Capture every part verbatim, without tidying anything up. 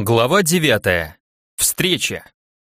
Глава девятая. Встреча.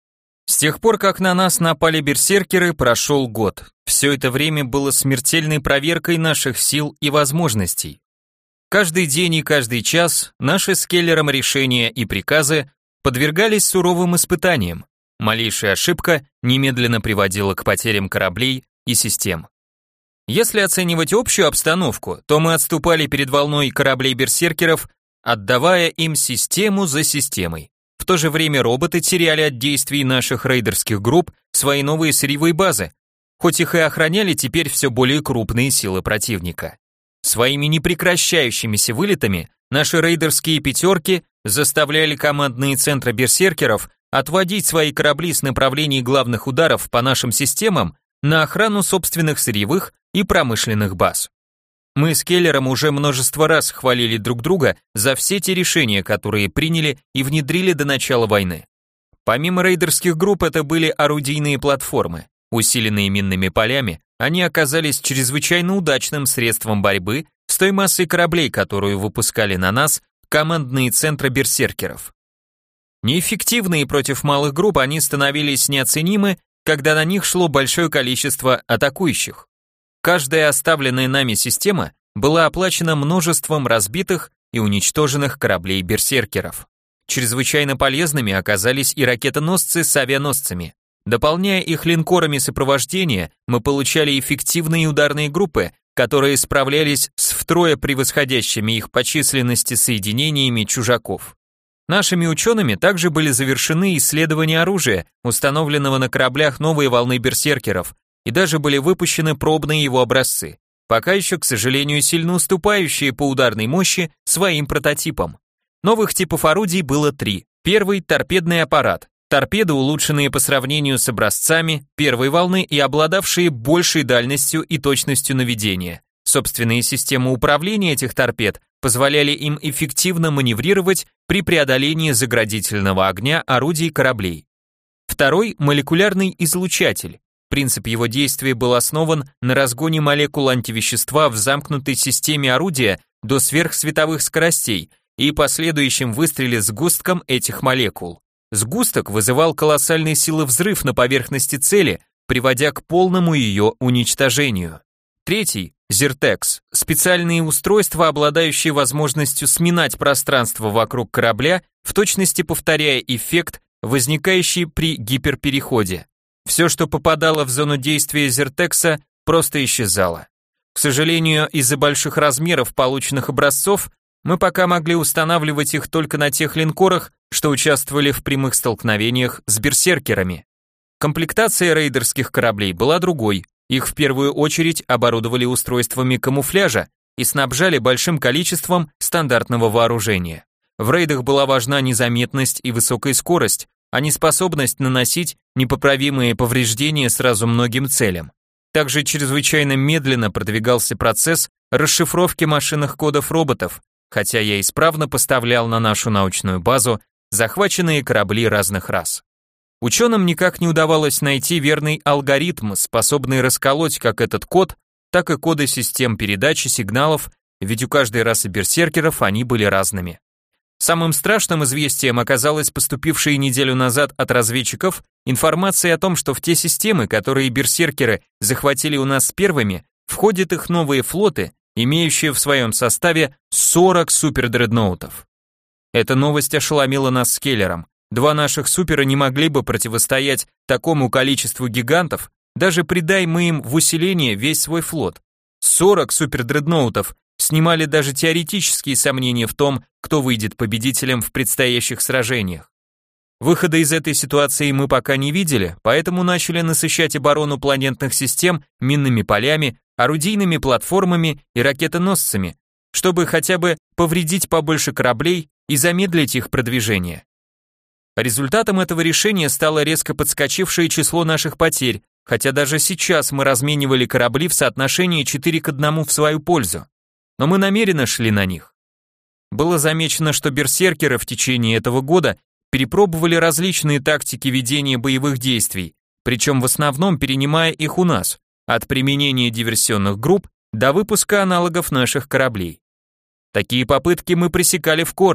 С тех пор, как на нас напали берсеркеры, прошел год. Все это время было смертельной проверкой наших сил и возможностей. Каждый день и каждый час наши с Келлером решения и приказы подвергались суровым испытаниям. Малейшая ошибка немедленно приводила к потерям кораблей и систем. Если оценивать общую обстановку, то мы отступали перед волной кораблей-берсеркеров, отдавая им систему за системой. В то же время роботы теряли от действий наших рейдерских групп свои новые сырьевые базы, хоть их и охраняли теперь все более крупные силы противника. Своими непрекращающимися вылетами наши рейдерские пятерки заставляли командные центры берсеркеров отводить свои корабли с направлений главных ударов по нашим системам на охрану собственных сырьевых и промышленных баз. Мы с Келлером уже множество раз хвалили друг друга за все те решения, которые приняли и внедрили до начала войны. Помимо рейдерских групп, это были орудийные платформы. Усиленные минными полями, они оказались чрезвычайно удачным средством борьбы с той массой кораблей, которую выпускали на нас командные центры берсеркеров. Неэффективные против малых групп, они становились неоценимы, когда на них шло большое количество атакующих. Каждая оставленная нами система была оплачена множеством разбитых и уничтоженных кораблей берсеркеров. Чрезвычайно полезными оказались и ракетоносцы с авианосцами. Дополняя их линкорами сопровождения, мы получали эффективные ударные группы, которые справлялись с втрое превосходящими их по численности соединениями чужаков. Нашими учеными также были завершены исследования оружия, установленного на кораблях новой волны берсеркеров, и даже были выпущены пробные его образцы, пока еще, к сожалению, сильно уступающие по ударной мощи своим прототипам. Новых типов орудий было три. Первый – торпедный аппарат. Торпеды, улучшенные по сравнению с образцами первой волны и обладавшие большей дальностью и точностью наведения. Собственные системы управления этих торпед позволяли им эффективно маневрировать при преодолении заградительного огня орудий кораблей. Второй – молекулярный излучатель. Принцип его действия был основан на разгоне молекул антивещества в замкнутой системе орудия до сверхсветовых скоростей и последующем выстреле сгустком этих молекул. Сгусток вызывал колоссальные силы взрыв на поверхности цели, приводя к полному ее уничтожению. Третий – Зертекс, специальные устройства, обладающие возможностью сминать пространство вокруг корабля, в точности повторяя эффект, возникающий при гиперпереходе. Все, что попадало в зону действия Зертекса, просто исчезало. К сожалению, из-за больших размеров полученных образцов, мы пока могли устанавливать их только на тех линкорах, что участвовали в прямых столкновениях с берсеркерами. Комплектация рейдерских кораблей была другой, их в первую очередь оборудовали устройствами камуфляжа и снабжали большим количеством стандартного вооружения. В рейдах была важна незаметность и высокая скорость, а не способность наносить непоправимые повреждения сразу многим целям. Также чрезвычайно медленно продвигался процесс расшифровки машинных кодов роботов, хотя я исправно поставлял на нашу научную базу захваченные корабли разных рас. Ученым никак не удавалось найти верный алгоритм, способный расколоть как этот код, так и коды систем передачи сигналов, ведь у каждой расы берсеркеров они были разными. Самым страшным известием оказалась поступившая неделю назад от разведчиков информация о том, что в те системы, которые берсеркеры захватили у нас первыми, входят их новые флоты, имеющие в своем составе сорок супердредноутов. Эта новость ошеломила нас с Келлером. Два наших супера не могли бы противостоять такому количеству гигантов, даже придай мы им в усиление весь свой флот. сорок супердредноутов снимали даже теоретические сомнения в том, кто выйдет победителем в предстоящих сражениях. Выхода из этой ситуации мы пока не видели, поэтому начали насыщать оборону планетных систем минными полями, орудийными платформами и ракетоносцами, чтобы хотя бы повредить побольше кораблей и замедлить их продвижение. Результатом этого решения стало резко подскочившее число наших потерь, хотя даже сейчас мы разменивали корабли в соотношении четыре к одному в свою пользу. Но мы намеренно шли на них. Было замечено, что берсеркеры в течение этого года перепробовали различные тактики ведения боевых действий, причем в основном перенимая их у нас, от применения диверсионных групп до выпуска аналогов наших кораблей. Такие попытки мы пресекали в корне,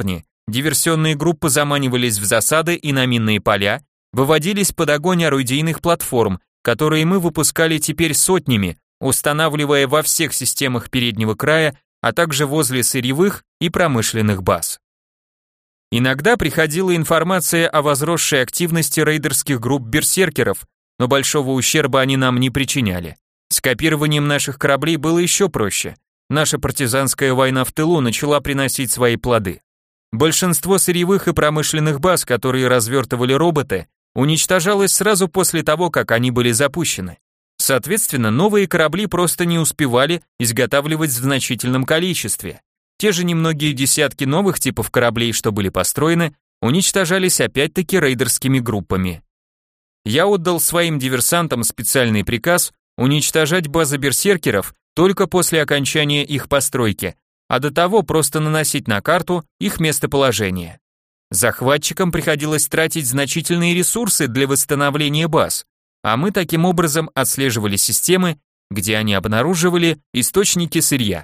диверсионные группы заманивались в засады и на минные поля, выводились под огонь орудийных платформ, которые мы выпускали теперь сотнями, устанавливая во всех системах переднего края, а также возле сырьевых и промышленных баз. Иногда приходила информация о возросшей активности рейдерских групп берсеркеров, но большого ущерба они нам не причиняли. С копированием наших кораблей было еще проще. Наша партизанская война в тылу начала приносить свои плоды. Большинство сырьевых и промышленных баз, которые развертывали роботы, уничтожалось сразу после того, как они были запущены. Соответственно, новые корабли просто не успевали изготавливать в значительном количестве. Те же немногие десятки новых типов кораблей, что были построены, уничтожались опять-таки рейдерскими группами. Я отдал своим диверсантам специальный приказ уничтожать базы берсеркеров только после окончания их постройки, а до того просто наносить на карту их местоположение. Захватчикам приходилось тратить значительные ресурсы для восстановления баз, а мы таким образом отслеживали системы, где они обнаруживали источники сырья.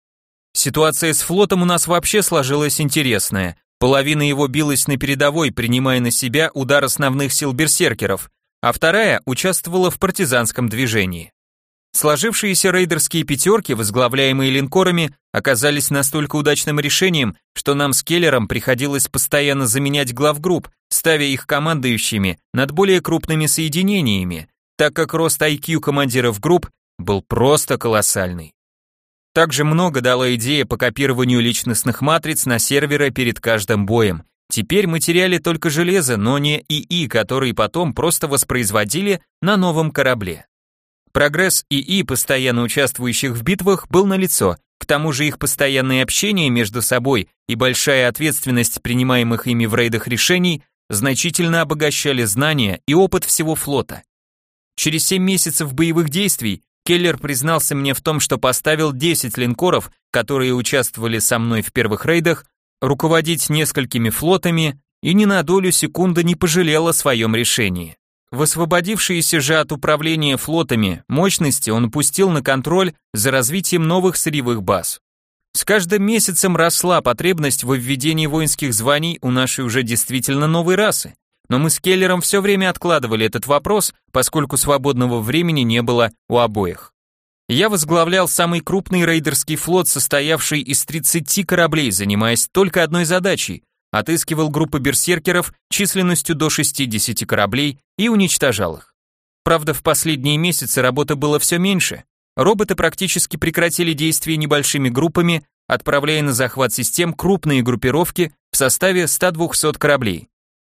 Ситуация с флотом у нас вообще сложилась интересная. Половина его билась на передовой, принимая на себя удар основных сил берсеркеров, а вторая участвовала в партизанском движении. Сложившиеся рейдерские пятерки, возглавляемые линкорами, оказались настолько удачным решением, что нам с Келлером приходилось постоянно заменять главгрупп, ставя их командующими над более крупными соединениями, так как рост ай кью командиров групп был просто колоссальный. Также много дала идея по копированию личностных матриц на серверы перед каждым боем. Теперь мы теряли только железо, но не ИИ, которые потом просто воспроизводили на новом корабле. Прогресс ИИ, постоянно участвующих в битвах, был налицо. К тому же их постоянное общение между собой и большая ответственность принимаемых ими в рейдах решений значительно обогащали знания и опыт всего флота. Через семь месяцев боевых действий Келлер признался мне в том, что поставил десять линкоров, которые участвовали со мной в первых рейдах, руководить несколькими флотами и ни на долю секунды не пожалел о своем решении. В освободившиеся же от управления флотами мощности он пустил на контроль за развитием новых сырьевых баз. С каждым месяцем росла потребность в введении воинских званий у нашей уже действительно новой расы. Но мы с Келлером все время откладывали этот вопрос, поскольку свободного времени не было у обоих. Я возглавлял самый крупный рейдерский флот, состоявший из тридцати кораблей, занимаясь только одной задачей – отыскивал группы берсеркеров численностью до шестидесяти кораблей и уничтожал их. Правда, в последние месяцы работы было все меньше. Роботы практически прекратили действие небольшими группами, отправляя на захват систем крупные группировки в составе ста-двухсот кораблей.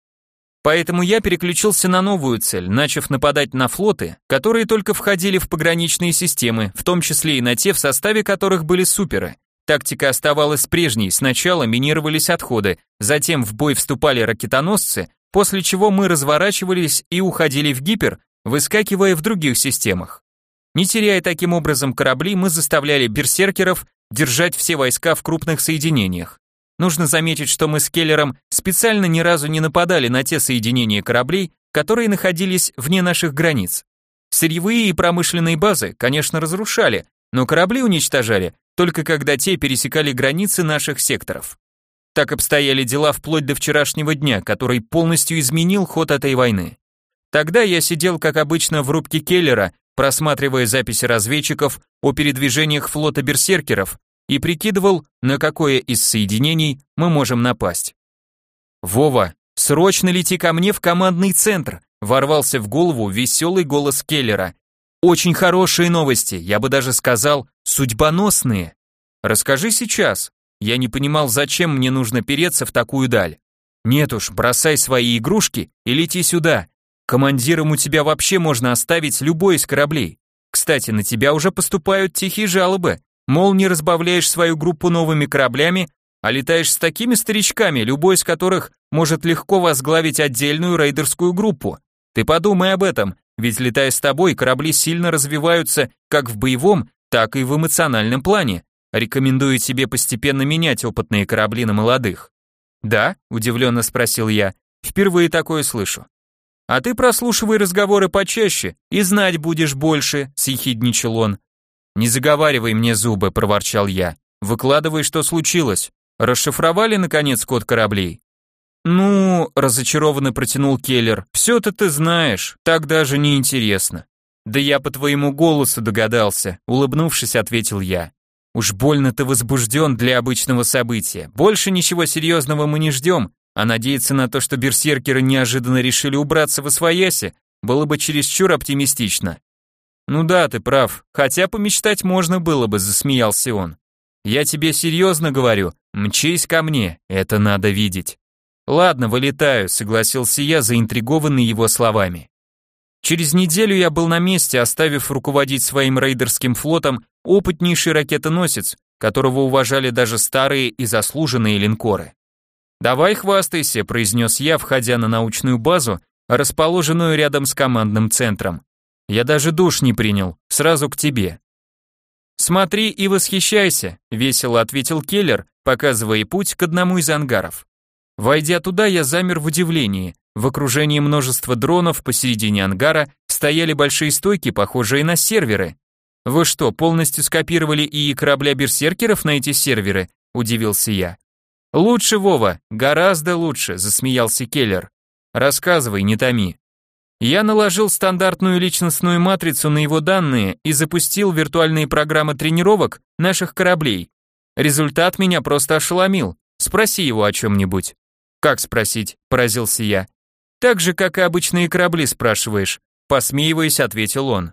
Поэтому я переключился на новую цель, начав нападать на флоты, которые только входили в пограничные системы, в том числе и на те, в составе которых были суперы. Тактика оставалась прежней, сначала минировались отходы, затем в бой вступали ракетоносцы, после чего мы разворачивались и уходили в гипер, выскакивая в других системах. Не теряя таким образом корабли, мы заставляли берсеркеров держать все войска в крупных соединениях. Нужно заметить, что мы с Келлером специально ни разу не нападали на те соединения кораблей, которые находились вне наших границ. Сырьевые и промышленные базы, конечно, разрушали, но корабли уничтожали только когда те пересекали границы наших секторов. Так обстояли дела вплоть до вчерашнего дня, который полностью изменил ход этой войны. Тогда я сидел, как обычно, в рубке Келлера, просматривая записи разведчиков о передвижениях флота берсеркеров, и прикидывал, на какое из соединений мы можем напасть. «Вова, срочно лети ко мне в командный центр», ворвался в голову веселый голос Келлера. «Очень хорошие новости, я бы даже сказал, судьбоносные. Расскажи сейчас». Я не понимал, зачем мне нужно переться в такую даль. «Нет уж, бросай свои игрушки и лети сюда. Командиром у тебя вообще можно оставить любой из кораблей. Кстати, на тебя уже поступают тихие жалобы. Мол, не разбавляешь свою группу новыми кораблями, а летаешь с такими старичками, любой из которых может легко возглавить отдельную рейдерскую группу. Ты подумай об этом, ведь летая с тобой, корабли сильно развиваются как в боевом, так и в эмоциональном плане. Рекомендую тебе постепенно менять опытные корабли на молодых». «Да?» – удивленно спросил я. «Впервые такое слышу». «А ты прослушивай разговоры почаще и знать будешь больше», – съехидничал он. «Не заговаривай мне зубы», – проворчал я. «Выкладывай, что случилось. Расшифровали, наконец, код кораблей? Ну, разочарованно протянул Келлер, все-то ты знаешь, так даже не интересно. Да я по твоему голосу догадался, улыбнувшись, ответил я. Уж больно ты возбужден для обычного события. Больше ничего серьезного мы не ждем, а надеяться на то, что берсеркеры неожиданно решили убраться во свояси, было бы чересчур оптимистично. Ну да, ты прав, хотя помечтать можно было бы, засмеялся он. Я тебе серьезно говорю, мчись ко мне, это надо видеть. Ладно, вылетаю, согласился я, заинтригованный его словами. Через неделю я был на месте, оставив руководить своим рейдерским флотом опытнейший ракетоносец, которого уважали даже старые и заслуженные линкоры. «Давай хвастайся», — произнес я, входя на научную базу, расположенную рядом с командным центром. «Я даже душ не принял, сразу к тебе». «Смотри и восхищайся», — весело ответил Келлер, показывая путь к одному из ангаров. Войдя туда, я замер в удивлении. В окружении множества дронов посередине ангара стояли большие стойки, похожие на серверы. «Вы что, полностью скопировали и корабля берсеркеров на эти серверы?» – удивился я. «Лучше, Вова, гораздо лучше», – засмеялся Келлер. «Рассказывай, не томи». Я наложил стандартную личностную матрицу на его данные и запустил виртуальные программы тренировок наших кораблей. Результат меня просто ошеломил. Спроси его о чем-нибудь. «Как спросить?» – поразился я. «Так же, как и обычные корабли спрашиваешь», – посмеиваясь, ответил он.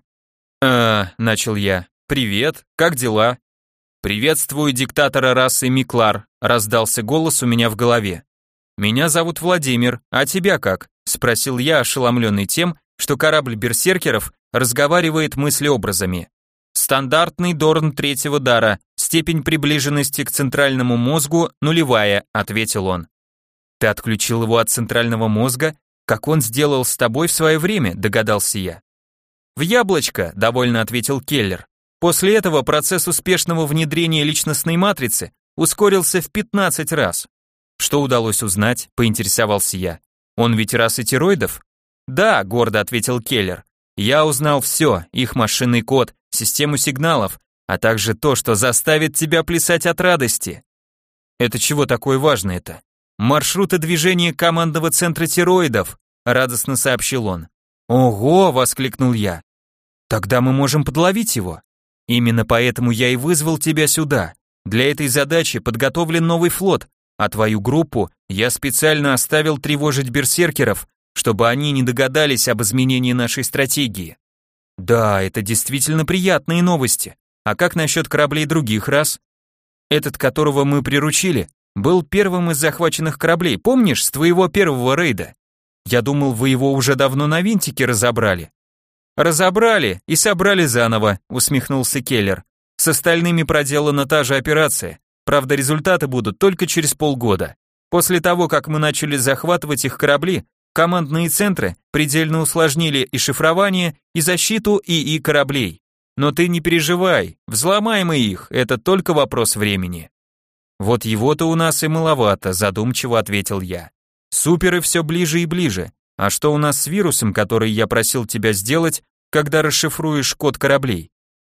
«А, — начал я, — привет, как дела?» «Приветствую диктатора расы Миклар», – раздался голос у меня в голове. «Меня зовут Владимир, а тебя как?» – спросил я, ошеломленный тем, что корабль берсеркеров разговаривает мыслеобразами. «Стандартный Дорн третьего дара, степень приближенности к центральному мозгу нулевая», – ответил он. «Ты отключил его от центрального мозга, как он сделал с тобой в свое время», – догадался я. «В яблочко», – довольно ответил Келлер. «После этого процесс успешного внедрения личностной матрицы ускорился в пятнадцать раз». «Что удалось узнать?» – поинтересовался я. «Он ведь расы тероидов?» «Да», – гордо ответил Келлер. «Я узнал все, их машинный код, систему сигналов, а также то, что заставит тебя плясать от радости». «Это чего такое важное-то?» «Маршруты движения командного центра тероидов», – радостно сообщил он. «Ого!» – воскликнул я. «Тогда мы можем подловить его. Именно поэтому я и вызвал тебя сюда. Для этой задачи подготовлен новый флот, а твою группу я специально оставил тревожить берсеркеров, чтобы они не догадались об изменении нашей стратегии». «Да, это действительно приятные новости. А как насчет кораблей других рас?» «Этот, которого мы приручили, был первым из захваченных кораблей, помнишь, с твоего первого рейда? Я думал, вы его уже давно на винтике разобрали». «Разобрали и собрали заново», усмехнулся Келлер. «С остальными проделана та же операция. Правда, результаты будут только через полгода. После того, как мы начали захватывать их корабли, командные центры предельно усложнили и шифрование, и защиту ИИ кораблей. Но ты не переживай, взломаем мы их, это только вопрос времени». «Вот его-то у нас и маловато», задумчиво ответил я. «Суперы все ближе и ближе. А что у нас с вирусом, который я просил тебя сделать, когда расшифруешь код кораблей?»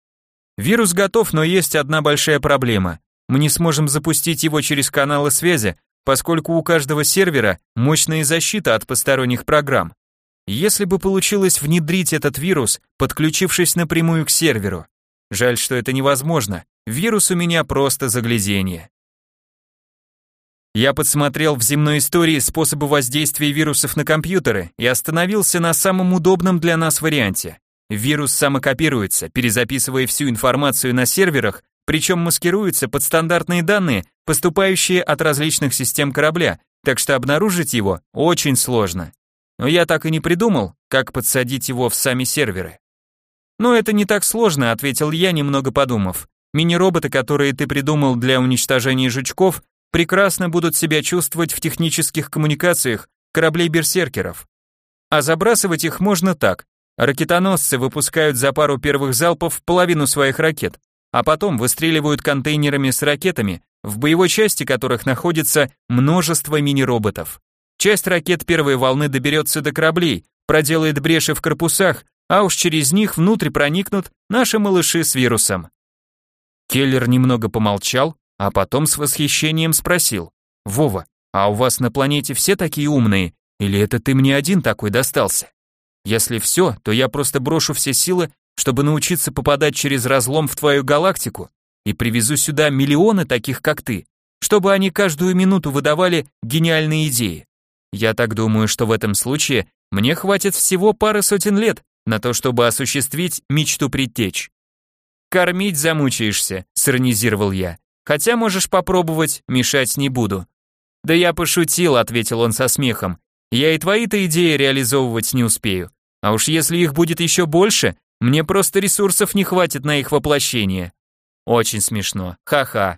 «Вирус готов, но есть одна большая проблема. Мы не сможем запустить его через каналы связи, поскольку у каждого сервера мощная защита от посторонних программ. Если бы получилось внедрить этот вирус, подключившись напрямую к серверу. Жаль, что это невозможно. Вирус у меня просто загляденье». Я подсмотрел в земной истории способы воздействия вирусов на компьютеры и остановился на самом удобном для нас варианте. Вирус самокопируется, перезаписывая всю информацию на серверах, причем маскируется под стандартные данные, поступающие от различных систем корабля, так что обнаружить его очень сложно. Но я так и не придумал, как подсадить его в сами серверы. «Но это не так сложно», — ответил я, немного подумав. «Мини-роботы, которые ты придумал для уничтожения жучков, прекрасно будут себя чувствовать в технических коммуникациях кораблей-берсеркеров. А забрасывать их можно так. Ракетоносцы выпускают за пару первых залпов половину своих ракет, а потом выстреливают контейнерами с ракетами, в боевой части которых находится множество мини-роботов. Часть ракет первой волны доберется до кораблей, проделает бреши в корпусах, а уж через них внутрь проникнут наши малыши с вирусом». Келлер немного помолчал, а потом с восхищением спросил: «Вова, а у вас на планете все такие умные, или это ты мне один такой достался? Если все, то я просто брошу все силы, чтобы научиться попадать через разлом в твою галактику, и привезу сюда миллионы таких, как ты, чтобы они каждую минуту выдавали гениальные идеи. Я так думаю, что в этом случае мне хватит всего пары сотен лет на то, чтобы осуществить мечту предтеч». «Кормить замучаешься», — сиронизировал я. «Хотя можешь попробовать, мешать не буду». «Да я пошутил», — ответил он со смехом. «Я и твои-то идеи реализовывать не успею. А уж если их будет еще больше, мне просто ресурсов не хватит на их воплощение». Очень смешно. Ха-ха.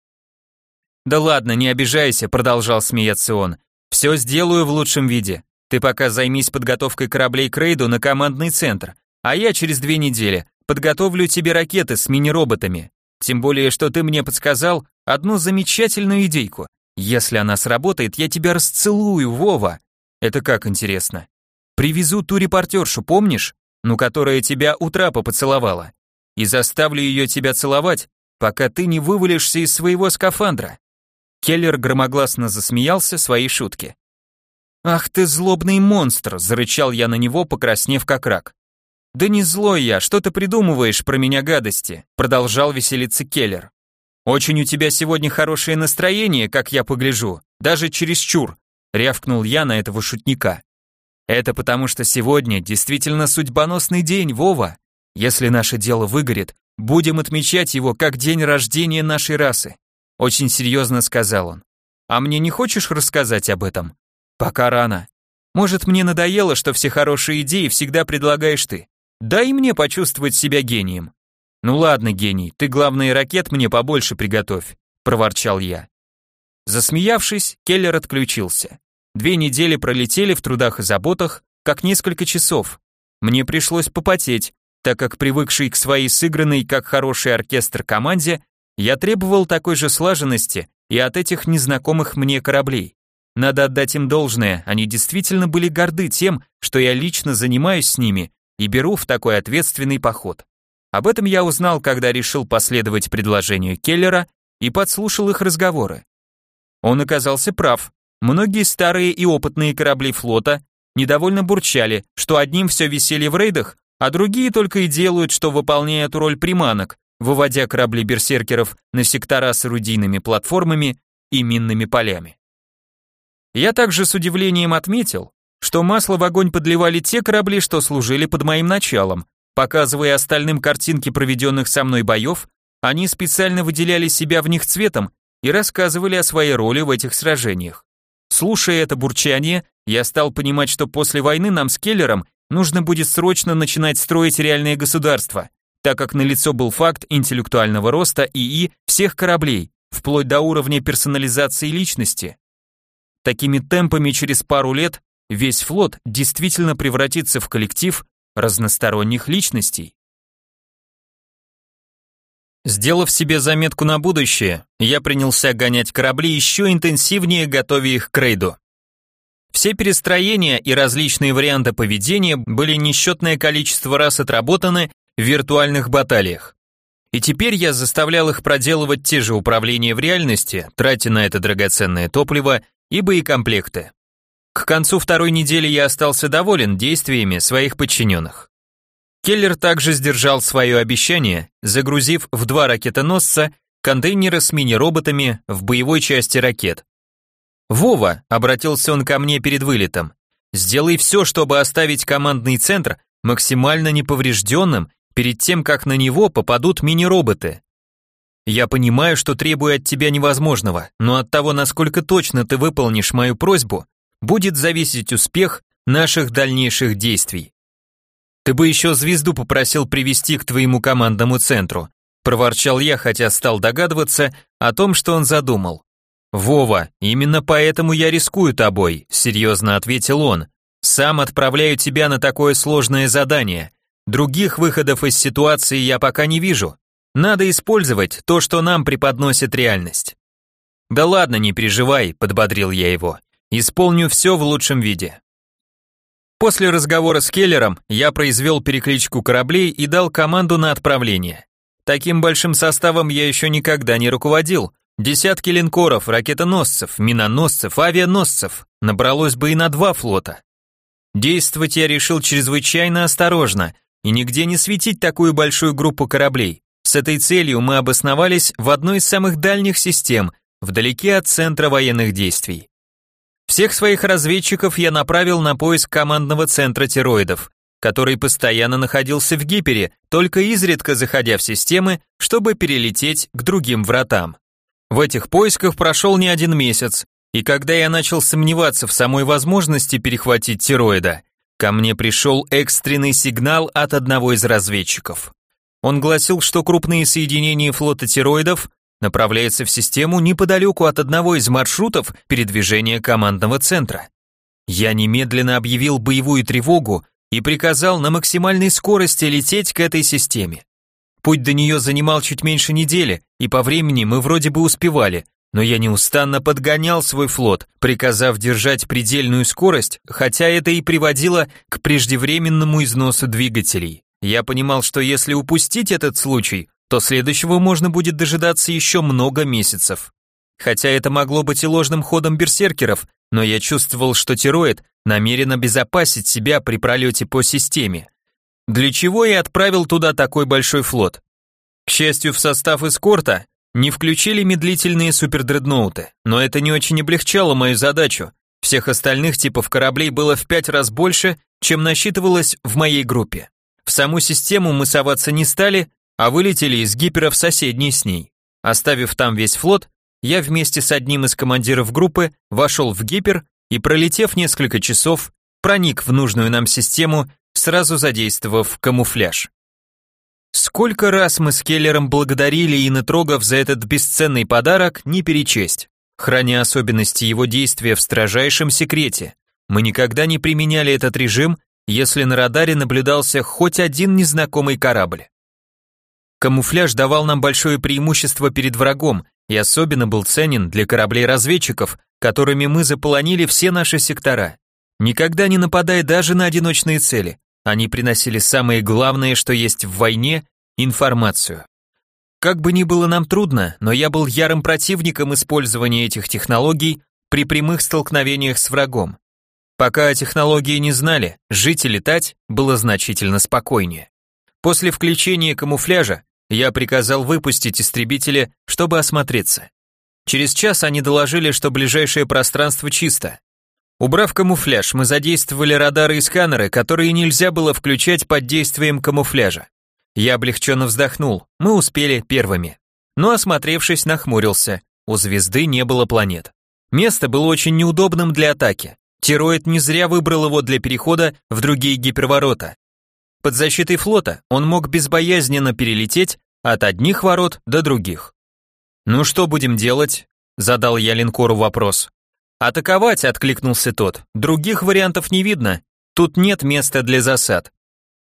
«Да ладно, не обижайся», — продолжал смеяться он. «Все сделаю в лучшем виде. Ты пока займись подготовкой кораблей к рейду на командный центр, а я через две недели подготовлю тебе ракеты с мини-роботами. Тем более, что ты мне подсказал одну замечательную идейку. Если она сработает, я тебя расцелую, Вова». «Это как, интересно?» «Привезу ту репортершу, помнишь? Ну, которая тебя у трапа поцеловала. И заставлю ее тебя целовать, пока ты не вывалишься из своего скафандра». Келлер громогласно засмеялся своей шутке. «Ах ты злобный монстр!» – зарычал я на него, покраснев как рак. «Да не злой я, что ты придумываешь про меня гадости?» – продолжал веселиться Келлер. «Очень у тебя сегодня хорошее настроение, как я погляжу, даже чересчур», – рявкнул я на этого шутника. «Это потому, что сегодня действительно судьбоносный день, Вова. Если наше дело выгорит, будем отмечать его как день рождения нашей расы», – очень серьезно сказал он. «А мне не хочешь рассказать об этом?» «Пока рано. Может, мне надоело, что все хорошие идеи всегда предлагаешь ты. Дай мне почувствовать себя гением». «Ну ладно, гений, ты, главное, ракет мне побольше приготовь», – проворчал я. Засмеявшись, Келлер отключился. Две недели пролетели в трудах и заботах, как несколько часов. Мне пришлось попотеть, так как привыкший к своей сыгранной, как хороший оркестр, команде, я требовал такой же слаженности и от этих незнакомых мне кораблей. Надо отдать им должное, они действительно были горды тем, что я лично занимаюсь с ними и беру в такой ответственный поход. Об этом я узнал, когда решил последовать предложению Келлера и подслушал их разговоры. Он оказался прав. Многие старые и опытные корабли флота недовольно бурчали, что одним все веселье в рейдах, а другие только и делают, что выполняют роль приманок, выводя корабли берсеркеров на сектора с орудийными платформами и минными полями. Я также с удивлением отметил, что масло в огонь подливали те корабли, что служили под моим началом. Показывая остальным картинки проведенных со мной боев, они специально выделяли себя в них цветом и рассказывали о своей роли в этих сражениях. Слушая это бурчание, я стал понимать, что после войны нам с Келлером нужно будет срочно начинать строить реальное государство, так как налицо был факт интеллектуального роста ИИ всех кораблей, вплоть до уровня персонализации личности. Такими темпами через пару лет весь флот действительно превратится в коллектив разносторонних личностей. Сделав себе заметку на будущее, я принялся гонять корабли еще интенсивнее, готовя их к рейду. Все перестроения и различные варианты поведения были несчетное количество раз отработаны в виртуальных баталиях. И теперь я заставлял их проделывать те же управления в реальности, тратя на это драгоценное топливо и боекомплекты. К концу второй недели я остался доволен действиями своих подчиненных. Келлер также сдержал свое обещание, загрузив в два ракетоносца контейнеры с мини-роботами в боевой части ракет. «Вова», — обратился он ко мне перед вылетом, «сделай все, чтобы оставить командный центр максимально неповрежденным перед тем, как на него попадут мини-роботы. Я понимаю, что требую от тебя невозможного, но от того, насколько точно ты выполнишь мою просьбу, будет зависеть успех наших дальнейших действий. Ты бы еще звезду попросил привести к твоему командному центру», проворчал я, хотя стал догадываться о том, что он задумал. «Вова, именно поэтому я рискую тобой», серьезно ответил он. «Сам отправляю тебя на такое сложное задание. Других выходов из ситуации я пока не вижу. Надо использовать то, что нам преподносит реальность». «Да ладно, не переживай», подбодрил я его. «Исполню все в лучшем виде». После разговора с Келлером я произвел перекличку кораблей и дал команду на отправление. Таким большим составом я еще никогда не руководил, Десятки линкоров, ракетоносцев, миноносцев, авианосцев набралось бы и на два флота. Действовать я решил чрезвычайно осторожно и нигде не светить такую большую группу кораблей. С этой целью мы обосновались в одной из самых дальних систем, вдалеке от центра военных действий. Всех своих разведчиков я направил на поиск командного центра тероидов, который постоянно находился в Гипере, только изредка заходя в системы, чтобы перелететь к другим вратам. В этих поисках прошел не один месяц, и когда я начал сомневаться в самой возможности перехватить тероида, ко мне пришел экстренный сигнал от одного из разведчиков. Он гласил, что крупные соединения флота тероидов направляются в систему неподалеку от одного из маршрутов передвижения командного центра. Я немедленно объявил боевую тревогу и приказал на максимальной скорости лететь к этой системе. Путь до нее занимал чуть меньше недели, и по времени мы вроде бы успевали, но я неустанно подгонял свой флот, приказав держать предельную скорость, хотя это и приводило к преждевременному износу двигателей. Я понимал, что если упустить этот случай, то следующего можно будет дожидаться еще много месяцев. Хотя это могло быть и ложным ходом берсеркеров, но я чувствовал, что тероид намерен обезопасить себя при пролете по системе. Для чего я отправил туда такой большой флот? К счастью, в состав эскорта не включили медлительные супердредноуты, но это не очень облегчало мою задачу. Всех остальных типов кораблей было в пять раз больше, чем насчитывалось в моей группе. В саму систему мы соваться не стали, а вылетели из Гипера в соседний с ней. Оставив там весь флот, я вместе с одним из командиров группы вошел в Гипер и, пролетев несколько часов, проник в нужную нам систему, сразу задействовав камуфляж. Сколько раз мы с Келлером благодарили Инетрогов за этот бесценный подарок, не перечесть. Храня особенности его действия в строжайшем секрете, мы никогда не применяли этот режим, если на радаре наблюдался хоть один незнакомый корабль. Камуфляж давал нам большое преимущество перед врагом и особенно был ценен для кораблей-разведчиков, которыми мы заполонили все наши сектора. Никогда не нападая даже на одиночные цели, они приносили самое главное, что есть в войне – информацию. Как бы ни было нам трудно, но я был ярым противником использования этих технологий при прямых столкновениях с врагом. Пока о технологии не знали, жить и летать было значительно спокойнее. После включения камуфляжа я приказал выпустить истребители, чтобы осмотреться. Через час они доложили, что ближайшее пространство чисто. Убрав камуфляж, мы задействовали радары и сканеры, которые нельзя было включать под действием камуфляжа. Я облегченно вздохнул, мы успели первыми. Но, осмотревшись, нахмурился, у звезды не было планет. Место было очень неудобным для атаки. Тероид не зря выбрал его для перехода в другие гиперворота. Под защитой флота он мог безбоязненно перелететь от одних ворот до других. «Ну что будем делать?» – задал я линкору вопрос. «Атаковать», — откликнулся тот. «Других вариантов не видно. Тут нет места для засад».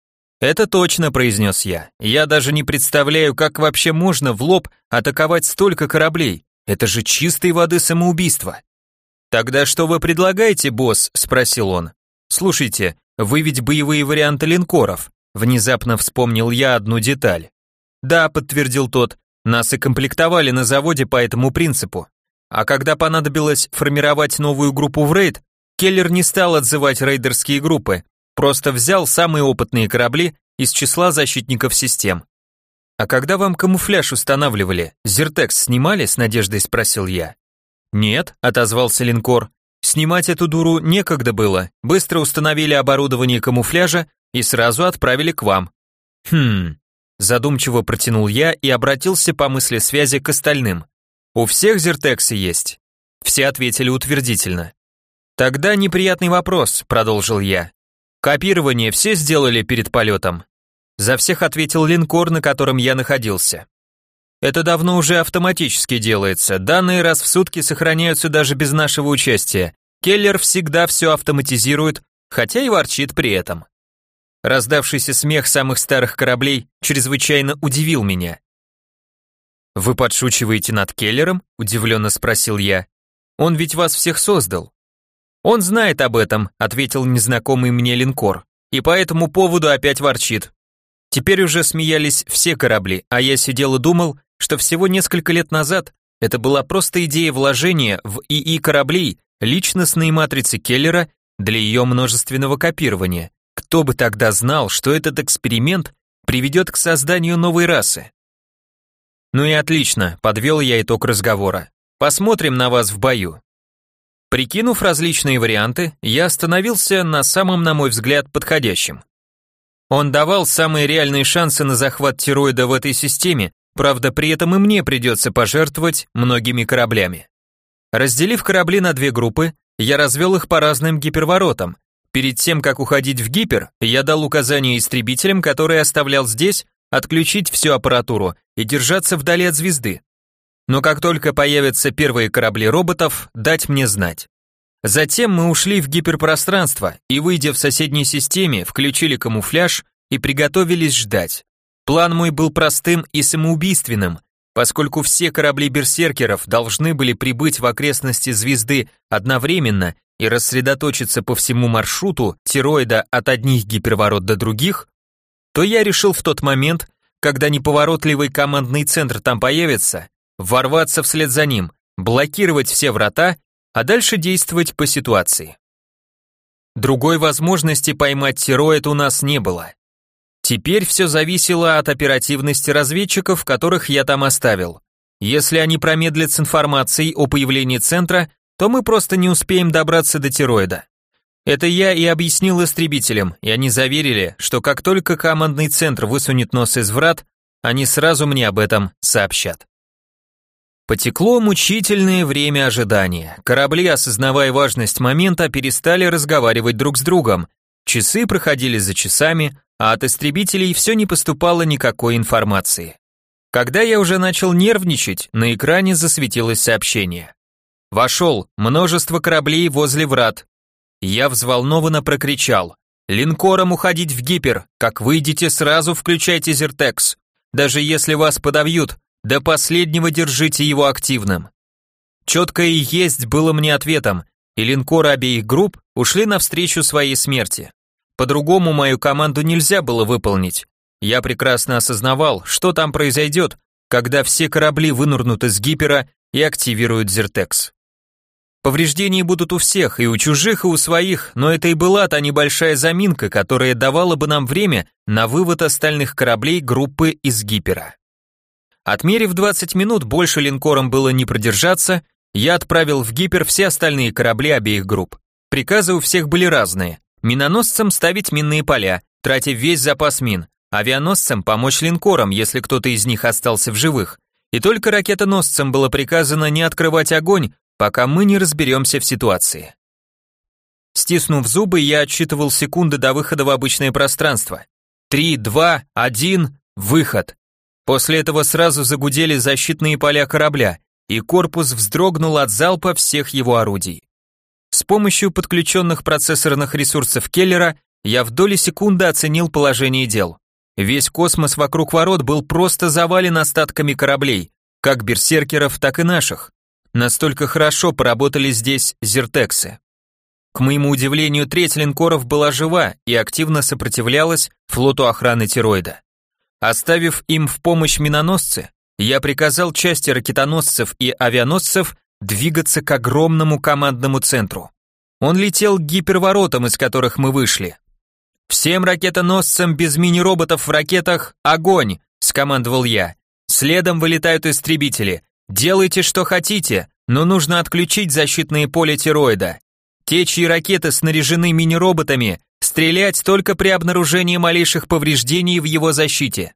«Это точно», — произнес я. «Я даже не представляю, как вообще можно в лоб атаковать столько кораблей. Это же чистой воды самоубийство». «Тогда что вы предлагаете, босс?» — спросил он. «Слушайте, вы ведь боевые варианты линкоров». Внезапно вспомнил я одну деталь. «Да», — подтвердил тот, — «нас и комплектовали на заводе по этому принципу. А когда понадобилось формировать новую группу в рейд, Келлер не стал отзывать рейдерские группы, просто взял самые опытные корабли из числа защитников систем. «А когда вам камуфляж устанавливали, Зертекс снимали?» — с надеждой спросил я. «Нет», — отозвался линкор, — «снимать эту дуру некогда было, быстро установили оборудование камуфляжа и сразу отправили к вам». «Хм...» — задумчиво протянул я и обратился по мысли связи к остальным. «У всех Зертексы есть?» Все ответили утвердительно. «Тогда неприятный вопрос», — продолжил я. «Копирование все сделали перед полетом?» За всех ответил линкор, на котором я находился. «Это давно уже автоматически делается, данные раз в сутки сохраняются даже без нашего участия. Келлер всегда все автоматизирует, хотя и ворчит при этом». Раздавшийся смех самых старых кораблей чрезвычайно удивил меня. «Вы подшучиваете над Келлером?» – удивленно спросил я. «Он ведь вас всех создал». «Он знает об этом», – ответил незнакомый мне линкор, «и по этому поводу опять ворчит». Теперь уже смеялись все корабли, а я сидел и думал, что всего несколько лет назад Это была просто идея вложения в ИИ кораблей личностной матрицы Келлера для ее множественного копирования. Кто бы тогда знал, что этот эксперимент приведет к созданию новой расы? Ну и отлично, подвел я итог разговора. Посмотрим на вас в бою. Прикинув различные варианты, я остановился на самом, на мой взгляд, подходящем. Он давал самые реальные шансы на захват Тироида в этой системе, правда, при этом и мне придется пожертвовать многими кораблями. Разделив корабли на две группы, я развел их по разным гиперворотам. Перед тем, как уходить в гипер, я дал указание истребителям, которые оставлял здесь, отключить всю аппаратуру и держаться вдали от звезды. Но как только появятся первые корабли роботов, дать мне знать. Затем мы ушли в гиперпространство и, выйдя в соседней системе, включили камуфляж и приготовились ждать. План мой был простым и самоубийственным, поскольку все корабли берсеркеров должны были прибыть в окрестности звезды одновременно и рассредоточиться по всему маршруту Тироида от одних гиперворот до других, то я решил в тот момент, когда неповоротливый командный центр там появится, ворваться вслед за ним, блокировать все врата, а дальше действовать по ситуации. Другой возможности поймать Тироид у нас не было. Теперь все зависело от оперативности разведчиков, которых я там оставил. Если они промедлят с информацией о появлении центра, то мы просто не успеем добраться до Тироида. Это я и объяснил истребителям, и они заверили, что как только командный центр высунет нос из врат, они сразу мне об этом сообщат. Потекло мучительное время ожидания. Корабли, осознавая важность момента, перестали разговаривать друг с другом. Часы проходили за часами, а от истребителей все не поступало никакой информации. Когда я уже начал нервничать, на экране засветилось сообщение. Вошел, множество кораблей возле врат. Я взволнованно прокричал: линкорам уходить в гипер, как выйдете, сразу включайте Зертекс. Даже если вас подовьют, до последнего держите его активным. Четко и есть было мне ответом, и линкоры обеих групп ушли навстречу своей смерти. По-другому мою команду нельзя было выполнить. Я прекрасно осознавал, что там произойдет, когда все корабли вынырнут из гипера и активируют Зертекс. Повреждения будут у всех, и у чужих, и у своих, но это и была та небольшая заминка, которая давала бы нам время на вывод остальных кораблей группы из гипера. Отмерив двадцать минут, больше линкорам было не продержаться, я отправил в гипер все остальные корабли обеих групп. Приказы у всех были разные. Миноносцам ставить минные поля, тратя весь запас мин, авианосцам помочь линкорам, если кто-то из них остался в живых, и только ракетоносцам было приказано не открывать огонь, пока мы не разберемся в ситуации. Стиснув зубы, я отсчитывал секунды до выхода в обычное пространство. Три, два, один, выход. После этого сразу загудели защитные поля корабля, и корпус вздрогнул от залпа всех его орудий. С помощью подключенных процессорных ресурсов Келлера я в доли секунды оценил положение дел. Весь космос вокруг ворот был просто завален остатками кораблей, как берсеркеров, так и наших. Настолько хорошо поработали здесь зертексы. К моему удивлению, треть линкоров была жива и активно сопротивлялась флоту охраны Тироида. Оставив им в помощь миноносцы, я приказал части ракетоносцев и авианосцев двигаться к огромному командному центру. Он летел к гиперворотам, из которых мы вышли. «Всем ракетоносцам без мини-роботов в ракетах огонь!» – скомандовал я. «Следом вылетают истребители. Делайте, что хотите, но нужно отключить защитные поля Тироида. Те, чьи ракеты снаряжены мини-роботами, стрелять только при обнаружении малейших повреждений в его защите».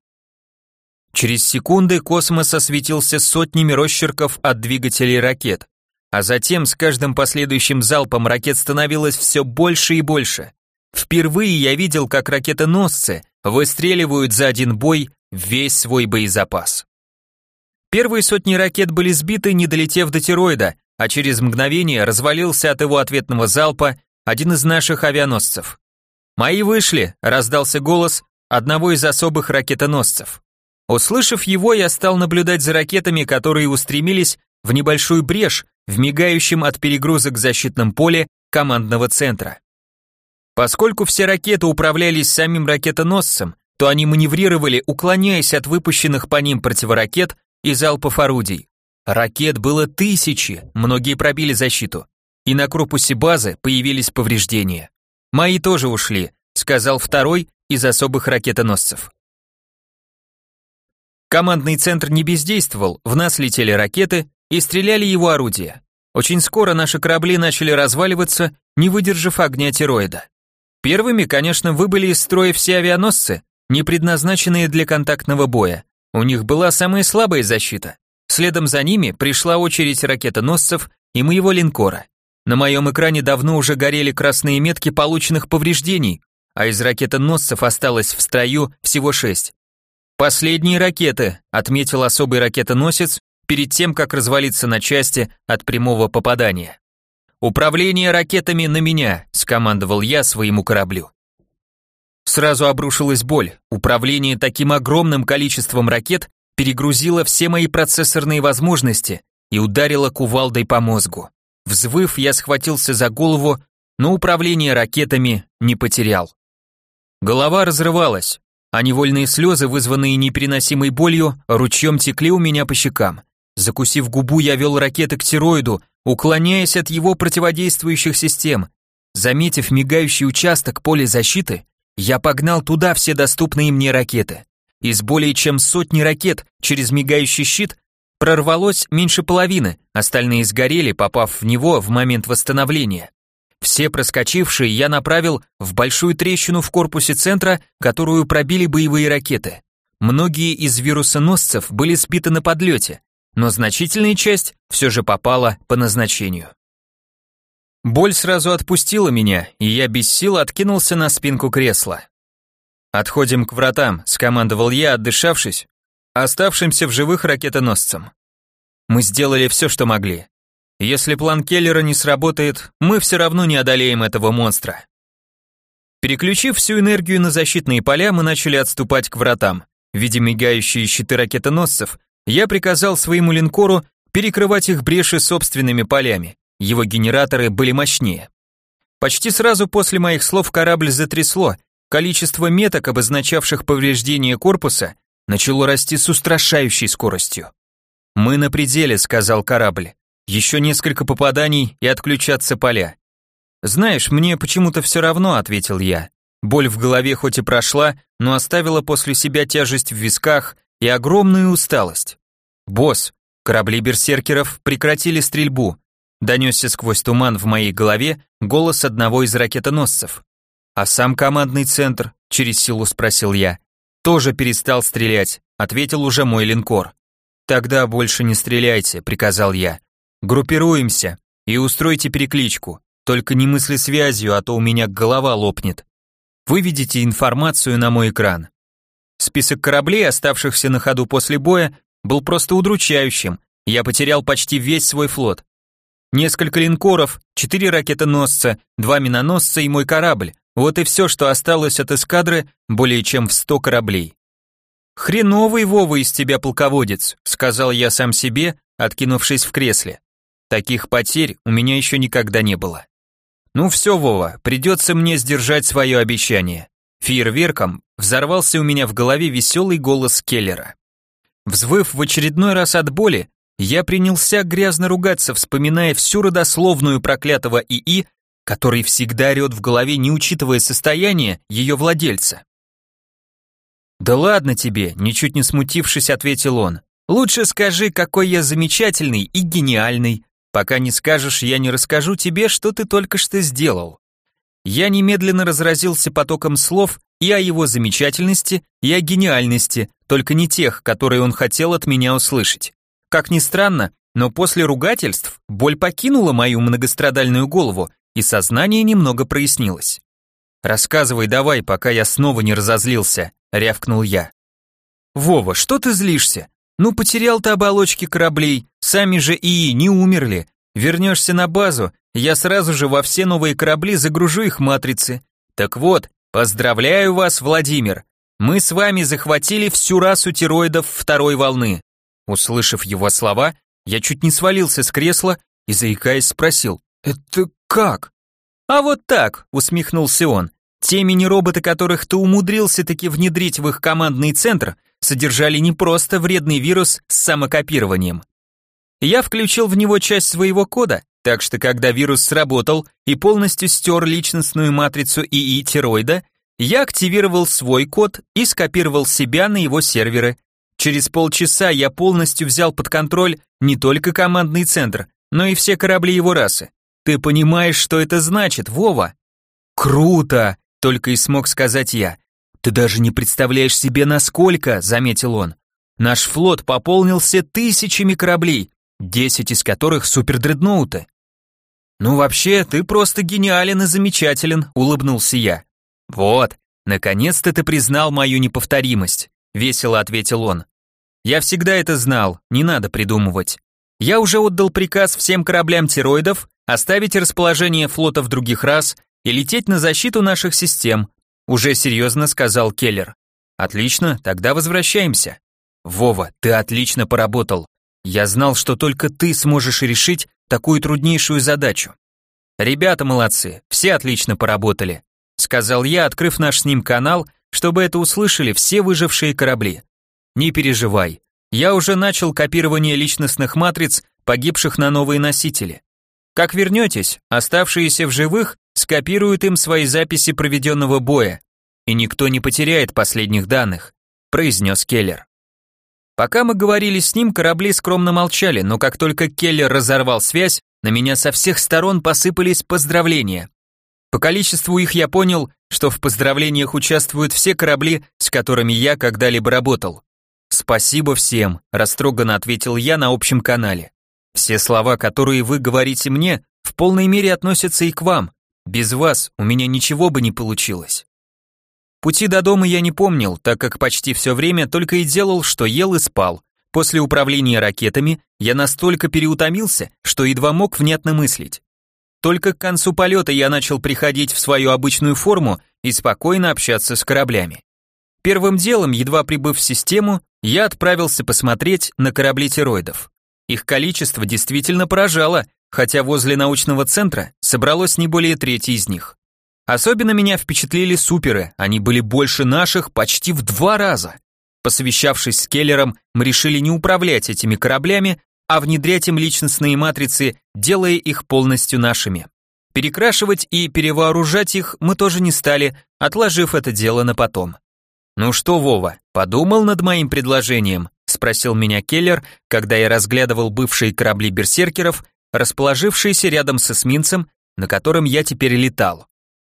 Через секунды космос осветился сотнями росчерков от двигателей ракет, а затем с каждым последующим залпом ракет становилось все больше и больше. Впервые я видел, как ракетоносцы выстреливают за один бой весь свой боезапас. Первые сотни ракет были сбиты, не долетев до Тироида, а через мгновение развалился от его ответного залпа один из наших авианосцев. «Мои вышли», — раздался голос одного из особых ракетоносцев. Услышав его, я стал наблюдать за ракетами, которые устремились в небольшую брешь в мигающем от перегрузок защитном поле командного центра. Поскольку все ракеты управлялись самим ракетоносцем, то они маневрировали, уклоняясь от выпущенных по ним противоракет и залпов орудий. Ракет было тысячи, многие пробили защиту. И на корпусе базы появились повреждения. Мои тоже ушли, сказал второй из особых ракетоносцев. Командный центр не бездействовал, в нас летели ракеты и стреляли его орудия. Очень скоро наши корабли начали разваливаться, не выдержав огня тероида. Первыми, конечно, выбыли из строя все авианосцы, не предназначенные для контактного боя. У них была самая слабая защита. Следом за ними пришла очередь ракетоносцев и моего линкора. На моем экране давно уже горели красные метки полученных повреждений, а из ракетоносцев осталось в строю всего шесть. «Последние ракеты», — отметил особый ракетоносец перед тем, как развалиться на части от прямого попадания. «Управление ракетами на меня», — скомандовал я своему кораблю. Сразу обрушилась боль. Управление таким огромным количеством ракет перегрузило все мои процессорные возможности и ударило кувалдой по мозгу. Взвыв, я схватился за голову, но управление ракетами не потерял. Голова разрывалась, а невольные слезы, вызванные непереносимой болью, ручьем текли у меня по щекам. Закусив губу, я вел ракеты к тероиду, уклоняясь от его противодействующих систем. Заметив мигающий участок поля защиты, я погнал туда все доступные мне ракеты. Из более чем сотни ракет через мигающий щит прорвалось меньше половины, остальные сгорели, попав в него в момент восстановления. Все проскочившие я направил в большую трещину в корпусе центра, которую пробили боевые ракеты. Многие из вирусоносцев были сбиты на подлете, но значительная часть все же попала по назначению. Боль сразу отпустила меня, и я без сил откинулся на спинку кресла. «Отходим к вратам», — скомандовал я, отдышавшись, оставшимся в живых ракетоносцам. Мы сделали все, что могли. Если план Келлера не сработает, мы все равно не одолеем этого монстра. Переключив всю энергию на защитные поля, мы начали отступать к вратам. Видя мигающие щиты ракетоносцев, я приказал своему линкору перекрывать их бреши собственными полями. Его генераторы были мощнее. Почти сразу после моих слов корабль затрясло. Количество меток, обозначавших повреждение корпуса, начало расти с устрашающей скоростью. «Мы на пределе», — сказал корабль. «Еще несколько попаданий и отключатся поля». «Знаешь, мне почему-то все равно», — ответил я. Боль в голове хоть и прошла, но оставила после себя тяжесть в висках и огромную усталость. «Босс, корабли берсеркеров прекратили стрельбу», — донесся сквозь туман в моей голове голос одного из ракетоносцев. «А сам командный центр?» — через силу спросил я. «Тоже перестал стрелять», — ответил уже мой линкор. «Тогда больше не стреляйте», — приказал я. «Группируемся и устройте перекличку, только не мысли связью, а то у меня голова лопнет. Выведите информацию на мой экран». Список кораблей, оставшихся на ходу после боя, был просто удручающим, я потерял почти весь свой флот. Несколько линкоров, четыре ракетоносца, два миноносца и мой корабль. Вот и все, что осталось от эскадры, более чем в сто кораблей. «Хреновый, Вова, из тебя полководец», — сказал я сам себе, откинувшись в кресле. Таких потерь у меня еще никогда не было. «Ну все, Вова, придется мне сдержать свое обещание». Фейерверком взорвался у меня в голове веселый голос Келлера. Взвыв в очередной раз от боли, я принялся грязно ругаться, вспоминая всю родословную проклятого ИИ, который всегда орет в голове, не учитывая состояние ее владельца. «Да ладно тебе», — ничуть не смутившись, ответил он. «Лучше скажи, какой я замечательный и гениальный. Пока не скажешь, я не расскажу тебе, что ты только что сделал». Я немедленно разразился потоком слов и о его замечательности, и о гениальности, только не тех, которые он хотел от меня услышать. Как ни странно, но после ругательств боль покинула мою многострадальную голову, и сознание немного прояснилось. «Рассказывай давай, пока я снова не разозлился», — рявкнул я. «Вова, что ты злишься? Ну потерял ты оболочки кораблей, сами же ИИ не умерли. Вернешься на базу, я сразу же во все новые корабли загружу их матрицы. Так вот, поздравляю вас, Владимир, мы с вами захватили всю расу тероидов второй волны». Услышав его слова, я чуть не свалился с кресла и, заикаясь, спросил: «Это как?» «А вот так», — усмехнулся он. «Те мини-роботы, которых ты умудрился таки внедрить в их командный центр, содержали не просто вредный вирус с самокопированием. Я включил в него часть своего кода, так что когда вирус сработал и полностью стер личностную матрицу ИИ Тироида, я активировал свой код и скопировал себя на его серверы. Через полчаса я полностью взял под контроль не только командный центр, но и все корабли его расы. Ты понимаешь, что это значит, Вова? Круто, только и смог сказать я. Ты даже не представляешь себе, насколько, заметил он. Наш флот пополнился тысячами кораблей, десять из которых супердредноуты. Ну вообще, ты просто гениален и замечателен, улыбнулся я. Вот, наконец-то ты признал мою неповторимость, весело ответил он. Я всегда это знал, не надо придумывать. Я уже отдал приказ всем кораблям тироидов оставить расположение флотов других рас и лететь на защиту наших систем, уже серьезно сказал Келлер. Отлично, тогда возвращаемся. Вова, ты отлично поработал. Я знал, что только ты сможешь решить такую труднейшую задачу. Ребята молодцы, все отлично поработали, сказал я, открыв наш с ним канал, чтобы это услышали все выжившие корабли. Не переживай, я уже начал копирование личностных матриц погибших на новые носители. Как вернетесь, оставшиеся в живых скопируют им свои записи проведенного боя, и никто не потеряет последних данных, произнес Келлер. Пока мы говорили с ним, корабли скромно молчали, но как только Келлер разорвал связь, на меня со всех сторон посыпались поздравления. По количеству их я понял, что в поздравлениях участвуют все корабли, с которыми я когда-либо работал. «Спасибо всем», – растроганно ответил я на общем канале. «Все слова, которые вы говорите мне, в полной мере относятся и к вам. Без вас у меня ничего бы не получилось». Пути до дома я не помнил, так как почти все время только и делал, что ел и спал. После управления ракетами я настолько переутомился, что едва мог внятно мыслить. Только к концу полета я начал приходить в свою обычную форму и спокойно общаться с кораблями. Первым делом, едва прибыв в систему, я отправился посмотреть на корабли тироидов. Их количество действительно поражало, хотя возле научного центра собралось не более трети из них. Особенно меня впечатлили суперы, они были больше наших почти в два раза. Посовещавшись с Келлером, мы решили не управлять этими кораблями, а внедрять им личностные матрицы, делая их полностью нашими. Перекрашивать и перевооружать их мы тоже не стали, отложив это дело на потом. «Ну что, Вова, подумал над моим предложением?» – спросил меня Келлер, когда я разглядывал бывшие корабли берсеркеров, расположившиеся рядом с эсминцем, на котором я теперь летал.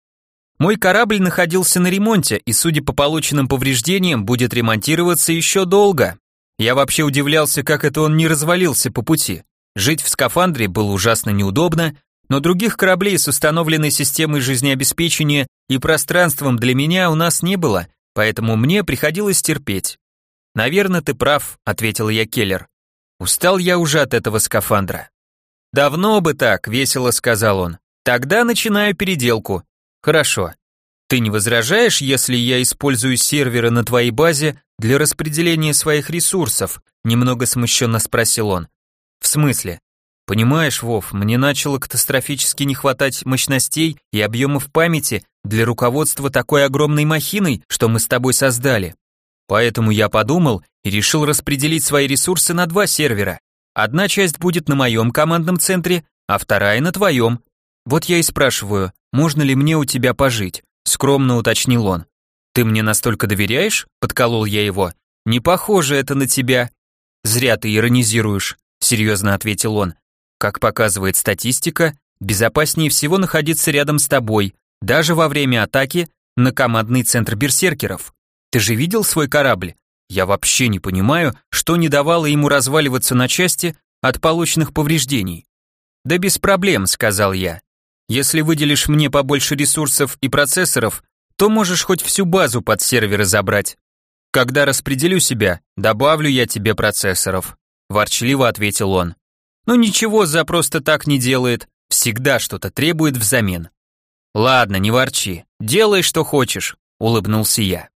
Мой корабль находился на ремонте и, судя по полученным повреждениям, будет ремонтироваться еще долго. Я вообще удивлялся, как это он не развалился по пути. Жить в скафандре было ужасно неудобно, но других кораблей с установленной системой жизнеобеспечения и пространством для меня у нас не было, поэтому мне приходилось терпеть. «Наверное, ты прав», — ответил я Келлер. «Устал я уже от этого скафандра». «Давно бы так», — весело сказал он. «Тогда начинаю переделку». «Хорошо. Ты не возражаешь, если я использую серверы на твоей базе для распределения своих ресурсов?» Немного смущенно спросил он. «В смысле? Понимаешь, Вов, мне начало катастрофически не хватать мощностей и объемов памяти для руководства такой огромной махиной, что мы с тобой создали. Поэтому я подумал и решил распределить свои ресурсы на два сервера. Одна часть будет на моем командном центре, а вторая на твоем. Вот я и спрашиваю, можно ли мне у тебя пожить?» Скромно уточнил он. «Ты мне настолько доверяешь?» Подколол я его. «Не похоже это на тебя». «Зря ты иронизируешь», серьезно ответил он. «Как показывает статистика, безопаснее всего находиться рядом с тобой, даже во время атаки на командный центр берсеркеров. Ты же видел свой корабль? Я вообще не понимаю, что не давало ему разваливаться на части от полученных повреждений». «Да без проблем», сказал я. «Если выделишь мне побольше ресурсов и процессоров, то можешь хоть всю базу под серверы забрать. Когда распределю себя, добавлю я тебе процессоров», ворчливо ответил он. «Ну ничего, за просто так не делает, всегда что-то требует взамен». «Ладно, не ворчи, делай, что хочешь», улыбнулся я.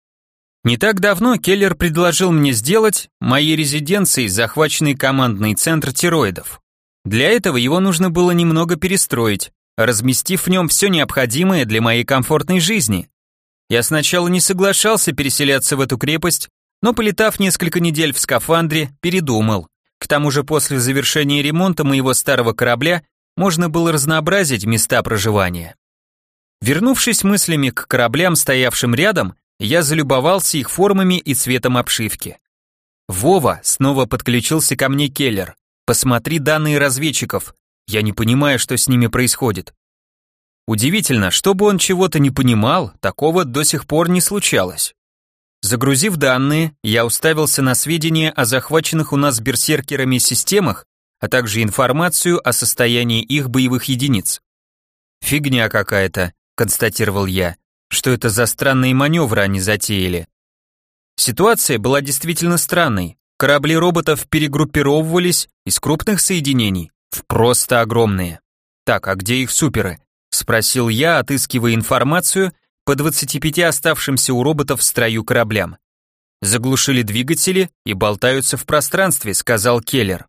Не так давно Келлер предложил мне сделать моей резиденцией захваченный командный центр тироидов. Для этого его нужно было немного перестроить, разместив в нем все необходимое для моей комфортной жизни. Я сначала не соглашался переселяться в эту крепость, но полетав несколько недель в скафандре, передумал. К тому же после завершения ремонта моего старого корабля можно было разнообразить места проживания. Вернувшись мыслями к кораблям, стоявшим рядом, я залюбовался их формами и цветом обшивки. «Вова», снова подключился ко мне Келлер, «посмотри данные разведчиков. Я не понимаю, что с ними происходит». Удивительно, чтобы он чего-то не понимал, такого до сих пор не случалось. Загрузив данные, я уставился на сведения о захваченных у нас берсеркерами системах, а также информацию о состоянии их боевых единиц. «Фигня какая-то», — констатировал я. «Что это за странные маневры они затеяли?» Ситуация была действительно странной. Корабли роботов перегруппировывались из крупных соединений в просто огромные. «Так, а где их суперы?» — спросил я, отыскивая информацию по двадцати пяти оставшимся у роботов в строю кораблям. «Заглушили двигатели и болтаются в пространстве», — сказал Келлер.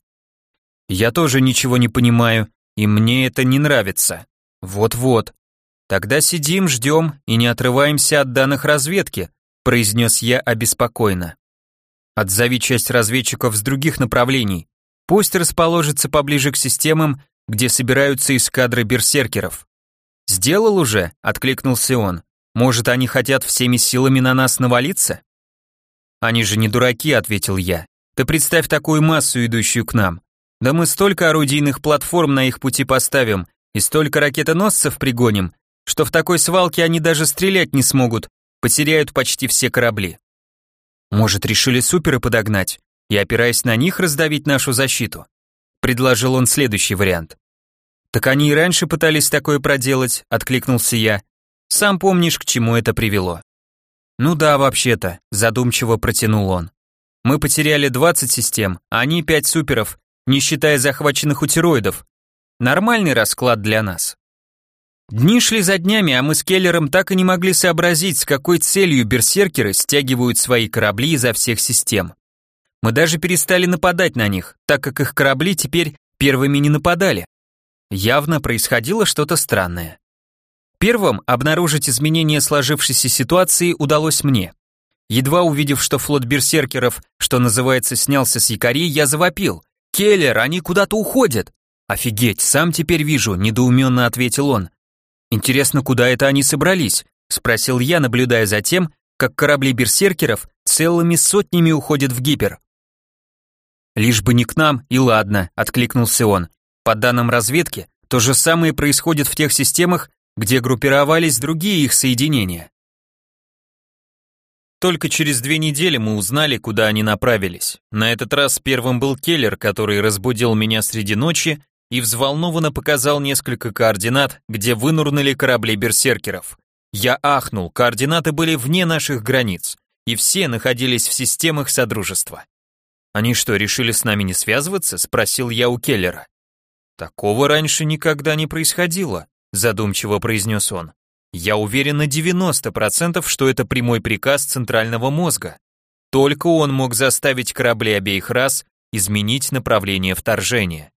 «Я тоже ничего не понимаю, и мне это не нравится». «Вот-вот. Тогда сидим, ждем и не отрываемся от данных разведки», — произнес я обеспокоенно. «Отзови часть разведчиков с других направлений. Пусть расположится поближе к системам, где собираются эскадры берсеркеров». «Сделал уже?» — откликнулся он. «Может, они хотят всеми силами на нас навалиться?» «Они же не дураки», — ответил я. «Ты представь такую массу, идущую к нам. Да мы столько орудийных платформ на их пути поставим и столько ракетоносцев пригоним, что в такой свалке они даже стрелять не смогут, потеряют почти все корабли. Может, решили суперы подогнать и, опираясь на них, раздавить нашу защиту?» Предложил он следующий вариант. «Так они и раньше пытались такое проделать», — откликнулся я. «Сам помнишь, к чему это привело». «Ну да, вообще-то», — задумчиво протянул он. «Мы потеряли двадцать систем, а они пять суперов, не считая захваченных утероидов. Нормальный расклад для нас». Дни шли за днями, а мы с Келлером так и не могли сообразить, с какой целью берсеркеры стягивают свои корабли изо всех систем. Мы даже перестали нападать на них, так как их корабли теперь первыми не нападали. Явно происходило что-то странное. Первым обнаружить изменения сложившейся ситуации удалось мне. Едва увидев, что флот берсеркеров, что называется, снялся с якорей, я завопил: «Келлер, они куда-то уходят!» «Офигеть, сам теперь вижу», — недоуменно ответил он. «Интересно, куда это они собрались?» — спросил я, наблюдая за тем, как корабли берсеркеров целыми сотнями уходят в гипер. «Лишь бы не к нам, и ладно», — откликнулся он. «По данным разведки, то же самое происходит в тех системах, где группировались другие их соединения». Только через две недели мы узнали, куда они направились. На этот раз первым был Келлер, который разбудил меня среди ночи и взволнованно показал несколько координат, где вынурнули корабли берсеркеров. Я ахнул, координаты были вне наших границ, и все находились в системах Содружества. «Они что, решили с нами не связываться?» — спросил я у Келлера. «Такого раньше никогда не происходило», — задумчиво произнес он. «Я уверен на девяносто процентов, что это прямой приказ центрального мозга. Только он мог заставить корабли обеих рас изменить направление вторжения».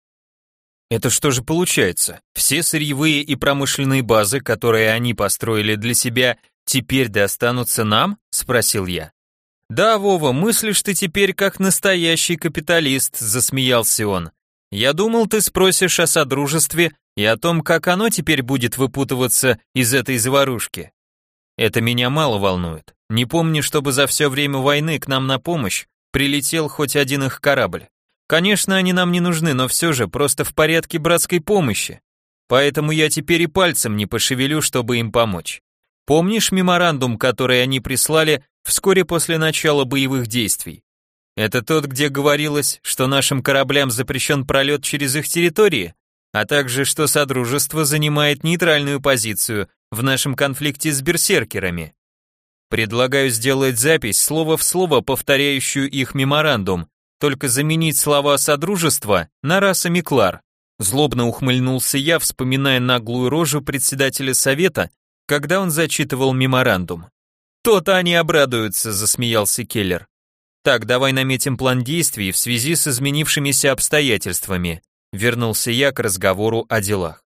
«Это что же получается? Все сырьевые и промышленные базы, которые они построили для себя, теперь достанутся нам?» — спросил я. «Да, Вова, мыслишь ты теперь как настоящий капиталист», — засмеялся он. «Я думал, ты спросишь о Содружестве и о том, как оно теперь будет выпутываться из этой заварушки. Это меня мало волнует. Не помню, чтобы за все время войны к нам на помощь прилетел хоть один их корабль. Конечно, они нам не нужны, но все же просто в порядке братской помощи. Поэтому я теперь и пальцем не пошевелю, чтобы им помочь. Помнишь меморандум, который они прислали вскоре после начала боевых действий? Это тот, где говорилось, что нашим кораблям запрещен пролет через их территории, а также что Содружество занимает нейтральную позицию в нашем конфликте с берсеркерами. Предлагаю сделать запись слово в слово, повторяющую их меморандум, только заменить слова Содружества на раса Миклар. Злобно ухмыльнулся я, вспоминая наглую рожу председателя совета, когда он зачитывал меморандум. «То-то они обрадуются», — засмеялся Келлер. «Так, давай наметим план действий в связи с изменившимися обстоятельствами», — вернулся я к разговору о делах.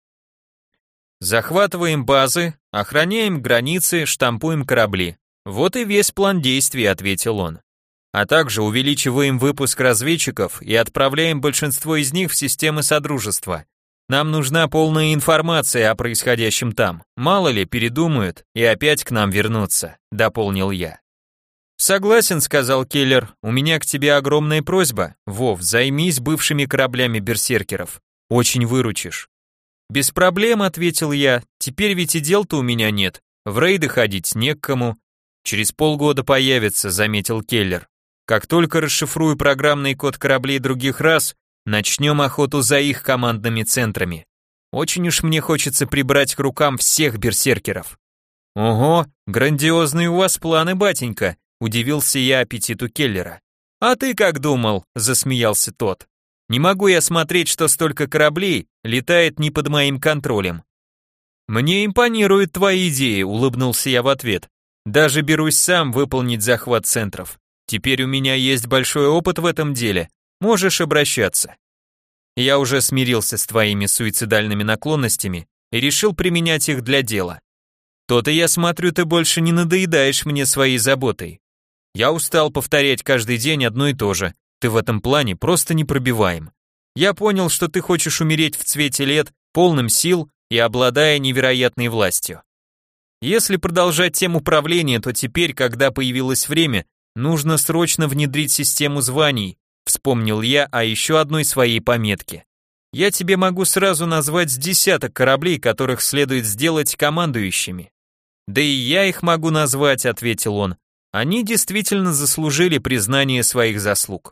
«Захватываем базы, охраняем границы, штампуем корабли. Вот и весь план действий», — ответил он. а также увеличиваем выпуск разведчиков и отправляем большинство из них в системы Содружества. Нам нужна полная информация о происходящем там. Мало ли, передумают и опять к нам вернутся», — дополнил я. «Согласен», — сказал Келлер, — «у меня к тебе огромная просьба. Вов, займись бывшими кораблями берсеркеров. Очень выручишь». «Без проблем», — ответил я, — «теперь ведь и дел-то у меня нет. В рейды ходить не к кому». «Через полгода появится», — заметил Келлер. «Как только расшифрую программный код кораблей других рас, начнем охоту за их командными центрами. Очень уж мне хочется прибрать к рукам всех берсеркеров». «Ого, грандиозные у вас планы, батенька», — удивился я аппетиту Келлера. «А ты как думал?» — засмеялся тот. «Не могу я смотреть, что столько кораблей летает не под моим контролем». «Мне импонируют твои идеи», — улыбнулся я в ответ. «Даже берусь сам выполнить захват центров. Теперь у меня есть большой опыт в этом деле. Можешь обращаться». Я уже смирился с твоими суицидальными наклонностями и решил применять их для дела. То-то я смотрю, ты больше не надоедаешь мне своей заботой. Я устал повторять каждый день одно и то же. Ты в этом плане просто непробиваем. Я понял, что ты хочешь умереть в цвете лет, полным сил и обладая невероятной властью. Если продолжать тему управления, то теперь, когда появилось время, нужно срочно внедрить систему званий. Вспомнил я о еще одной своей пометке. Я тебе могу сразу назвать с десяток кораблей, которых следует сделать командующими. Да и я их могу назвать, ответил он. Они действительно заслужили признание своих заслуг.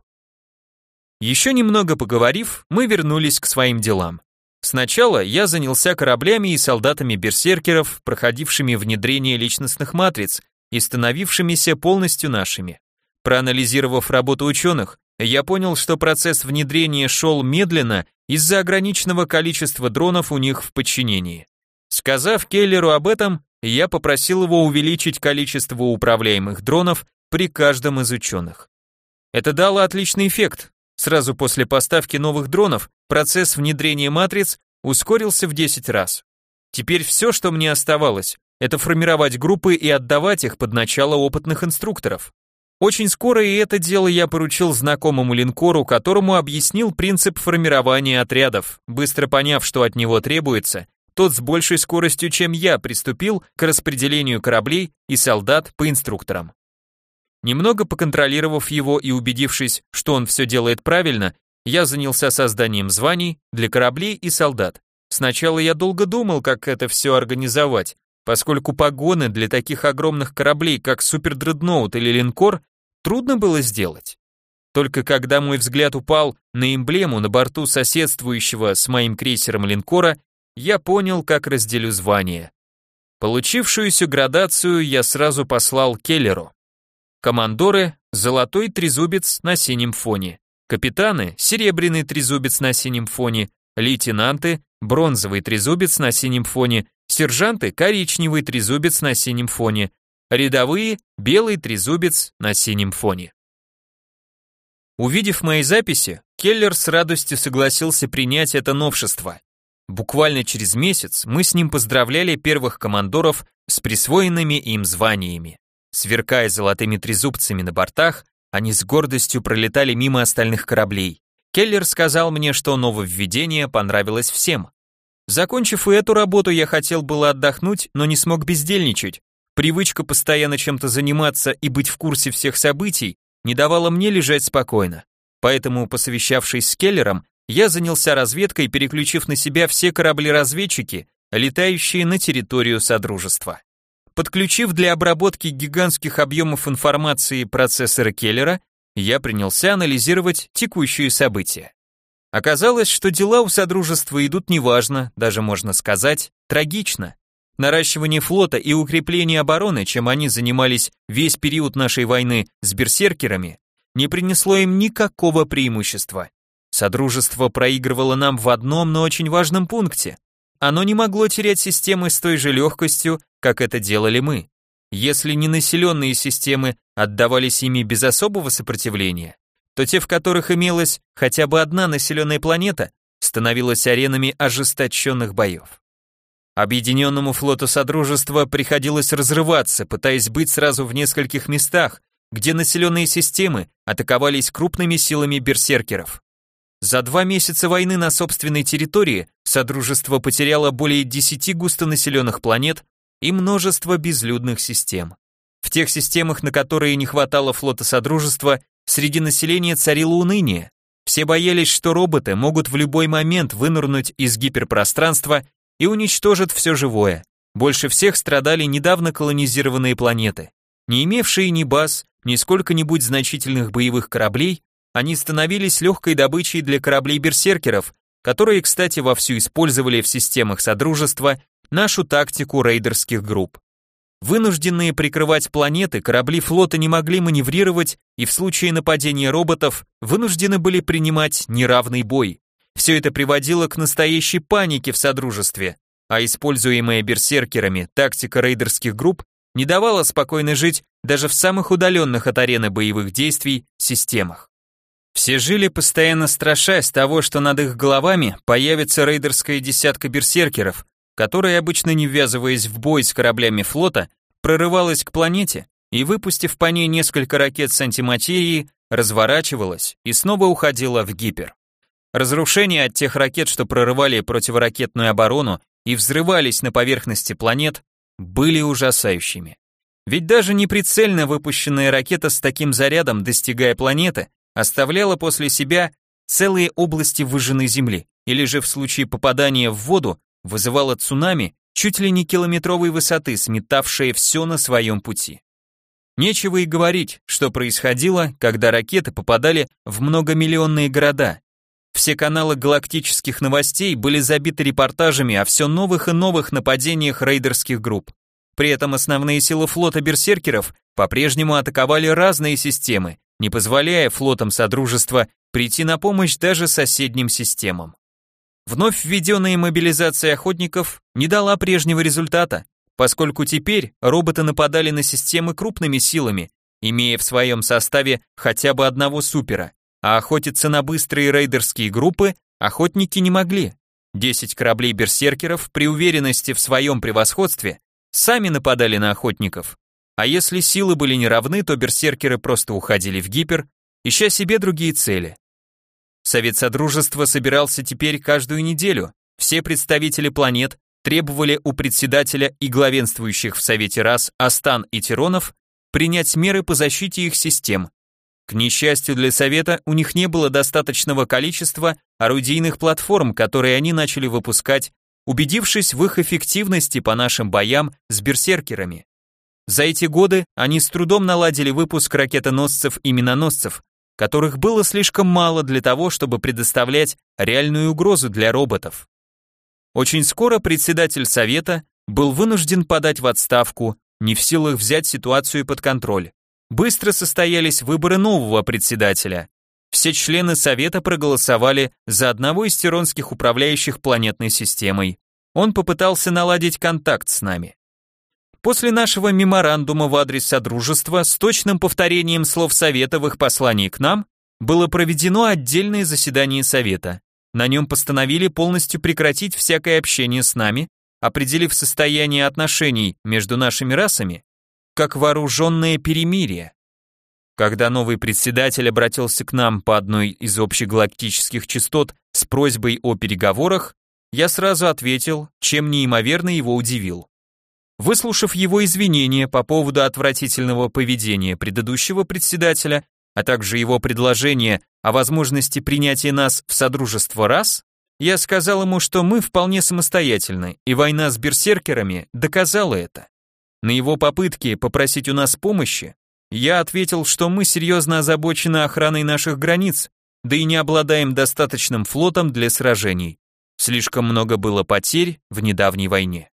Еще немного поговорив, мы вернулись к своим делам. Сначала я занялся кораблями и солдатами берсеркеров, проходившими внедрение личностных матриц и становившимися полностью нашими. Проанализировав работу ученых, я понял, что процесс внедрения шел медленно из-за ограниченного количества дронов у них в подчинении. Сказав Келлеру об этом, я попросил его увеличить количество управляемых дронов при каждом из ученых. Это дало отличный эффект. Сразу после поставки новых дронов процесс внедрения матриц ускорился в десять раз. Теперь все, что мне оставалось, это формировать группы и отдавать их под начало опытных инструкторов. Очень скоро и это дело я поручил знакомому линкору, которому объяснил принцип формирования отрядов. Быстро поняв, что от него требуется, тот с большей скоростью, чем я, приступил к распределению кораблей и солдат по инструкторам. Немного поконтролировав его и убедившись, что он все делает правильно, я занялся созданием званий для кораблей и солдат. Сначала я долго думал, как это все организовать, поскольку погоны для таких огромных кораблей, как супердредноут или линкор, трудно было сделать. Только когда мой взгляд упал на эмблему на борту соседствующего с моим крейсером линкора, я понял, как разделю звания. Получившуюся градацию я сразу послал Келлеру. Командоры – золотой трезубец на синем фоне, капитаны – серебряный трезубец на синем фоне, лейтенанты – бронзовый трезубец на синем фоне, сержанты – коричневый трезубец на синем фоне, рядовые – белый трезубец на синем фоне. Увидев мои записи, Келлер с радостью согласился принять это новшество. Буквально через месяц мы с ним поздравляли первых командоров с присвоенными им званиями. Сверкая золотыми трезубцами на бортах, они с гордостью пролетали мимо остальных кораблей. Келлер сказал мне, что нововведение понравилось всем. Закончив и эту работу, я хотел было отдохнуть, но не смог бездельничать. Привычка постоянно чем-то заниматься и быть в курсе всех событий не давала мне лежать спокойно. Поэтому, посовещавшись с Келлером, я занялся разведкой, переключив на себя все корабли-разведчики, летающие на территорию Содружества. Подключив для обработки гигантских объемов информации процессоры Келлера, я принялся анализировать текущие события. Оказалось, что дела у Содружества идут неважно, даже можно сказать, трагично. Наращивание флота и укрепление обороны, чем они занимались весь период нашей войны с берсеркерами, не принесло им никакого преимущества. Содружество проигрывало нам в одном, но очень важном пункте. Оно не могло терять системы с той же легкостью, как это делали мы. Если ненаселенные системы отдавались ими без особого сопротивления, то те, в которых имелась хотя бы одна населенная планета, становилась аренами ожесточенных боев. Объединенному флоту Содружества приходилось разрываться, пытаясь быть сразу в нескольких местах, где населенные системы атаковались крупными силами берсеркеров. За два месяца войны на собственной территории Содружество потеряло более десяти густонаселенных планет и множество безлюдных систем. В тех системах, на которые не хватало флота Содружества, среди населения царило уныние. Все боялись, что роботы могут в любой момент вынырнуть из гиперпространства и уничтожат все живое. Больше всех страдали недавно колонизированные планеты. Не имевшие ни баз, ни сколько-нибудь значительных боевых кораблей, они становились легкой добычей для кораблей-берсеркеров, которые, кстати, вовсю использовали в системах Содружества нашу тактику рейдерских групп. Вынужденные прикрывать планеты, корабли флота не могли маневрировать и в случае нападения роботов вынуждены были принимать неравный бой. Все это приводило к настоящей панике в Содружестве, а используемая берсеркерами тактика рейдерских групп не давала спокойно жить даже в самых удаленных от арены боевых действий системах. Все жили, постоянно страшась того, что над их головами появится рейдерская десятка берсеркеров, которая, обычно не ввязываясь в бой с кораблями флота, прорывалась к планете и, выпустив по ней несколько ракет с антиматерией, разворачивалась и снова уходила в гипер. Разрушения от тех ракет, что прорывали противоракетную оборону и взрывались на поверхности планет, были ужасающими. Ведь даже неприцельно выпущенная ракета с таким зарядом, достигая планеты, оставляла после себя целые области выжженной земли, или же в случае попадания в воду вызывала цунами чуть ли не километровой высоты, сметавшее все на своем пути. Нечего и говорить, что происходило, когда ракеты попадали в многомиллионные города. Все каналы галактических новостей были забиты репортажами о все новых и новых нападениях рейдерских групп. При этом основные силы флота берсеркеров по-прежнему атаковали разные системы, не позволяя флотам Содружества прийти на помощь даже соседним системам. Вновь введенная мобилизация охотников не дала прежнего результата, поскольку теперь роботы нападали на системы крупными силами, имея в своем составе хотя бы одного супера, а охотиться на быстрые рейдерские группы охотники не могли. Десять кораблей берсеркеров при уверенности в своем превосходстве сами нападали на охотников, а если силы были неравны, то берсеркеры просто уходили в гипер, ища себе другие цели. Совет Содружества собирался теперь каждую неделю. Все представители планет требовали у председателя и главенствующих в Совете рас Астан и Тиронов принять меры по защите их систем. К несчастью для Совета, у них не было достаточного количества орудийных платформ, которые они начали выпускать, убедившись в их эффективности по нашим боям с берсеркерами. За эти годы они с трудом наладили выпуск ракетоносцев и миноносцев, которых было слишком мало для того, чтобы предоставлять реальную угрозу для роботов. Очень скоро председатель Совета был вынужден подать в отставку, не в силах взять ситуацию под контроль. Быстро состоялись выборы нового председателя. Все члены Совета проголосовали за одного из тиронских управляющих планетной системой. Он попытался наладить контакт с нами. После нашего меморандума в адрес Содружества с точным повторением слов Совета в их послании к нам было проведено отдельное заседание Совета. На нем постановили полностью прекратить всякое общение с нами, определив состояние отношений между нашими расами как вооруженное перемирие. Когда новый председатель обратился к нам по одной из общегалактических частот с просьбой о переговорах, я сразу ответил, чем неимоверно его удивил. Выслушав его извинения по поводу отвратительного поведения предыдущего председателя, а также его предложение о возможности принятия нас в Содружество рас, я сказал ему, что мы вполне самостоятельны, и война с берсеркерами доказала это. На его попытки попросить у нас помощи, я ответил, что мы серьезно озабочены охраной наших границ, да и не обладаем достаточным флотом для сражений. Слишком много было потерь в недавней войне.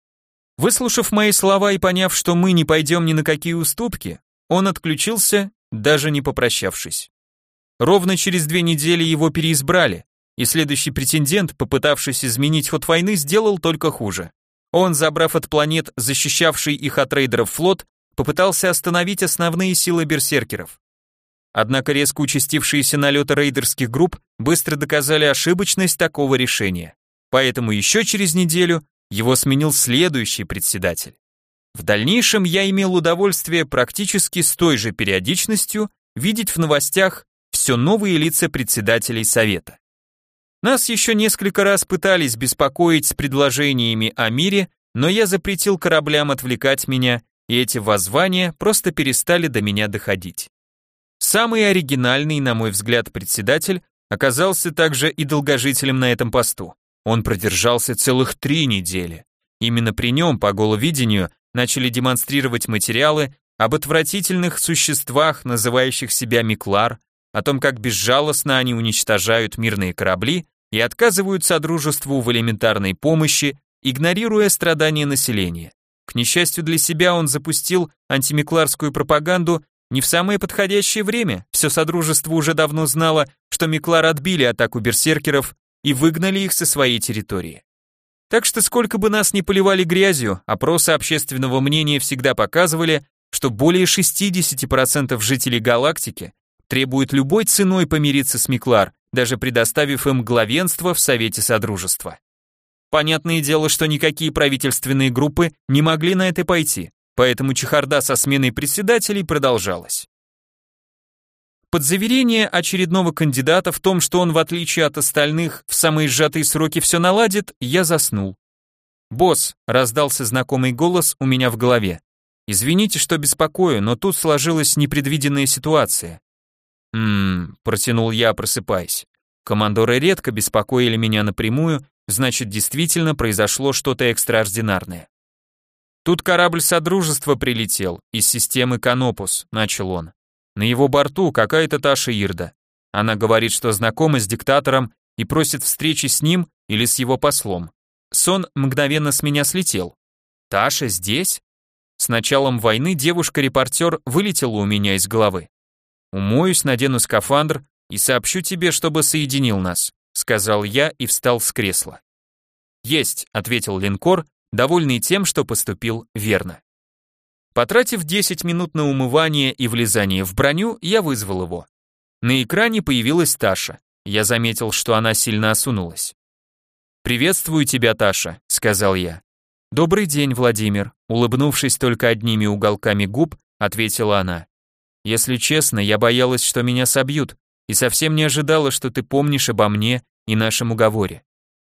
Выслушав мои слова и поняв, что мы не пойдем ни на какие уступки, он отключился, даже не попрощавшись. Ровно через две недели его переизбрали, и следующий претендент, попытавшись изменить ход войны, сделал только хуже. Он, забрав от планет, защищавший их от рейдеров флот, попытался остановить основные силы берсеркеров. Однако резко участившиеся налеты рейдерских групп быстро доказали ошибочность такого решения. Поэтому еще через неделю его сменил следующий председатель. В дальнейшем я имел удовольствие практически с той же периодичностью видеть в новостях все новые лица председателей совета. Нас еще несколько раз пытались беспокоить с предложениями о мире, но я запретил кораблям отвлекать меня, и эти воззвания просто перестали до меня доходить. Самый оригинальный, на мой взгляд, председатель оказался также и долгожителем на этом посту. Он продержался целых три недели. Именно при нем, по головидению, начали демонстрировать материалы об отвратительных существах, называющих себя Миклар, о том, как безжалостно они уничтожают мирные корабли и отказывают Содружеству в элементарной помощи, игнорируя страдания населения. К несчастью для себя, он запустил антимикларскую пропаганду не в самое подходящее время. Все Содружество уже давно знало, что Миклар отбили атаку берсеркеров и выгнали их со своей территории. Так что сколько бы нас ни поливали грязью, опросы общественного мнения всегда показывали, что более шестьдесят процентов жителей галактики требуют любой ценой помириться с Миклар, даже предоставив им главенство в Совете Содружества. Понятное дело, что никакие правительственные группы не могли на это пойти, поэтому чехарда со сменой председателей продолжалась. Под заверение очередного кандидата в том, что он, в отличие от остальных, в самые сжатые сроки все наладит, я заснул. «Босс», — раздался знакомый голос у меня в голове. «Извините, что беспокою, но тут сложилась непредвиденная ситуация». «Ммм», — протянул я, просыпаясь. Командоры редко беспокоили меня напрямую, значит, действительно произошло что-то экстраординарное. «Тут корабль Содружества прилетел, из системы Канопус», — начал он. «На его борту какая-то Таша Ирда. Она говорит, что знакома с диктатором и просит встречи с ним или с его послом. Сон мгновенно с меня слетел. Таша здесь?» С началом войны девушка-репортер вылетела у меня из головы. «Умоюсь, надену скафандр и сообщу тебе, чтобы соединил нас», сказал я и встал с кресла. «Есть», ответил линкор, довольный тем, что поступил верно. Потратив десять минут на умывание и влезание в броню, я вызвал его. На экране появилась Таша. Я заметил, что она сильно осунулась. «Приветствую тебя, Таша», — сказал я. «Добрый день, Владимир», — улыбнувшись только одними уголками губ, ответила она. «Если честно, я боялась, что меня собьют, и совсем не ожидала, что ты помнишь обо мне и нашем уговоре».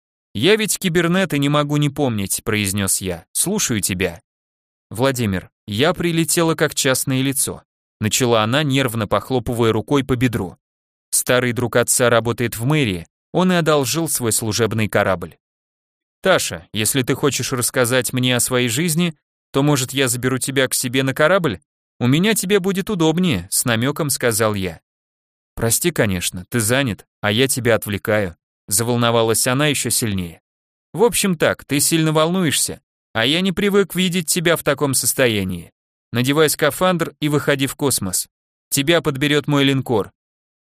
«Я ведь кибернет и не могу не помнить», — произнес я. «Слушаю тебя». «Владимир, я прилетела как частное лицо», — начала она, нервно похлопывая рукой по бедру. «Старый друг отца работает в мэрии, он и одолжил свой служебный корабль. Таша, если ты хочешь рассказать мне о своей жизни, то, может, я заберу тебя к себе на корабль? У меня тебе будет удобнее», — с намеком сказал я. «Прости, конечно, ты занят, а я тебя отвлекаю», — заволновалась она еще сильнее. «В общем так, ты сильно волнуешься, а я не привык видеть тебя в таком состоянии. Надевай скафандр и выходи в космос. Тебя подберет мой линкор.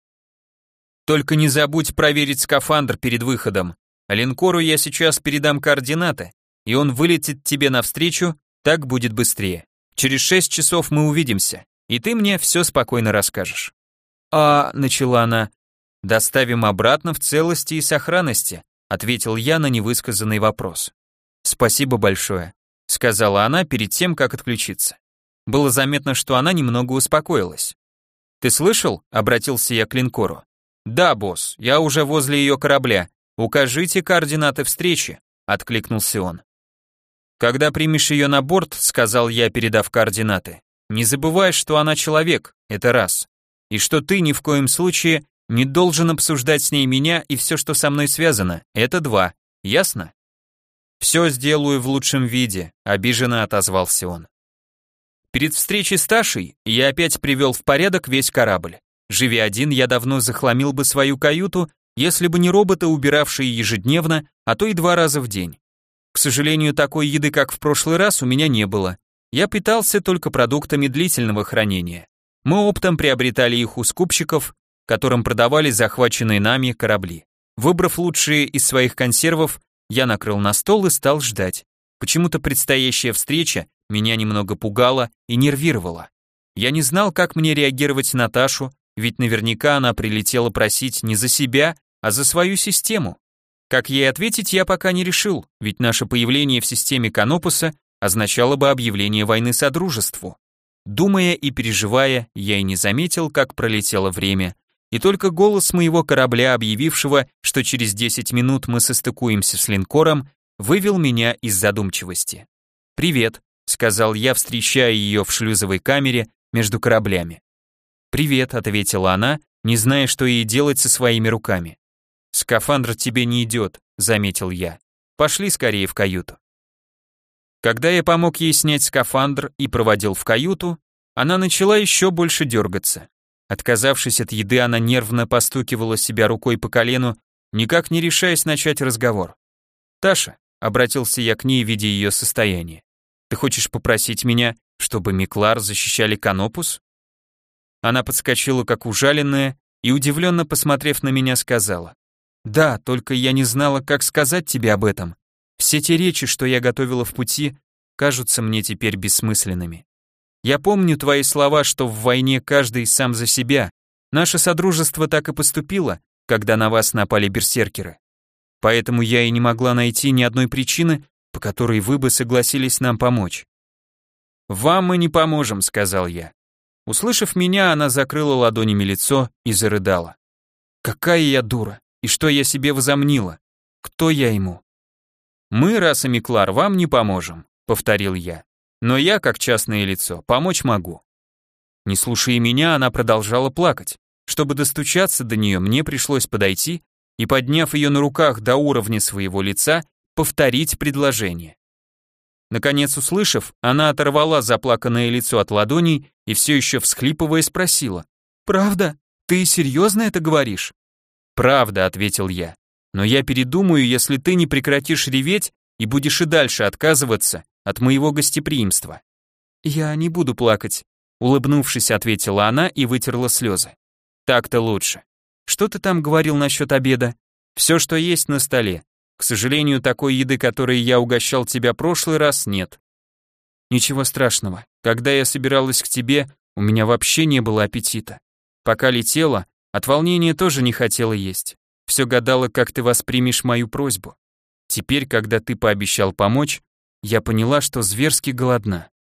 Только не забудь проверить скафандр перед выходом. Линкору я сейчас передам координаты, и он вылетит тебе навстречу, так будет быстрее. Через шесть часов мы увидимся, и ты мне все спокойно расскажешь». «А», — начала она. «Доставим обратно в целости и сохранности», — ответил я на невысказанный вопрос. «Спасибо большое», — сказала она перед тем, как отключиться. Было заметно, что она немного успокоилась. «Ты слышал?» — обратился я к линкору. «Да, босс, я уже возле ее корабля. Укажите координаты встречи», — откликнулся он. «Когда примешь ее на борт», — сказал я, передав координаты, «не забывай, что она человек, это раз, и что ты ни в коем случае не должен обсуждать с ней меня и все, что со мной связано, это два, ясно?» «Все сделаю в лучшем виде», — обиженно отозвался он. Перед встречей с Ташей я опять привел в порядок весь корабль. Живя один, я давно захламил бы свою каюту, если бы не роботы, убиравшие ежедневно, а то и два раза в день. К сожалению, такой еды, как в прошлый раз, у меня не было. Я питался только продуктами длительного хранения. Мы оптом приобретали их у скупщиков, которым продавали захваченные нами корабли. Выбрав лучшие из своих консервов, я накрыл на стол и стал ждать. Почему-то предстоящая встреча меня немного пугала и нервировала. Я не знал, как мне реагировать на Ташу, ведь наверняка она прилетела просить не за себя, а за свою систему. Как ей ответить, я пока не решил, ведь наше появление в системе Канопуса означало бы объявление войны Содружеству. Думая и переживая, я и не заметил, как пролетело время, и только голос моего корабля, объявившего, что через десять минут мы состыкуемся с линкором, вывел меня из задумчивости. «Привет», — сказал я, встречая ее в шлюзовой камере между кораблями. «Привет», — ответила она, не зная, что ей делать со своими руками. «Скафандр тебе не идет», — заметил я. «Пошли скорее в каюту». Когда я помог ей снять скафандр и проводил в каюту, она начала еще больше дергаться. Отказавшись от еды, она нервно постукивала себя рукой по колену, никак не решаясь начать разговор. «Таша», — обратился я к ней, видя ее состояние, «ты хочешь попросить меня, чтобы Миклар защищали Канопус?» Она подскочила как ужаленная и, удивленно посмотрев на меня, сказала: «Да, только я не знала, как сказать тебе об этом. Все те речи, что я готовила в пути, кажутся мне теперь бессмысленными. Я помню твои слова, что в войне каждый сам за себя. Наше содружество так и поступило, когда на вас напали берсеркеры. Поэтому я и не могла найти ни одной причины, по которой вы бы согласились нам помочь». «Вам мы не поможем», — сказал я. Услышав меня, она закрыла ладонями лицо и зарыдала. «Какая я дура! И что я себе возомнила? Кто я ему?» «Мы, раса Миклар, вам не поможем», — повторил я. «Но я, как частное лицо, помочь могу». Не слушая меня, она продолжала плакать. Чтобы достучаться до нее, мне пришлось подойти и, подняв ее на руках до уровня своего лица, повторить предложение. Наконец, услышав, она оторвала заплаканное лицо от ладоней и все еще всхлипывая спросила: «Правда? Ты серьезно это говоришь?» «Правда», — ответил я. «Но я передумаю, если ты не прекратишь реветь и будешь и дальше отказываться от моего гостеприимства». «Я не буду плакать», — улыбнувшись, ответила она и вытерла слезы. «Так-то лучше. Что ты там говорил насчет обеда? Все, что есть на столе. К сожалению, такой еды, которой я угощал тебя прошлый раз, нет». «Ничего страшного. Когда я собиралась к тебе, у меня вообще не было аппетита. Пока летела, от волнения тоже не хотела есть. Все гадала, как ты воспримешь мою просьбу. Теперь, когда ты пообещал помочь, я поняла, что зверски голодна».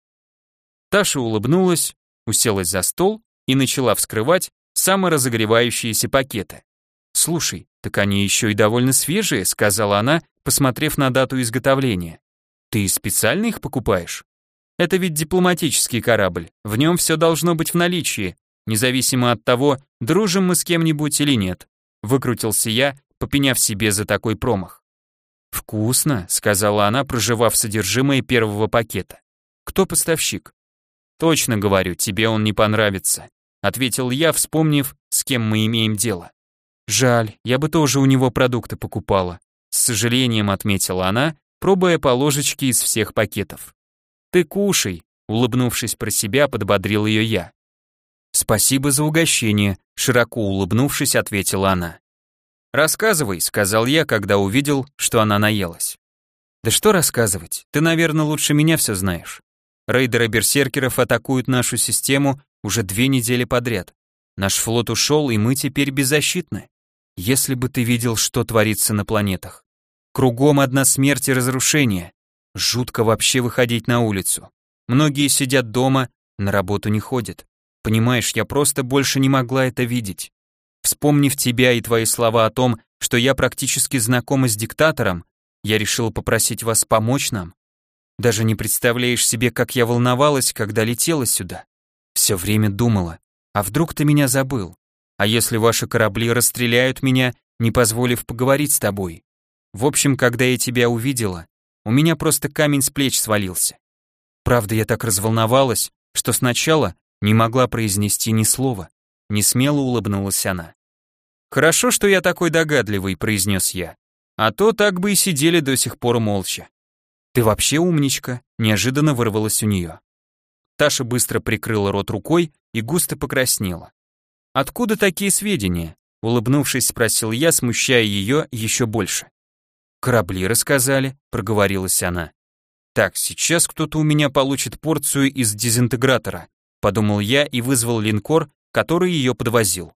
Таша улыбнулась, уселась за стол и начала вскрывать саморазогревающиеся пакеты. «Слушай, так они еще и довольно свежие», — сказала она, посмотрев на дату изготовления. «Ты специально их покупаешь? Это ведь дипломатический корабль, в нем все должно быть в наличии, независимо от того, дружим мы с кем-нибудь или нет», — выкрутился я, попеняв себе за такой промах. «Вкусно», — сказала она, прожевав содержимое первого пакета. «Кто поставщик?» «Точно говорю, тебе он не понравится», — ответил я, вспомнив, с кем мы имеем дело. «Жаль, я бы тоже у него продукты покупала», — с сожалением отметила она, пробуя по ложечке из всех пакетов. «Ты кушай», — улыбнувшись про себя, подбодрил ее я. «Спасибо за угощение», — широко улыбнувшись, ответила она. «Рассказывай», — сказал я, когда увидел, что она наелась. «Да что рассказывать, ты, наверное, лучше меня все знаешь. Рейдеры берсеркеров атакуют нашу систему уже две недели подряд. Наш флот ушел, и мы теперь беззащитны. Если бы ты видел, что творится на планетах. Кругом одна смерть и разрушение. Жутко вообще выходить на улицу. Многие сидят дома, на работу не ходят. Понимаешь, я просто больше не могла это видеть. Вспомнив тебя и твои слова о том, что я практически знакома с диктатором, я решила попросить вас помочь нам. Даже не представляешь себе, как я волновалась, когда летела сюда. Все время думала, а вдруг ты меня забыл? А если ваши корабли расстреляют меня, не позволив поговорить с тобой? В общем, когда я тебя увидела, у меня просто камень с плеч свалился. Правда, я так разволновалась, что сначала не могла произнести ни слова. Несмело улыбнулась она. «Хорошо, что я такой догадливый», — произнес я. «А то так бы и сидели до сих пор молча». «Ты вообще умничка», — неожиданно вырвалось у нее. Таша быстро прикрыла рот рукой и густо покраснела. «Откуда такие сведения?» — улыбнувшись, спросил я, смущая ее еще больше. «Корабли рассказали», — проговорилась она. «Так, сейчас кто-то у меня получит порцию из дезинтегратора», — подумал я и вызвал линкор, который ее подвозил.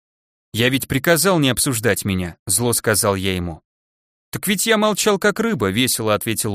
«Я ведь приказал не обсуждать меня», — зло сказал я ему. «Так ведь я молчал как рыба», — весело ответил он.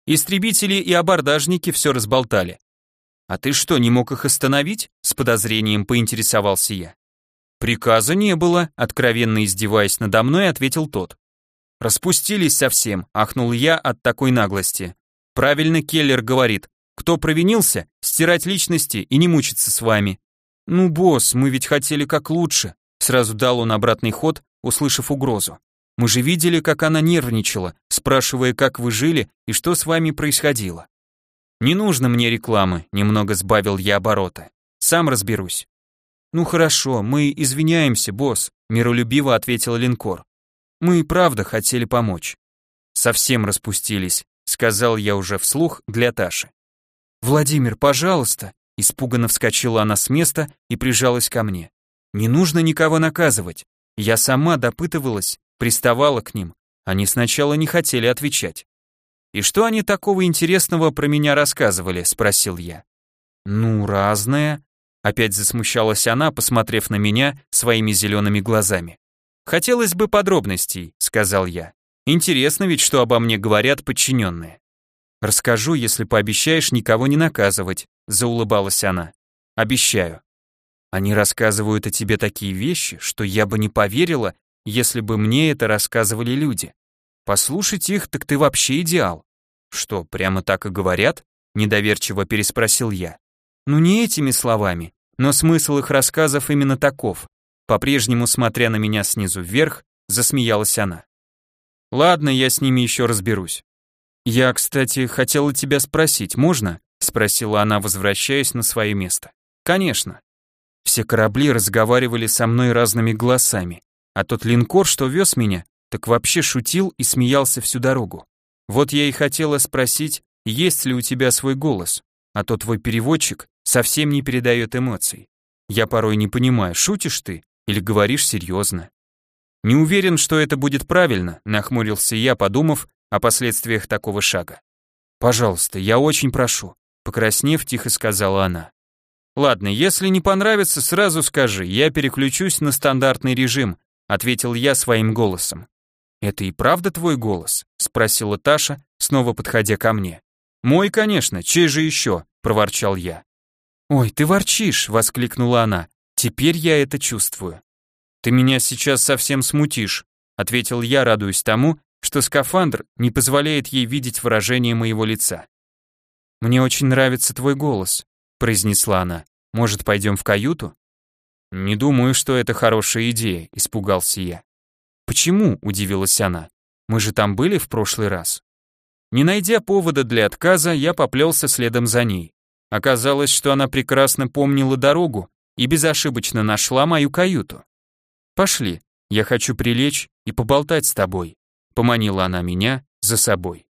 Истребители и абордажники все разболтали. А ты что, не мог их остановить? С подозрением поинтересовался я. Приказа не было, откровенно издеваясь надо мной, ответил тот. Распустились совсем, ахнул я от такой наглости. Правильно Келлер говорит, кто провинился, стирать личности и не мучиться с вами. Ну, босс, мы ведь хотели как лучше. Сразу дал он обратный ход, услышав угрозу. Мы же видели, как она нервничала, спрашивая, как вы жили и что с вами происходило. Не нужно мне рекламы, немного сбавил я обороты. Сам разберусь. Ну хорошо, мы извиняемся, босс, миролюбиво ответил линкор. Мы и правда хотели помочь. Совсем распустились, сказал я уже вслух для Таши. Владимир, пожалуйста, испуганно вскочила она с места и прижалась ко мне. Не нужно никого наказывать. Я сама допытывалась, приставала к ним. Они сначала не хотели отвечать. «И что они такого интересного про меня рассказывали?» – спросил я. «Ну, разное». Опять засмущалась она, посмотрев на меня своими зелеными глазами. «Хотелось бы подробностей», – сказал я. «Интересно ведь, что обо мне говорят подчиненные». «Расскажу, если пообещаешь никого не наказывать», – заулыбалась она. «Обещаю». «Они рассказывают о тебе такие вещи, что я бы не поверила, если бы мне это рассказывали люди. Послушать их, так ты вообще идеал». «Что, прямо так и говорят?» – недоверчиво переспросил я. «Ну не этими словами, но смысл их рассказов именно таков». По-прежнему, смотря на меня снизу вверх, засмеялась она. «Ладно, я с ними еще разберусь». «Я, кстати, хотела тебя спросить, можно?» – спросила она, возвращаясь на свое место. «Конечно». Все корабли разговаривали со мной разными голосами, а тот линкор, что вез меня, так вообще шутил и смеялся всю дорогу. Вот я и хотела спросить, есть ли у тебя свой голос, а то твой переводчик совсем не передает эмоций. Я порой не понимаю, шутишь ты или говоришь серьезно. Не уверен, что это будет правильно, нахмурился я, подумав о последствиях такого шага. Пожалуйста, я очень прошу, покраснев, тихо сказала она. Ладно, если не понравится, сразу скажи, я переключусь на стандартный режим, ответил я своим голосом. Это и правда твой голос? Спросила Таша, снова подходя ко мне. Мой, конечно, чей же еще? Проворчал я. Ой, ты ворчишь, воскликнула она. Теперь я это чувствую. Ты меня сейчас совсем смутишь, ответил я, радуясь тому, что скафандр не позволяет ей видеть выражение моего лица. Мне очень нравится твой голос, произнесла она. Может, пойдем в каюту? Не думаю, что это хорошая идея, испугался я. Почему? Удивилась она. Мы же там были в прошлый раз. Не найдя повода для отказа, я поплелся следом за ней. Оказалось, что она прекрасно помнила дорогу и безошибочно нашла мою каюту. Пошли, я хочу прилечь и поболтать с тобой, поманила она меня за собой.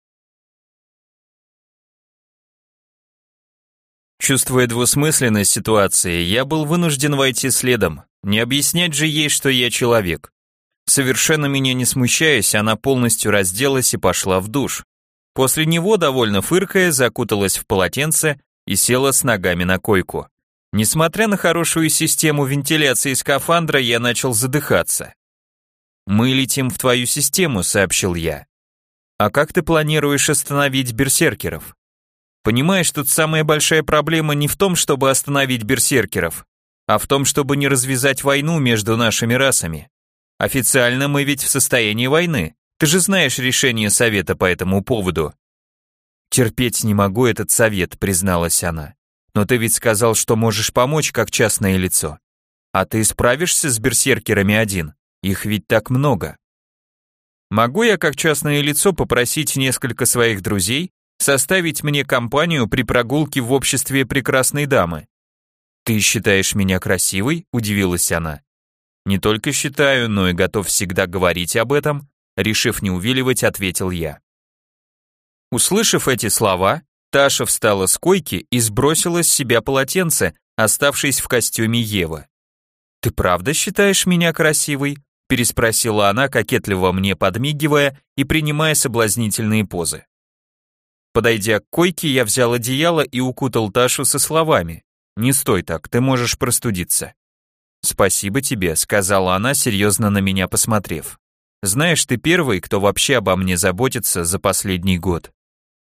Чувствуя двусмысленность ситуации, я был вынужден войти следом, не объяснять же ей, что я человек. Совершенно меня не смущаясь, она полностью разделась и пошла в душ. После него, довольно фыркая, закуталась в полотенце и села с ногами на койку. Несмотря на хорошую систему вентиляции скафандра, я начал задыхаться. «Мы летим в твою систему», — сообщил я. «А как ты планируешь остановить берсеркеров?» Понимаешь, тут самая большая проблема не в том, чтобы остановить берсеркеров, а в том, чтобы не развязать войну между нашими расами. Официально мы ведь в состоянии войны. Ты же знаешь решение совета по этому поводу. Терпеть не могу этот совет, призналась она. Но ты ведь сказал, что можешь помочь как частное лицо. А ты справишься с берсеркерами один? Их ведь так много. Могу я как частное лицо попросить несколько своих друзей составить мне компанию при прогулке в обществе прекрасной дамы? Ты считаешь меня красивой? Удивилась она. Не только считаю, но и готов всегда говорить об этом, решив не увиливать, ответил я. Услышав эти слова, Таша встала с койки и сбросила с себя полотенце, оставшись в костюме Евы. «Ты правда считаешь меня красивой?» переспросила она, кокетливо мне подмигивая и принимая соблазнительные позы. Подойдя к койке, я взял одеяло и укутал Ташу со словами: «Не стой так, ты можешь простудиться». «Спасибо тебе», — сказала она, серьезно на меня посмотрев. «Знаешь, ты первый, кто вообще обо мне заботится за последний год».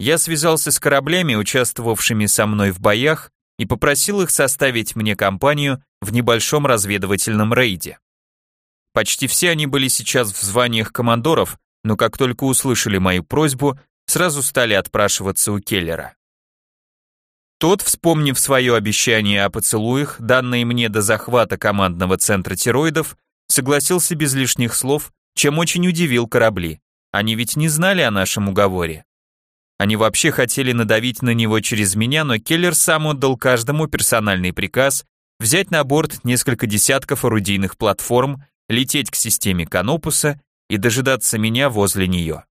Я связался с кораблями, участвовавшими со мной в боях, и попросил их составить мне компанию в небольшом разведывательном рейде. Почти все они были сейчас в званиях командоров, но как только услышали мою просьбу, сразу стали отпрашиваться у Келлера. Тот, вспомнив свое обещание о поцелуях, данное мне до захвата командного центра тероидов, согласился без лишних слов, чем очень удивил корабли. Они ведь не знали о нашем уговоре. Они вообще хотели надавить на него через меня, но Келлер сам отдал каждому персональный приказ взять на борт несколько десятков орудийных платформ, лететь к системе Канопуса и дожидаться меня возле нее.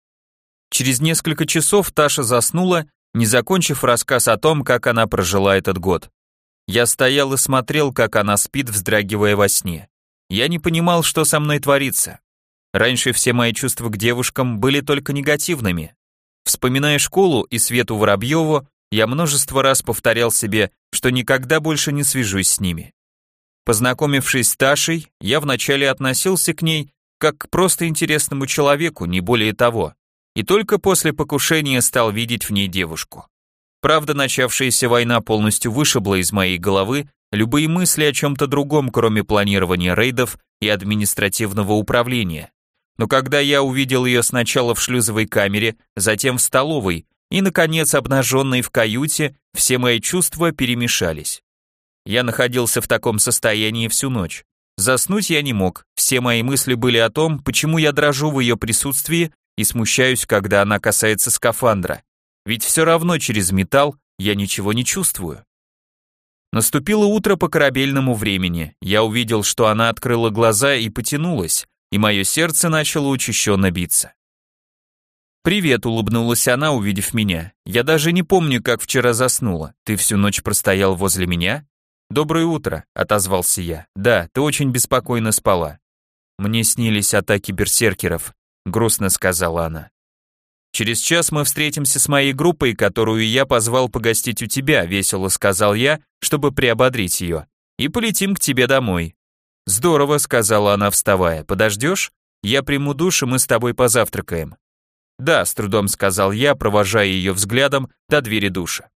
Через несколько часов Таша заснула, не закончив рассказ о том, как она прожила этот год. Я стоял и смотрел, как она спит, вздрагивая во сне. Я не понимал, что со мной творится. Раньше все мои чувства к девушкам были только негативными. Вспоминая школу и Свету Воробьеву, я множество раз повторял себе, что никогда больше не свяжусь с ними. Познакомившись с Ташей, я вначале относился к ней как к просто интересному человеку, не более того, и только после покушения стал видеть в ней девушку. Правда, начавшаяся война полностью вышибла из моей головы любые мысли о чем-то другом, кроме планирования рейдов и административного управления. Но когда я увидел ее сначала в шлюзовой камере, затем в столовой и, наконец, обнаженной в каюте, все мои чувства перемешались. Я находился в таком состоянии всю ночь. Заснуть я не мог, все мои мысли были о том, почему я дрожу в ее присутствии и смущаюсь, когда она касается скафандра. Ведь все равно через металл я ничего не чувствую. Наступило утро по корабельному времени. Я увидел, что она открыла глаза и потянулась, и мое сердце начало учащенно биться. «Привет», — улыбнулась она, увидев меня. «Я даже не помню, как вчера заснула. Ты всю ночь простоял возле меня?» «Доброе утро», — отозвался я. «Да, ты очень беспокойно спала». «Мне снились атаки берсеркеров», — грустно сказала она. «Через час мы встретимся с моей группой, которую я позвал погостить у тебя», — весело сказал я, чтобы приободрить ее. «И полетим к тебе домой». «Здорово», — сказала она, вставая. «Подождешь? Я приму душ, и мы с тобой позавтракаем». «Да», — с трудом сказал я, провожая ее взглядом до двери душа.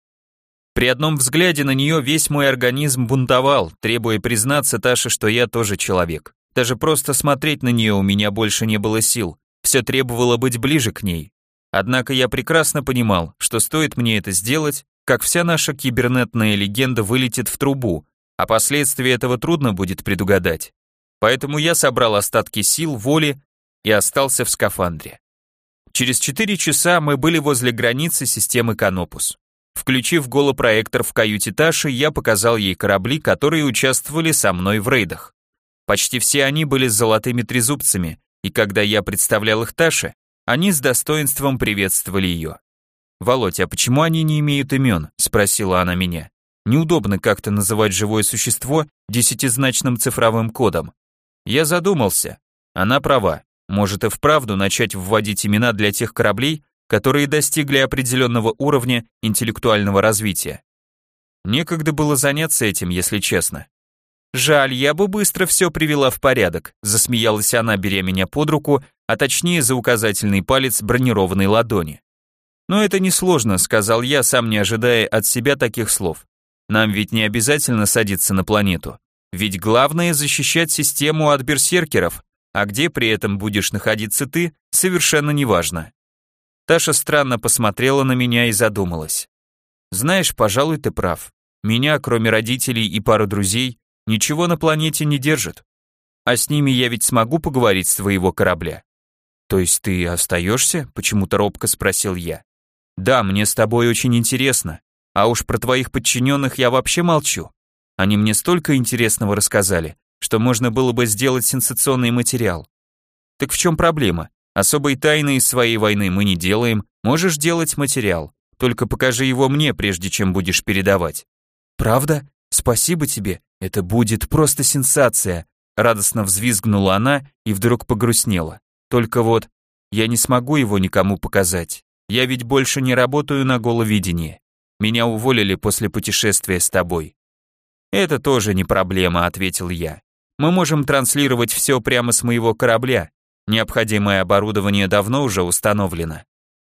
При одном взгляде на нее весь мой организм бунтовал, требуя признаться Таше, что я тоже человек. Даже просто смотреть на нее у меня больше не было сил, все требовало быть ближе к ней. Однако я прекрасно понимал, что стоит мне это сделать, как вся наша кибернетная легенда вылетит в трубу, а последствия этого трудно будет предугадать. Поэтому я собрал остатки сил, воли и остался в скафандре. Через четыре часа мы были возле границы системы Канопус. Включив голопроектор в каюте Таши, я показал ей корабли, которые участвовали со мной в рейдах. Почти все они были с золотыми трезубцами, и когда я представлял их Таше, они с достоинством приветствовали ее. «Володь, а почему они не имеют имен?» – спросила она меня. «Неудобно как-то называть живое существо десятизначным цифровым кодом». Я задумался. Она права. Может и вправду начать вводить имена для тех кораблей, которые достигли определенного уровня интеллектуального развития. Некогда было заняться этим, если честно. «Жаль, я бы быстро все привела в порядок», засмеялась она, беря меня под руку, а точнее за указательный палец бронированной ладони. «Но это несложно», сказал я, сам не ожидая от себя таких слов. «Нам ведь не обязательно садиться на планету. Ведь главное защищать систему от берсеркеров, а где при этом будешь находиться ты, совершенно неважно». Таша странно посмотрела на меня и задумалась. «Знаешь, пожалуй, ты прав. Меня, кроме родителей и пары друзей, ничего на планете не держит. А с ними я ведь смогу поговорить с твоего корабля». «То есть ты остаешься?» — почему-то робко спросил я. «Да, мне с тобой очень интересно. А уж про твоих подчиненных я вообще молчу. Они мне столько интересного рассказали, что можно было бы сделать сенсационный материал. Так в чем проблема? Особой тайны из своей войны мы не делаем, можешь делать материал. Только покажи его мне, прежде чем будешь передавать». «Правда? Спасибо тебе, это будет просто сенсация», радостно взвизгнула она и вдруг погрустнела. «Только вот, я не смогу его никому показать. Я ведь больше не работаю на головидении. Меня уволили после путешествия с тобой». «Это тоже не проблема», ответил я. «Мы можем транслировать все прямо с моего корабля. Необходимое оборудование давно уже установлено».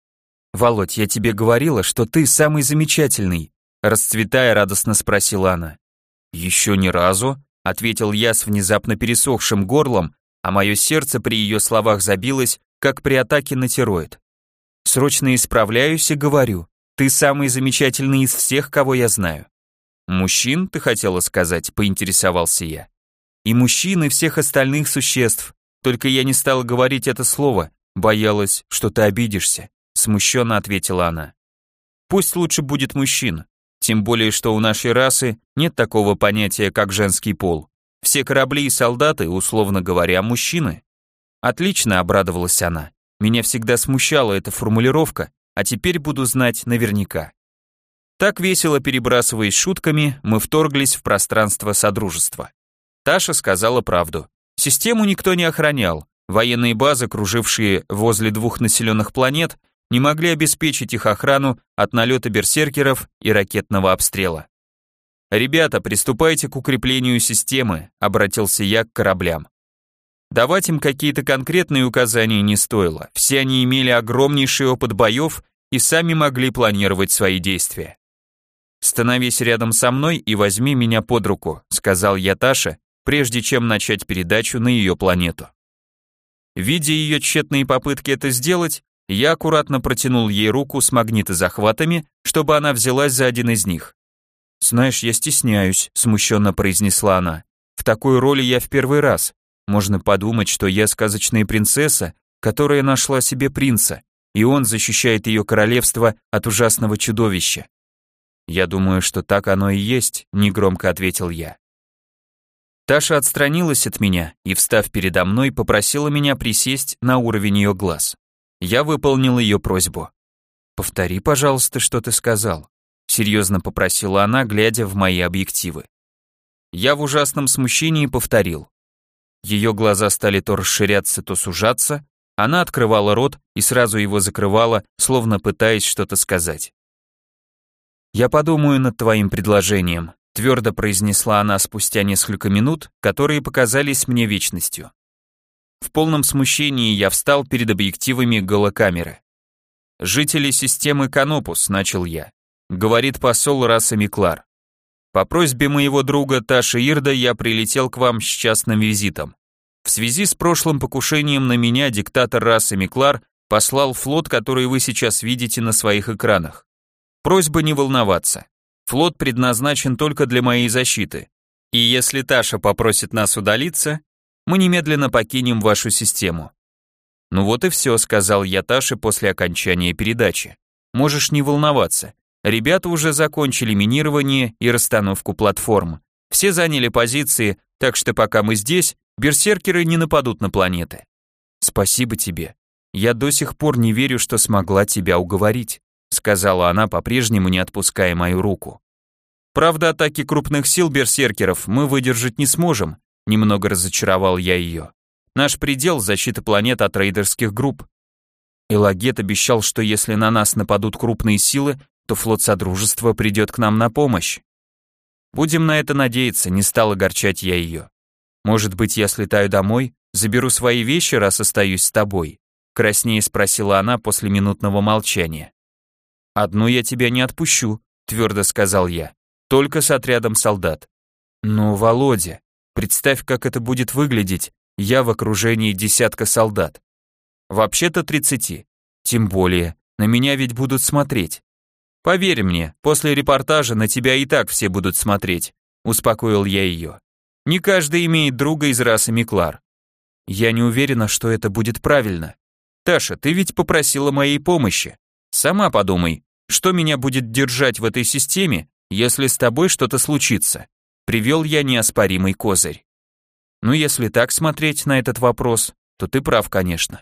«Володь, я тебе говорила, что ты самый замечательный», расцветая, радостно спросила она. «Еще ни разу», ответил я с внезапно пересохшим горлом, а мое сердце при ее словах забилось, как при атаке на тироид. «Срочно исправляюсь и говорю, ты самый замечательный из всех, кого я знаю». «Мужчин, ты хотела сказать?» — поинтересовался я. «И мужчин, и всех остальных существ. Только я не стала говорить это слово, боялась, что ты обидишься», — смущенно ответила она. «Пусть лучше будет мужчин, тем более, что у нашей расы нет такого понятия, как женский пол. Все корабли и солдаты, условно говоря, мужчины». «Отлично», — обрадовалась она. «Меня всегда смущала эта формулировка, а теперь буду знать наверняка». Так весело перебрасываясь шутками, мы вторглись в пространство Содружества. Таша сказала правду. Систему никто не охранял. Военные базы, кружившие возле двух населенных планет, не могли обеспечить их охрану от налета берсеркеров и ракетного обстрела. «Ребята, приступайте к укреплению системы», — обратился я к кораблям. Давать им какие-то конкретные указания не стоило. Все они имели огромнейший опыт боев и сами могли планировать свои действия. «Становись рядом со мной и возьми меня под руку», — сказал я Таше, прежде чем начать передачу на ее планету. Видя ее тщетные попытки это сделать, я аккуратно протянул ей руку с магнитозахватами, чтобы она взялась за один из них. «Знаешь, я стесняюсь», — смущенно произнесла она. «В такой роли я в первый раз. Можно подумать, что я сказочная принцесса, которая нашла себе принца, и он защищает ее королевство от ужасного чудовища». «Я думаю, что так оно и есть», — негромко ответил я. Таша отстранилась от меня и, встав передо мной, попросила меня присесть на уровень ее глаз. Я выполнил ее просьбу. «Повтори, пожалуйста, что ты сказал», — серьезно попросила она, глядя в мои объективы. Я в ужасном смущении повторил. Ее глаза стали то расширяться, то сужаться, она открывала рот и сразу его закрывала, словно пытаясь что-то сказать. «Я подумаю над твоим предложением», — твердо произнесла она спустя несколько минут, которые показались мне вечностью. В полном смущении я встал перед объективами голокамеры. «Жители системы Канопус», — начал я, — говорит посол расы Миклар. «По просьбе моего друга Таши Ирда я прилетел к вам с частным визитом. В связи с прошлым покушением на меня диктатор расы Миклар послал флот, который вы сейчас видите на своих экранах. Просьба не волноваться. Флот предназначен только для моей защиты. И если Таша попросит нас удалиться, мы немедленно покинем вашу систему». «Ну вот и все», — сказал я Таше после окончания передачи. «Можешь не волноваться. Ребята уже закончили минирование и расстановку платформ. Все заняли позиции, так что пока мы здесь, берсеркеры не нападут на планеты». «Спасибо тебе. Я до сих пор не верю, что смогла тебя уговорить», сказала она, по-прежнему не отпуская мою руку. «Правда, атаки крупных сил берсеркеров мы выдержать не сможем», немного разочаровал я ее. «Наш предел — защита планет от рейдерских групп». Элагет обещал, что если на нас нападут крупные силы, то флот Содружества придет к нам на помощь. «Будем на это надеяться», не стал огорчать я ее. «Может быть, я слетаю домой, заберу свои вещи, раз остаюсь с тобой?» краснее спросила она после минутного молчания. «Одну я тебя не отпущу», твердо сказал я, «только с отрядом солдат». «Ну, Володя, представь, как это будет выглядеть, я в окружении десятка солдат». «Вообще-то тридцати. Тем более, на меня ведь будут смотреть». «Поверь мне, после репортажа на тебя и так все будут смотреть», успокоил я ее. «Не каждый имеет друга из расы Миклар». «Я не уверена, что это будет правильно. Таша, ты ведь попросила моей помощи. Сама подумай, что меня будет держать в этой системе, если с тобой что-то случится?» Привел я неоспоримый козырь. «Ну, если так смотреть на этот вопрос, то ты прав, конечно».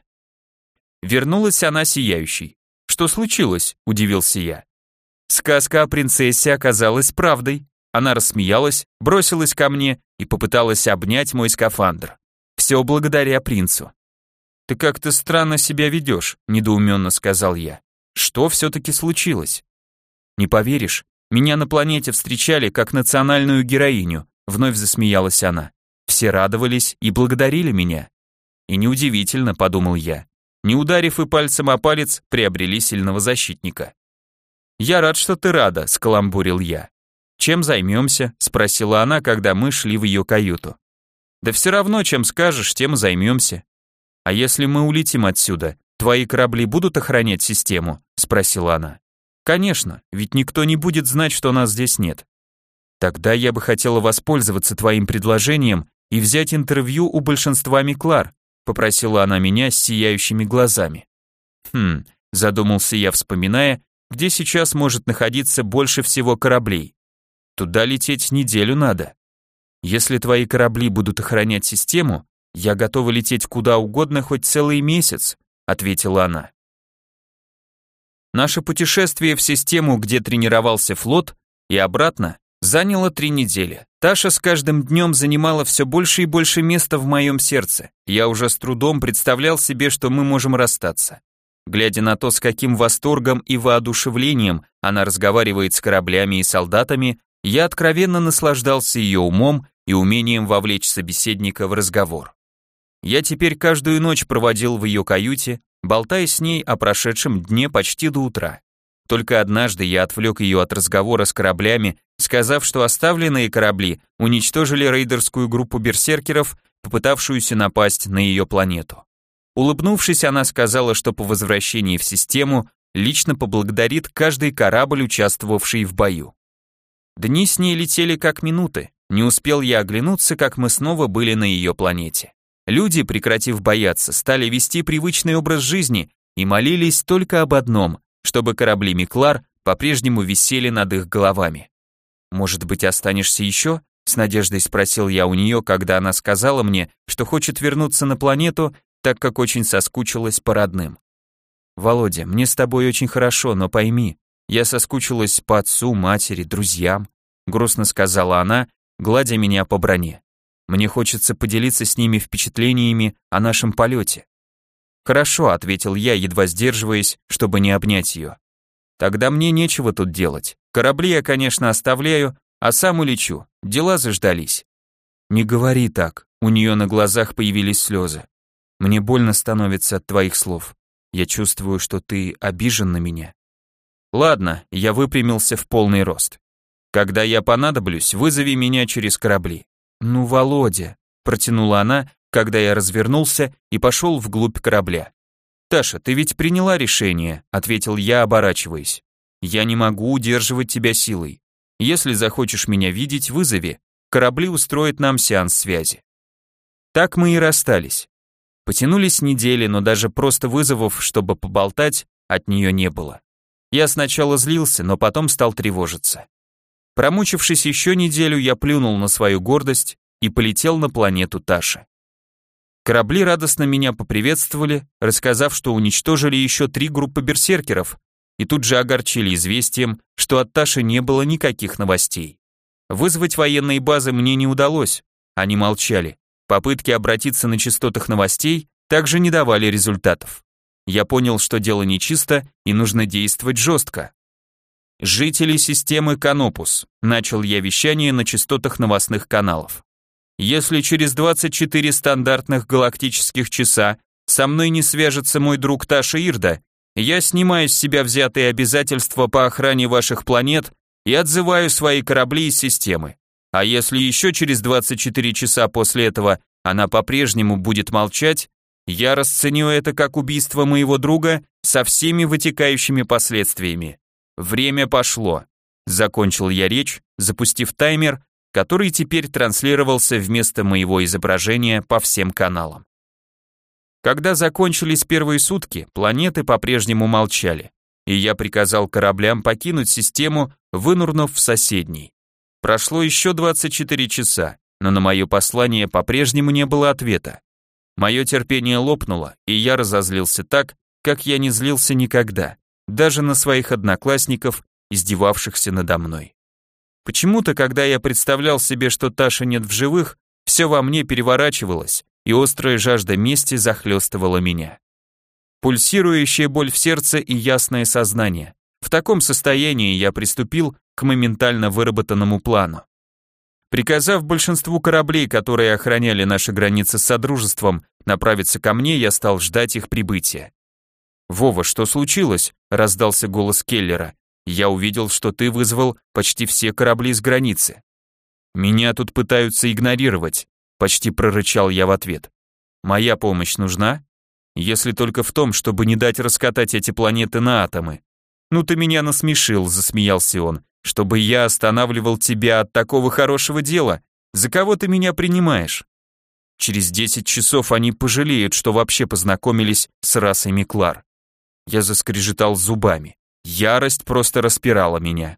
Вернулась она сияющей. «Что случилось?» – удивился я. Сказка о принцессе оказалась правдой. Она рассмеялась, бросилась ко мне и попыталась обнять мой скафандр. Все благодаря принцу. «Ты как-то странно себя ведешь», – недоуменно сказал я. «Что все-таки случилось?» «Не поверишь, меня на планете встречали как национальную героиню», – вновь засмеялась она. «Все радовались и благодарили меня». «И неудивительно», – подумал я. не ударив и пальцем о палец, приобрели сильного защитника. «Я рад, что ты рада», — скаламбурил я. «Чем займемся?» — спросила она, когда мы шли в ее каюту. «Да все равно, чем скажешь, тем и займемся». «А если мы улетим отсюда, твои корабли будут охранять систему?» — спросила она. «Конечно, ведь никто не будет знать, что нас здесь нет». «Тогда я бы хотела воспользоваться твоим предложением и взять интервью у большинства Миклар», — попросила она меня с сияющими глазами. «Хм», — задумался я, вспоминая, где сейчас может находиться больше всего кораблей. Туда лететь неделю надо. Если твои корабли будут охранять систему, я готова лететь куда угодно хоть целый месяц, ответила она. Наше путешествие в систему, где тренировался флот, и обратно заняло три недели. Таша с каждым днем занимала все больше и больше места в моем сердце. Я уже с трудом представлял себе, что мы можем расстаться. Глядя на то, с каким восторгом и воодушевлением она разговаривает с кораблями и солдатами, я откровенно наслаждался ее умом и умением вовлечь собеседника в разговор. Я теперь каждую ночь проводил в ее каюте, болтая с ней о прошедшем дне почти до утра. Только однажды я отвлек ее от разговора с кораблями, сказав, что оставленные корабли уничтожили рейдерскую группу берсеркеров, попытавшуюся напасть на ее планету. Улыбнувшись, она сказала, что по возвращении в систему лично поблагодарит каждый корабль, участвовавший в бою. Дни с ней летели как минуты. Не успел я оглянуться, как мы снова были на ее планете. Люди, прекратив бояться, стали вести привычный образ жизни и молились только об одном, чтобы корабли Миклар по-прежнему висели над их головами. «Может быть, останешься еще?» — с надеждой спросил я у нее, когда она сказала мне, что хочет вернуться на планету, так как очень соскучилась по родным. «Володя, мне с тобой очень хорошо, но пойми, я соскучилась по отцу, матери, друзьям», грустно сказала она, гладя меня по броне. «Мне хочется поделиться с ними впечатлениями о нашем полете». «Хорошо», — ответил я, едва сдерживаясь, чтобы не обнять ее. «Тогда мне нечего тут делать. Корабли я, конечно, оставляю, а сам улечу. Дела заждались». «Не говори так», — у нее на глазах появились слезы. «Мне больно становится от твоих слов. Я чувствую, что ты обижен на меня». «Ладно», — я выпрямился в полный рост. «Когда я понадоблюсь, вызови меня через корабли». «Ну, Володя», — протянула она, когда я развернулся и пошел вглубь корабля. «Таша, ты ведь приняла решение», — ответил я, оборачиваясь. «Я не могу удерживать тебя силой. Если захочешь меня видеть, вызови. Корабли устроят нам сеанс связи». Так мы и расстались. Потянулись недели, но даже просто вызовов, чтобы поболтать, от нее не было. Я сначала злился, но потом стал тревожиться. Промучившись еще неделю, я плюнул на свою гордость и полетел на планету Таши. Корабли радостно меня поприветствовали, рассказав, что уничтожили еще три группы берсеркеров, и тут же огорчили известием, что от Таши не было никаких новостей. Вызвать военные базы мне не удалось, они молчали. Попытки обратиться на частотах новостей также не давали результатов. Я понял, что дело нечисто и нужно действовать жестко. «Жители системы Канопус», начал я вещание на частотах новостных каналов. «Если через двадцать четыре стандартных галактических часа со мной не свяжется мой друг Таша Ирда, я снимаю с себя взятые обязательства по охране ваших планет и отзываю свои корабли из системы. А если еще через двадцать четыре часа после этого она по-прежнему будет молчать, я расценю это как убийство моего друга со всеми вытекающими последствиями. Время пошло». Закончил я речь, запустив таймер, который теперь транслировался вместо моего изображения по всем каналам. Когда закончились первые сутки, планеты по-прежнему молчали, и я приказал кораблям покинуть систему, вынурнув в соседней. Прошло еще двадцать четыре часа, но на мое послание по-прежнему не было ответа. Мое терпение лопнуло, и я разозлился так, как я не злился никогда, даже на своих одноклассников, издевавшихся надо мной. Почему-то, когда я представлял себе, что Таша нет в живых, все во мне переворачивалось, и острая жажда мести захлестывала меня. Пульсирующая боль в сердце и ясное сознание. В таком состоянии я приступил к моментально выработанному плану. Приказав большинству кораблей, которые охраняли наши границы с Содружеством, направиться ко мне, я стал ждать их прибытия. «Вова, что случилось?» – раздался голос Келлера. «Я увидел, что ты вызвал почти все корабли с границы». «Меня тут пытаются игнорировать», – почти прорычал я в ответ. «Моя помощь нужна? Если только в том, чтобы не дать раскатать эти планеты на атомы». «Ну ты меня насмешил», – засмеялся он, «чтобы я останавливал тебя от такого хорошего дела. За кого ты меня принимаешь?» Через десять часов они пожалеют, что вообще познакомились с расой Миклар. Я заскрежетал зубами. Ярость просто распирала меня.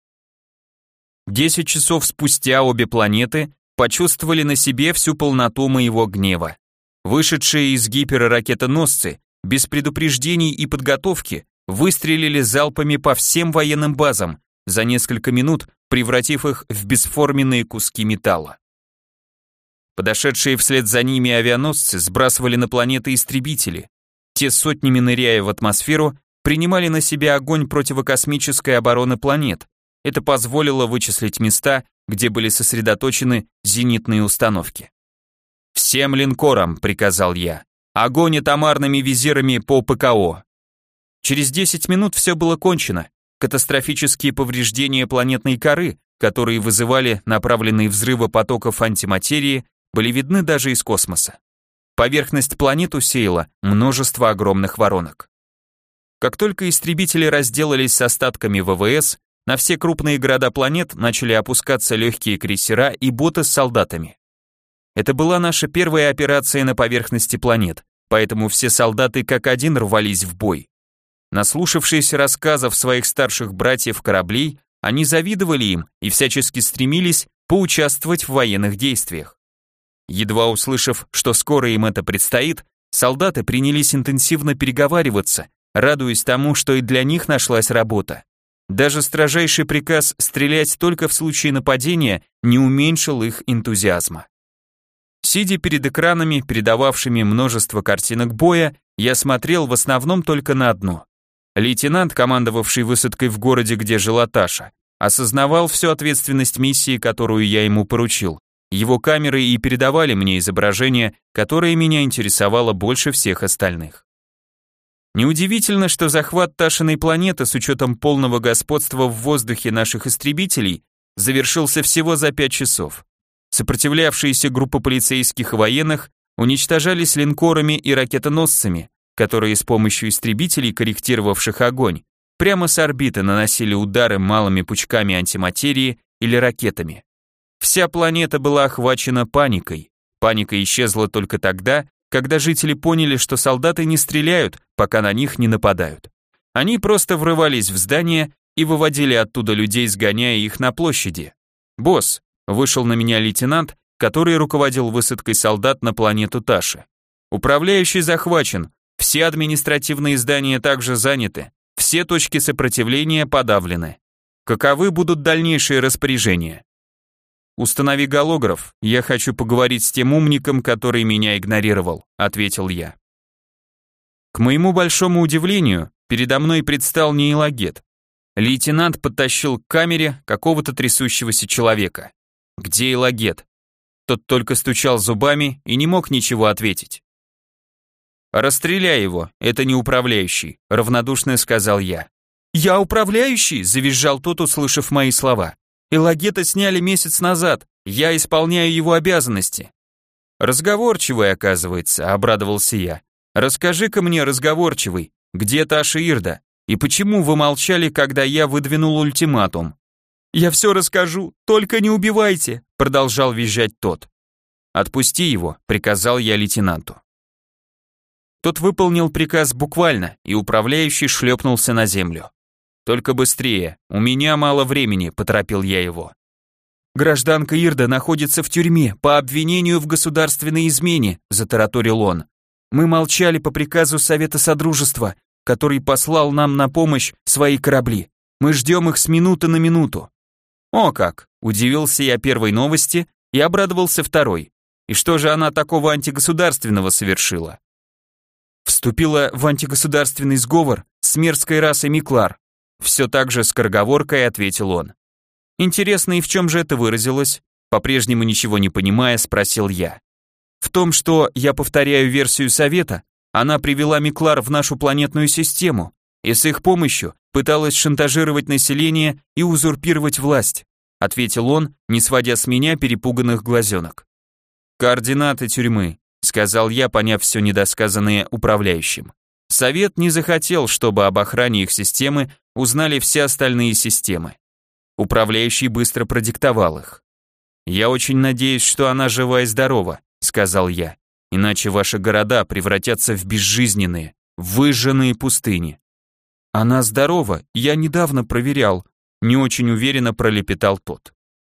Десять часов спустя обе планеты почувствовали на себе всю полноту моего гнева. Вышедшие из гипера ракетоносцы без предупреждений и подготовки выстрелили залпами по всем военным базам, за несколько минут превратив их в бесформенные куски металла. Подошедшие вслед за ними авианосцы сбрасывали на планеты истребители. Те, сотнями ныряя в атмосферу, принимали на себя огонь противокосмической обороны планет. Это позволило вычислить места, где были сосредоточены зенитные установки. «Всем линкорам», — приказал я, — «огонь атомарными визирами по ПКО». Через десять минут все было кончено. Катастрофические повреждения планетной коры, которые вызывали направленные взрывы потоков антиматерии, были видны даже из космоса. Поверхность планет усеяла множество огромных воронок. Как только истребители разделались с остатками ВВС, на все крупные города планет начали опускаться легкие крейсера и боты с солдатами. Это была наша первая операция на поверхности планет, поэтому все солдаты как один рвались в бой. Наслушавшись рассказов своих старших братьев кораблей, они завидовали им и всячески стремились поучаствовать в военных действиях. Едва услышав, что скоро им это предстоит, солдаты принялись интенсивно переговариваться, радуясь тому, что и для них нашлась работа. Даже строжайший приказ стрелять только в случае нападения не уменьшил их энтузиазма. Сидя перед экранами, передававшими множество картинок боя, я смотрел в основном только на одну. Лейтенант, командовавший высадкой в городе, где жила Таша, осознавал всю ответственность миссии, которую я ему поручил. Его камеры и передавали мне изображение, которое меня интересовало больше всех остальных. Неудивительно, что захват Ташиной планеты с учетом полного господства в воздухе наших истребителей завершился всего за пять часов. Сопротивлявшиеся группы полицейских и военных уничтожались линкорами и ракетоносцами, которые с помощью истребителей, корректировавших огонь, прямо с орбиты наносили удары малыми пучками антиматерии или ракетами. Вся планета была охвачена паникой. Паника исчезла только тогда, когда жители поняли, что солдаты не стреляют, пока на них не нападают. Они просто врывались в здание и выводили оттуда людей, сгоняя их на площади. «Босс», — вышел на меня лейтенант, который руководил высадкой солдат на планету Таши. «Управляющий захвачен, все административные здания также заняты, все точки сопротивления подавлены. Каковы будут дальнейшие распоряжения?» «Установи голограф, я хочу поговорить с тем умником, который меня игнорировал», — ответил я. К моему большому удивлению, передо мной предстал не Илагет. Лейтенант подтащил к камере какого-то трясущегося человека. «Где Илагет?» Тот только стучал зубами и не мог ничего ответить. «Расстреляй его, это не управляющий», — равнодушно сказал я. «Я управляющий?» — завизжал тот, услышав мои слова. «Илагета сняли месяц назад, я исполняю его обязанности». «Разговорчивый, оказывается», — обрадовался я. «Расскажи-ка мне, разговорчивый, где Таша Ирда, и почему вы молчали, когда я выдвинул ультиматум?» «Я все расскажу, только не убивайте», — продолжал визжать тот. «Отпусти его», — приказал я лейтенанту. Тот выполнил приказ буквально, и управляющий шлепнулся на землю. «Только быстрее, у меня мало времени», — поторопил я его. «Гражданка Ирда находится в тюрьме по обвинению в государственной измене», — затараторил он. «Мы молчали по приказу Совета Содружества, который послал нам на помощь свои корабли. Мы ждем их с минуты на минуту». «О как!» — удивился я первой новости и обрадовался второй. «И что же она такого антигосударственного совершила?» «Вступила в антигосударственный сговор с мерзкой расой Миклар», все так же скороговоркой ответил он. «Интересно, и в чем же это выразилось?» По-прежнему ничего не понимая, спросил я. «В том, что я повторяю версию Совета, Она привела Миклар в нашу планетную систему и с их помощью пыталась шантажировать население и узурпировать власть, ответил он, не сводя с меня перепуганных глазенок. Координаты тюрьмы, сказал я, поняв все недосказанное управляющим. Совет не захотел, чтобы об охране их системы узнали все остальные системы. Управляющий быстро продиктовал их. «Я очень надеюсь, что она жива и здорова», — сказал я, «иначе ваши города превратятся в безжизненные, выжженные пустыни». «Она здорова, я недавно проверял», — не очень уверенно пролепетал тот.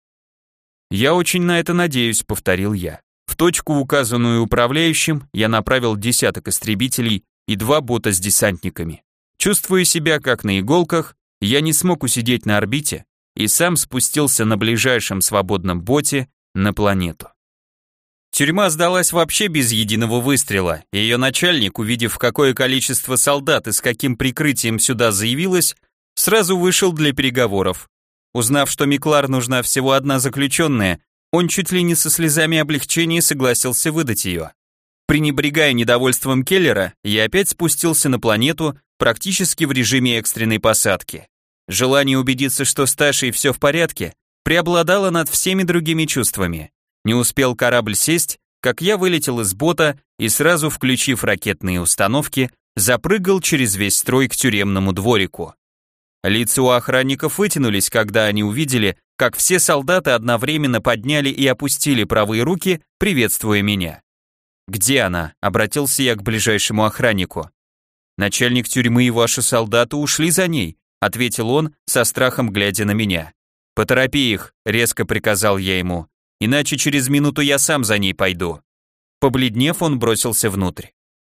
«Я очень на это надеюсь», — повторил я. В точку, указанную управляющим, я направил десяток истребителей и два бота с десантниками. Чувствуя себя как на иголках, я не смог усидеть на орбите и сам спустился на ближайшем свободном боте на планету. Тюрьма сдалась вообще без единого выстрела, и ее начальник, увидев, какое количество солдат и с каким прикрытием сюда заявилось, сразу вышел для переговоров. Узнав, что Миклар нужна всего одна заключенная, он чуть ли не со слезами облегчения согласился выдать ее. Пренебрегая недовольством Келлера, я опять спустился на планету практически в режиме экстренной посадки. Желание убедиться, что с Ташей все в порядке, преобладало над всеми другими чувствами. Не успел корабль сесть, как я вылетел из бота и сразу, включив ракетные установки, запрыгал через весь строй к тюремному дворику. Лица у охранников вытянулись, когда они увидели, как все солдаты одновременно подняли и опустили правые руки, приветствуя меня. «Где она?» — обратился я к ближайшему охраннику. «Начальник тюрьмы и ваши солдаты ушли за ней», — ответил он, со страхом глядя на меня. «Поторопи их», — резко приказал я ему, «иначе через минуту я сам за ней пойду». Побледнев, он бросился внутрь.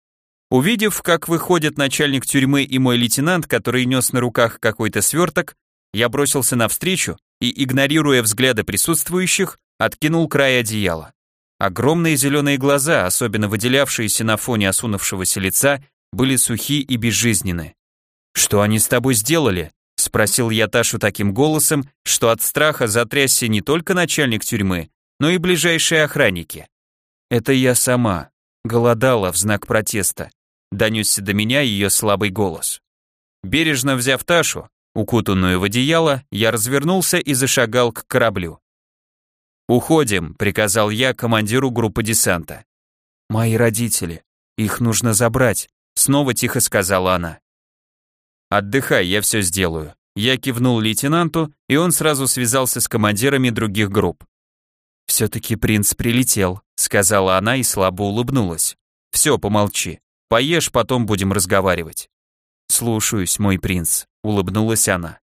Увидев, как выходят начальник тюрьмы и мой лейтенант, который нес на руках какой-то сверток, я бросился навстречу и, игнорируя взгляды присутствующих, откинул край одеяла. Огромные зеленые глаза, особенно выделявшиеся на фоне осунувшегося лица, были сухи и безжизненны. «Что они с тобой сделали?» — спросил я Ташу таким голосом, что от страха затрясся не только начальник тюрьмы, но и ближайшие охранники. «Это я сама. Голодала в знак протеста», — донесся до меня ее слабый голос. Бережно взяв Ташу, укутанную в одеяло, я развернулся и зашагал к кораблю. «Уходим», — приказал я командиру группы десанта. «Мои родители. Их нужно забрать», — снова тихо сказала она. «Отдыхай, я все сделаю». Я кивнул лейтенанту, и он сразу связался с командирами других групп. «Все-таки принц прилетел», — сказала она и слабо улыбнулась. «Все, помолчи. Поешь, потом будем разговаривать». «Слушаюсь, мой принц», — улыбнулась она.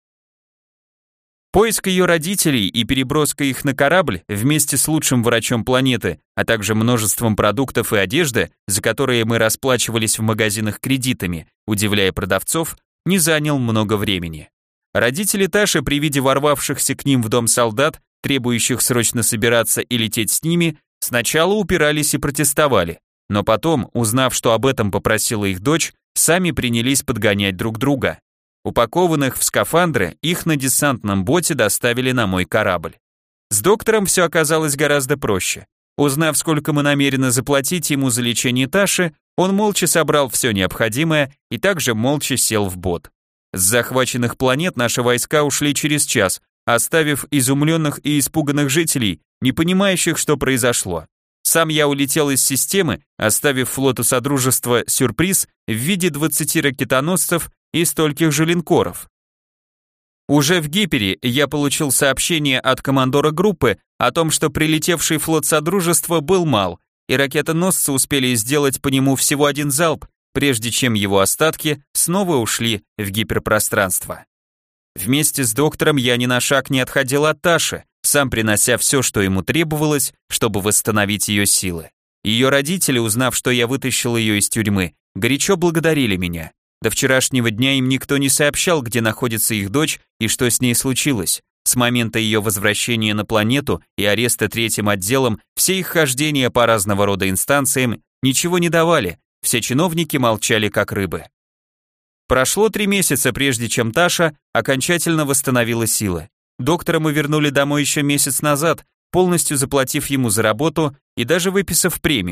Поиск ее родителей и переброска их на корабль вместе с лучшим врачом планеты, а также множеством продуктов и одежды, за которые мы расплачивались в магазинах кредитами, удивляя продавцов, не занял много времени. Родители Таши при виде ворвавшихся к ним в дом солдат, требующих срочно собираться и лететь с ними, сначала упирались и протестовали, но потом, узнав, что об этом попросила их дочь, сами принялись подгонять друг друга. Упакованных в скафандры, их на десантном боте доставили на мой корабль. С доктором все оказалось гораздо проще. Узнав, сколько мы намерены заплатить ему за лечение Таши, он молча собрал все необходимое и также молча сел в бот. С захваченных планет наши войска ушли через час, оставив изумленных и испуганных жителей, не понимающих, что произошло. Сам я улетел из системы, оставив флоту Содружества сюрприз в виде двадцати ракетоносцев и стольких же линкоров. Уже в Гипере я получил сообщение от командора группы о том, что прилетевший флот Содружества был мал, и ракетоносцы успели сделать по нему всего один залп, прежде чем его остатки снова ушли в гиперпространство. Вместе с доктором я ни на шаг не отходил от Таши, сам принося все, что ему требовалось, чтобы восстановить ее силы. Ее родители, узнав, что я вытащил ее из тюрьмы, горячо благодарили меня. До вчерашнего дня им никто не сообщал, где находится их дочь и что с ней случилось. С момента ее возвращения на планету и ареста третьим отделом все их хождения по разного рода инстанциям ничего не давали, все чиновники молчали как рыбы. Прошло три месяца, прежде чем Таша окончательно восстановила силы. Доктора мы вернули домой еще месяц назад, полностью заплатив ему за работу и даже выписав премию.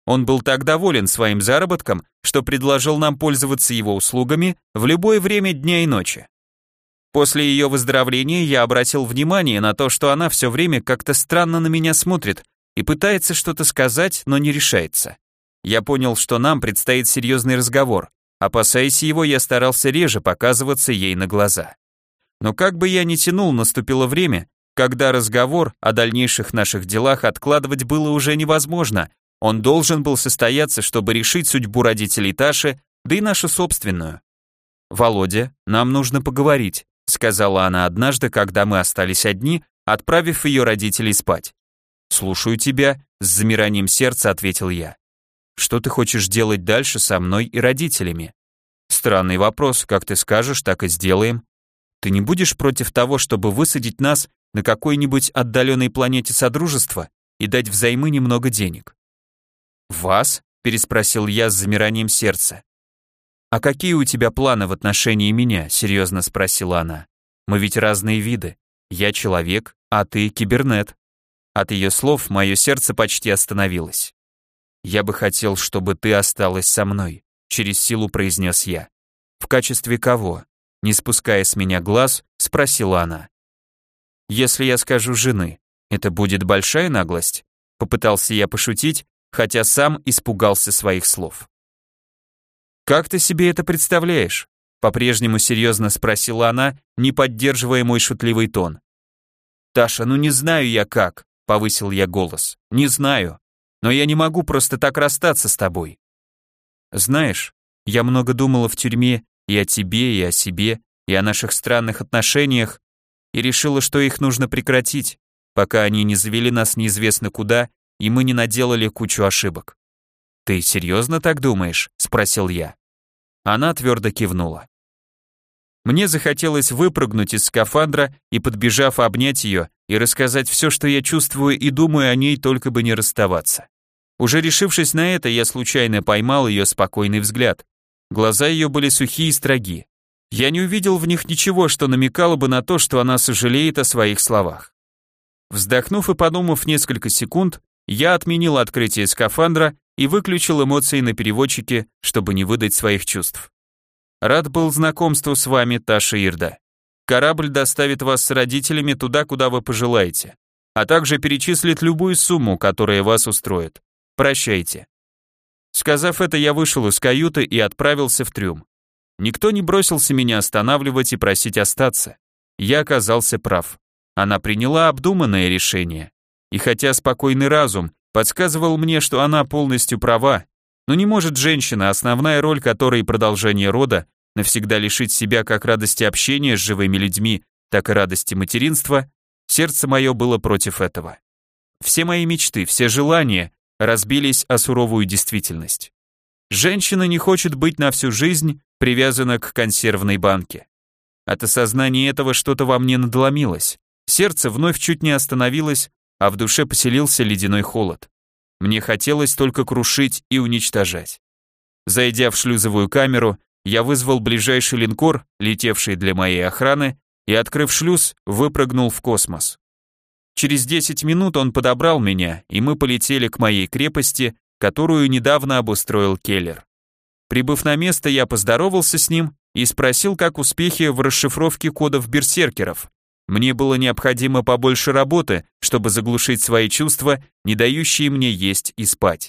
Он был так доволен своим заработком, что предложил нам пользоваться его услугами в любое время дня и ночи. После ее выздоровления я обратил внимание на то, что она все время как-то странно на меня смотрит и пытается что-то сказать, но не решается. Я понял, что нам предстоит серьезный разговор. Опасаясь его, я старался реже показываться ей на глаза. Но как бы я ни тянул, наступило время, когда разговор о дальнейших наших делах откладывать было уже невозможно. Он должен был состояться, чтобы решить судьбу родителей Таши, да и нашу собственную. «Володя, нам нужно поговорить», сказала она однажды, когда мы остались одни, отправив ее родителей спать. «Слушаю тебя», с замиранием сердца ответил я. «Что ты хочешь делать дальше со мной и родителями?» «Странный вопрос, как ты скажешь, так и сделаем. Ты не будешь против того, чтобы высадить нас на какой-нибудь отдаленной планете Содружества и дать взаймы немного денег?» «Вас?» – переспросил я с замиранием сердца. «А какие у тебя планы в отношении меня?» – серьезно спросила она. «Мы ведь разные виды. Я человек, а ты кибернет». От ее слов мое сердце почти остановилось. «Я бы хотел, чтобы ты осталась со мной», – через силу произнес я. «В качестве кого?» – не спуская с меня глаз, спросила она. «Если я скажу жены, это будет большая наглость?» – попытался я пошутить, хотя сам испугался своих слов. «Как ты себе это представляешь?» — по-прежнему серьезно спросила она, не поддерживая мой шутливый тон. «Таша, ну не знаю я как», — повысил я голос. «Не знаю, но я не могу просто так расстаться с тобой». «Знаешь, я много думала в тюрьме и о тебе, и о себе, и о наших странных отношениях, и решила, что их нужно прекратить, пока они не завели нас неизвестно куда, и мы не наделали кучу ошибок». «Ты серьезно так думаешь?» – спросил я. Она твердо кивнула. Мне захотелось выпрыгнуть из скафандра и, подбежав, обнять ее и рассказать все, что я чувствую и думаю о ней, только бы не расставаться. Уже решившись на это, я случайно поймал ее спокойный взгляд. Глаза ее были сухие и строги. Я не увидел в них ничего, что намекало бы на то, что она сожалеет о своих словах. Вздохнув и подумав несколько секунд, я отменил открытие скафандра и выключил эмоции на переводчике, чтобы не выдать своих чувств. Рад был знакомству с вами, Таша Ирда. Корабль доставит вас с родителями туда, куда вы пожелаете, а также перечислит любую сумму, которая вас устроит. Прощайте. Сказав это, я вышел из каюты и отправился в трюм. Никто не бросился меня останавливать и просить остаться. Я оказался прав. Она приняла обдуманное решение. И хотя спокойный разум подсказывал мне, что она полностью права, но не может женщина, основная роль которой продолжение рода, навсегда лишить себя как радости общения с живыми людьми, так и радости материнства, сердце мое было против этого. Все мои мечты, все желания разбились о суровую действительность. Женщина не хочет быть на всю жизнь привязана к консервной банке. От осознания этого что-то во мне надломилось. Сердце вновь чуть не остановилось, а в душе поселился ледяной холод. Мне хотелось только крушить и уничтожать. Зайдя в шлюзовую камеру, я вызвал ближайший линкор, летевший для моей охраны, и, открыв шлюз, выпрыгнул в космос. Через десять минут он подобрал меня, и мы полетели к моей крепости, которую недавно обустроил Келлер. Прибыв на место, я поздоровался с ним и спросил, как успехи в расшифровке кодов берсеркеров. Мне было необходимо побольше работы, чтобы заглушить свои чувства, не дающие мне есть и спать.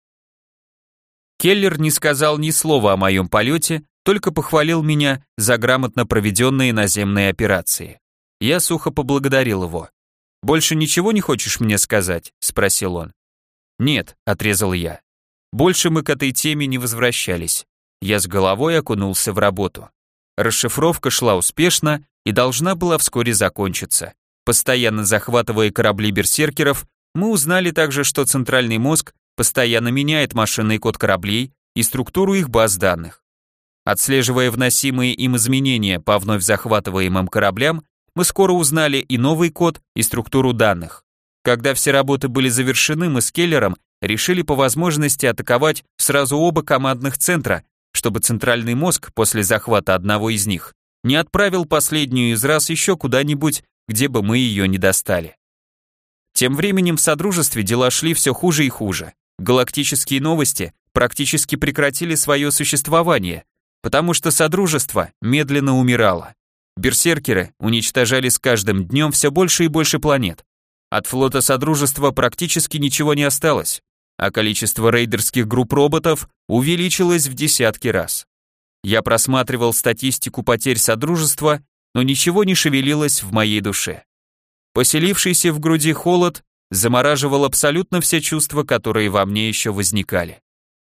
Келлер не сказал ни слова о моем полете, только похвалил меня за грамотно проведенные наземные операции. Я сухо поблагодарил его. «Больше ничего не хочешь мне сказать?» – спросил он. «Нет», – отрезал я. Больше мы к этой теме не возвращались. Я с головой окунулся в работу. Расшифровка шла успешно и должна была вскоре закончиться. Постоянно захватывая корабли берсеркеров, мы узнали также, что центральный мозг постоянно меняет машинный код кораблей и структуру их баз данных. Отслеживая вносимые им изменения по вновь захватываемым кораблям, мы скоро узнали и новый код, и структуру данных. Когда все работы были завершены, мы с Келлером решили по возможности атаковать сразу оба командных центра, чтобы центральный мозг после захвата одного из них не отправил последнюю из раз еще куда-нибудь, где бы мы ее не достали. Тем временем в Содружестве дела шли все хуже и хуже. галактические новости практически прекратили свое существование, потому что Содружество медленно умирало. Берсеркеры уничтожали с каждым днем все больше и больше планет. От флота Содружества практически ничего не осталось, а количество рейдерских групп роботов увеличилось в десятки раз. Я просматривал статистику потерь Содружества, но ничего не шевелилось в моей душе. Поселившийся в груди холод замораживал абсолютно все чувства, которые во мне еще возникали.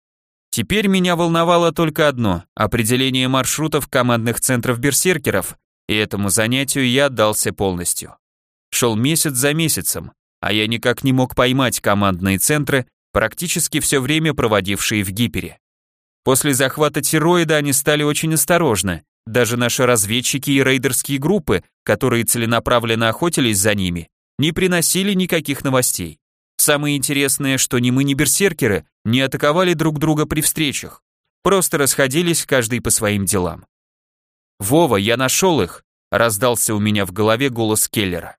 Теперь меня волновало только одно – определение маршрутов командных центров берсеркеров, и этому занятию я отдался полностью. Шел месяц за месяцем, а я никак не мог поймать командные центры, практически все время проводившие в Гипере. После захвата Терроида они стали очень осторожны, даже наши разведчики и рейдерские группы, которые целенаправленно охотились за ними, не приносили никаких новостей. Самое интересное, что ни мы, ни берсеркеры не атаковали друг друга при встречах, просто расходились каждый по своим делам. «Вова, я нашел их!» — раздался у меня в голове голос Келлера.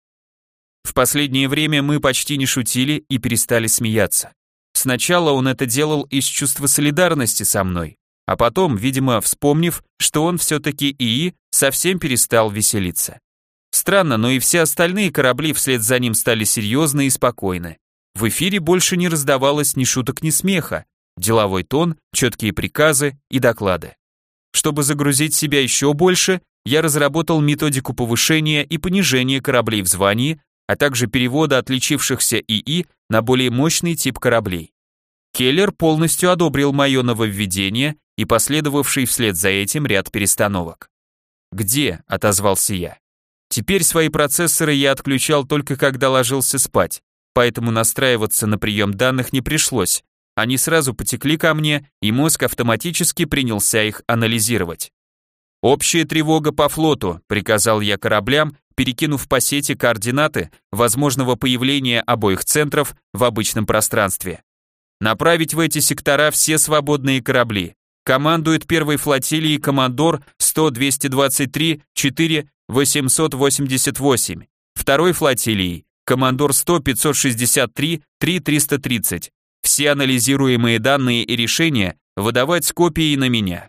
В последнее время мы почти не шутили и перестали смеяться. Сначала он это делал из чувства солидарности со мной, а потом, видимо, вспомнив, что он все-таки ИИ, совсем перестал веселиться. Странно, но и все остальные корабли вслед за ним стали серьезны и спокойны. В эфире больше не раздавалось ни шуток, ни смеха, деловой тон, четкие приказы и доклады. Чтобы загрузить себя еще больше, я разработал методику повышения и понижения кораблей в звании, а также перевода отличившихся ИИ на более мощный тип кораблей. Келлер полностью одобрил мое нововведение и последовавший вслед за этим ряд перестановок. «Где?» — отозвался я. Теперь свои процессоры я отключал только когда ложился спать, поэтому настраиваться на прием данных не пришлось. Они сразу потекли ко мне, и мозг автоматически принялся их анализировать. «Общая тревога по флоту», — приказал я кораблям, перекинув по сети координаты возможного появления обоих центров в обычном пространстве. «Направить в эти сектора все свободные корабли. Командует первой флотилией командор сто двести двадцать три четыре восемьсот восемьдесят восемь, второй флотилией командор сто пятьсот шестьдесят три три триста тридцать. Все анализируемые данные и решения выдавать с копией на меня».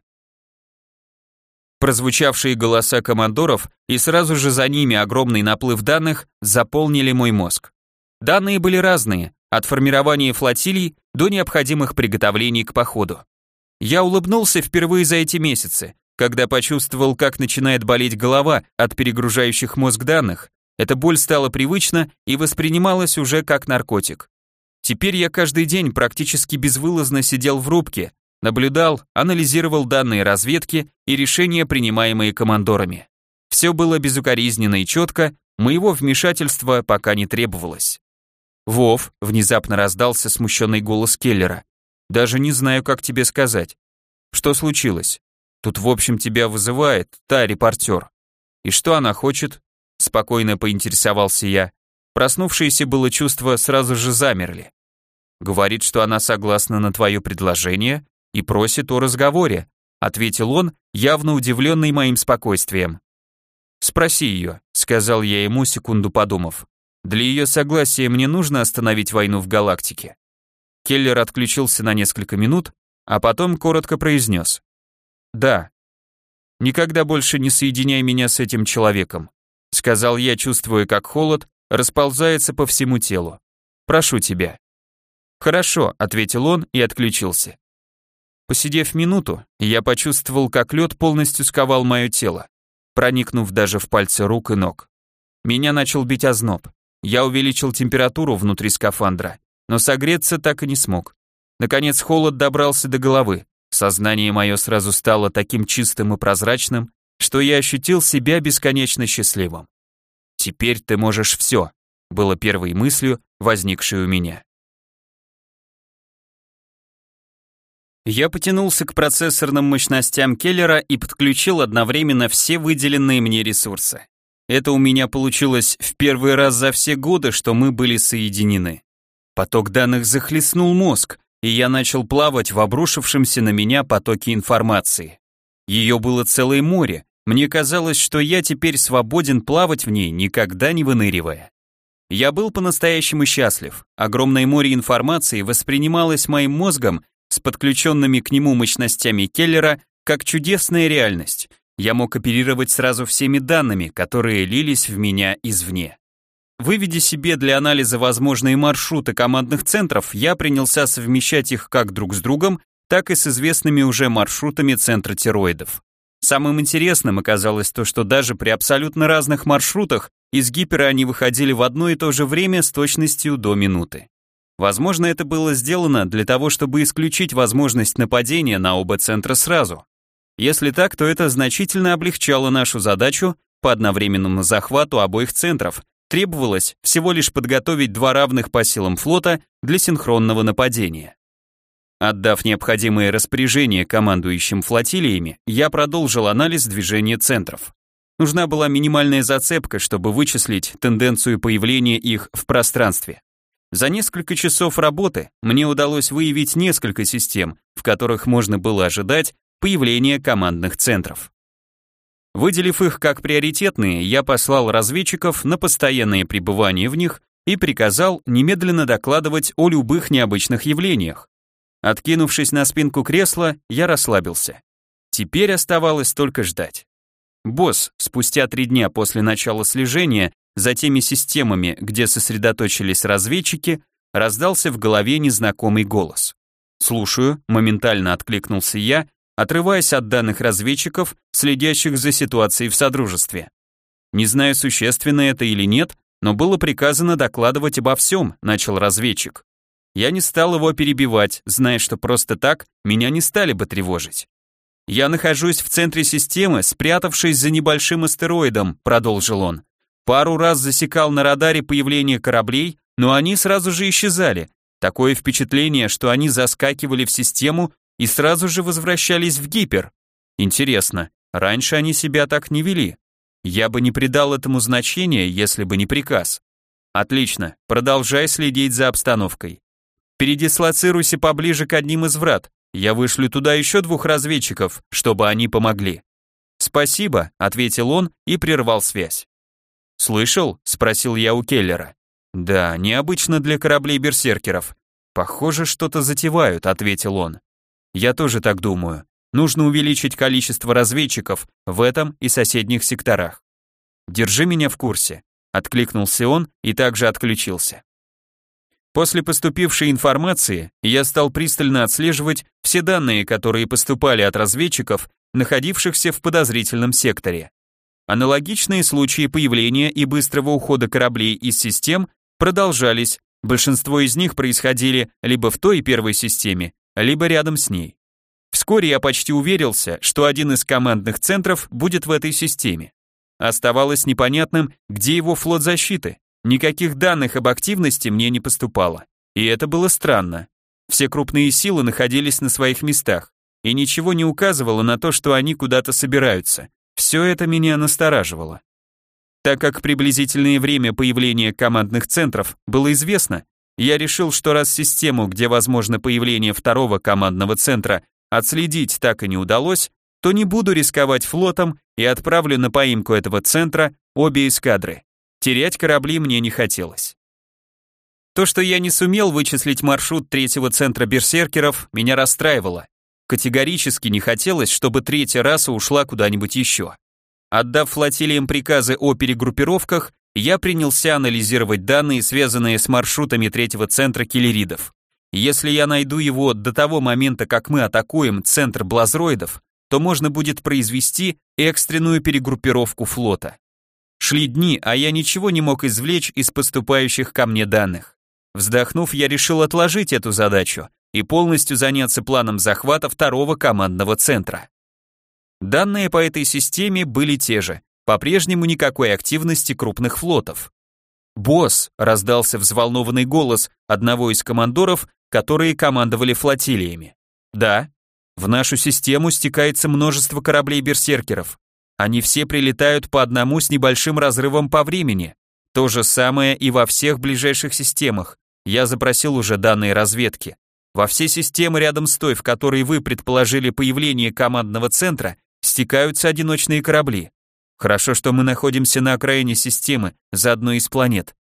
Прозвучавшие голоса командоров и сразу же за ними огромный наплыв данных заполнили мой мозг. Данные были разные, от формирования флотилий до необходимых приготовлений к походу. Я улыбнулся впервые за эти месяцы, когда почувствовал, как начинает болеть голова от перегружающих мозг данных. Эта боль стала привычна и воспринималась уже как наркотик. Теперь я каждый день практически безвылазно сидел в рубке, наблюдал, анализировал данные разведки и решения, принимаемые командорами. Все было безукоризненно и четко, моего вмешательства пока не требовалось. «Вов», — внезапно раздался смущенный голос Келлера, «даже не знаю, как тебе сказать. Что случилось? Тут, в общем, тебя вызывает та репортер. И что она хочет?» Спокойно поинтересовался я. Проснувшиеся было чувства сразу же замерли. «Говорит, что она согласна на твое предложение и просит о разговоре», ответил он, явно удивленный моим спокойствием. «Спроси ее», сказал я ему, секунду подумав. «Для ее согласия мне нужно остановить войну в галактике». Келлер отключился на несколько минут, а потом коротко произнес. «Да. Никогда больше не соединяй меня с этим человеком», сказал я, чувствуя, как холод расползается по всему телу. «Прошу тебя». «Хорошо», ответил он и отключился. Посидев минуту, я почувствовал, как лед полностью сковал мое тело, проникнув даже в пальцы рук и ног. Меня начал бить озноб. Я увеличил температуру внутри скафандра, но согреться так и не смог. Наконец холод добрался до головы. Сознание мое сразу стало таким чистым и прозрачным, что я ощутил себя бесконечно счастливым. «Теперь ты можешь все», было первой мыслью, возникшей у меня. Я потянулся к процессорным мощностям Келлера и подключил одновременно все выделенные мне ресурсы. Это у меня получилось в первый раз за все годы, что мы были соединены. Поток данных захлестнул мозг, и я начал плавать в обрушившемся на меня потоке информации. Ее было целое море, мне казалось, что я теперь свободен плавать в ней, никогда не выныривая. Я был по-настоящему счастлив. Огромное море информации воспринималось моим мозгом с подключенными к нему мощностями Келлера как чудесная реальность. Я мог оперировать сразу всеми данными, которые лились в меня извне. Выведя себе для анализа возможные маршруты командных центров, я принялся совмещать их как друг с другом, так и с известными уже маршрутами центра тероидов. Самым интересным оказалось то, что даже при абсолютно разных маршрутах из гипера они выходили в одно и то же время с точностью до минуты. Возможно, это было сделано для того, чтобы исключить возможность нападения на оба центра сразу. Если так, то это значительно облегчало нашу задачу по одновременному захвату обоих центров. Требовалось всего лишь подготовить два равных по силам флота для синхронного нападения. Отдав необходимые распоряжения командующим флотилиями, я продолжил анализ движения центров. Нужна была минимальная зацепка, чтобы вычислить тенденцию появления их в пространстве. За несколько часов работы мне удалось выявить несколько систем, в которых можно было ожидать появления командных центров. Выделив их как приоритетные, я послал разведчиков на постоянное пребывание в них и приказал немедленно докладывать о любых необычных явлениях. Откинувшись на спинку кресла, я расслабился. Теперь оставалось только ждать. Босс, спустя три дня после начала слежения за теми системами, где сосредоточились разведчики, раздался в голове незнакомый голос. «Слушаю», — моментально откликнулся я, отрываясь от данных разведчиков, следящих за ситуацией в Содружестве. Не знаю, существенно это или нет, но было приказано докладывать обо всем, начал разведчик. Я не стал его перебивать, зная, что просто так меня не стали бы тревожить. «Я нахожусь в центре системы, спрятавшись за небольшим астероидом», продолжил он. «Пару раз засекал на радаре появление кораблей, но они сразу же исчезали. Такое впечатление, что они заскакивали в систему и сразу же возвращались в гипер. Интересно, раньше они себя так не вели. Я бы не придал этому значения, если бы не приказ. Отлично, продолжай следить за обстановкой. Передислоцируйся поближе к одним из врат. Я вышлю туда еще двух разведчиков, чтобы они помогли». «Спасибо», — ответил он и прервал связь. «Слышал?» — спросил я у Келлера. «Да, необычно для кораблей берсеркеров. Похоже, что-то затевают», — ответил он. «Я тоже так думаю. Нужно увеличить количество разведчиков в этом и соседних секторах. Держи меня в курсе», — откликнулся он и также отключился. После поступившей информации я стал пристально отслеживать все данные, которые поступали от разведчиков, находившихся в подозрительном секторе. Аналогичные случаи появления и быстрого ухода кораблей из систем продолжались, большинство из них происходили либо в той первой системе, либо рядом с ней. Вскоре я почти уверился, что один из командных центров будет в этой системе. Оставалось непонятным, где его флот защиты. Никаких данных об активности мне не поступало. И это было странно. Все крупные силы находились на своих местах, и ничего не указывало на то, что они куда-то собираются. Все это меня настораживало. Так как приблизительное время появления командных центров было известно, я решил, что раз систему, где возможно появление второго командного центра, отследить так и не удалось, то не буду рисковать флотом и отправлю на поимку этого центра обе эскадры. Терять корабли мне не хотелось. То, что я не сумел вычислить маршрут третьего центра берсеркеров, меня расстраивало. Категорически не хотелось, чтобы третья раса ушла куда-нибудь еще. Отдав флотилиям приказы о перегруппировках, я принялся анализировать данные, связанные с маршрутами третьего центра киллеридов. Если я найду его до того момента, как мы атакуем центр блазроидов, то можно будет произвести экстренную перегруппировку флота. Шли дни, а я ничего не мог извлечь из поступающих ко мне данных. Вздохнув, я решил отложить эту задачу и полностью заняться планом захвата второго командного центра. Данные по этой системе были те же, по-прежнему никакой активности крупных флотов. «Босс», — раздался взволнованный голос одного из командоров, которые командовали флотилиями. «Да, в нашу систему стекается множество кораблей-берсеркеров. Они все прилетают по одному с небольшим разрывом по времени. То же самое и во всех ближайших системах. Я запросил уже данные разведки. Во все системы рядом с той, в которой вы предположили появление командного центра, стекаются одиночные корабли. Хорошо, что мы находимся на окраине системы, за одной из планет.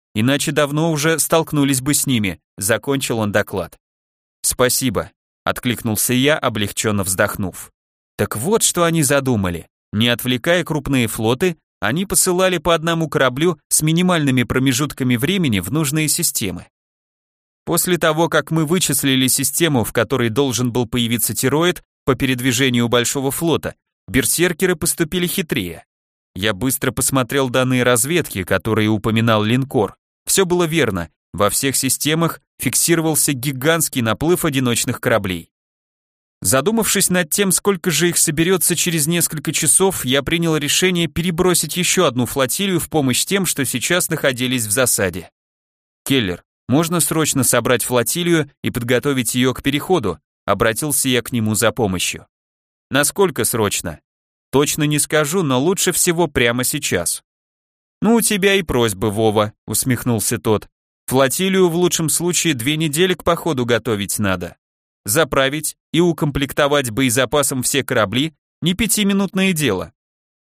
иначе давно уже столкнулись бы с ними, закончил он доклад. Спасибо, откликнулся я, облегченно вздохнув. Так вот, что они задумали. Не отвлекая крупные флоты, они посылали по одному кораблю с минимальными промежутками времени в нужные системы. После того, как мы вычислили систему, в которой должен был появиться тероид по передвижению большого флота, берсеркеры поступили хитрее. Я быстро посмотрел данные разведки, которые упоминал линкор. Все было верно, во всех системах фиксировался гигантский наплыв одиночных кораблей. Задумавшись над тем, сколько же их соберется через несколько часов, я принял решение перебросить еще одну флотилию в помощь тем, что сейчас находились в засаде. «Келлер, можно срочно собрать флотилию и подготовить ее к переходу?» Обратился я к нему за помощью. «Насколько срочно?» «Точно не скажу, но лучше всего прямо сейчас». «Ну, у тебя и просьба, Вова», — усмехнулся тот. «Флотилию в лучшем случае две недели к походу готовить надо. Заправить и укомплектовать боезапасом все корабли — не пятиминутное дело».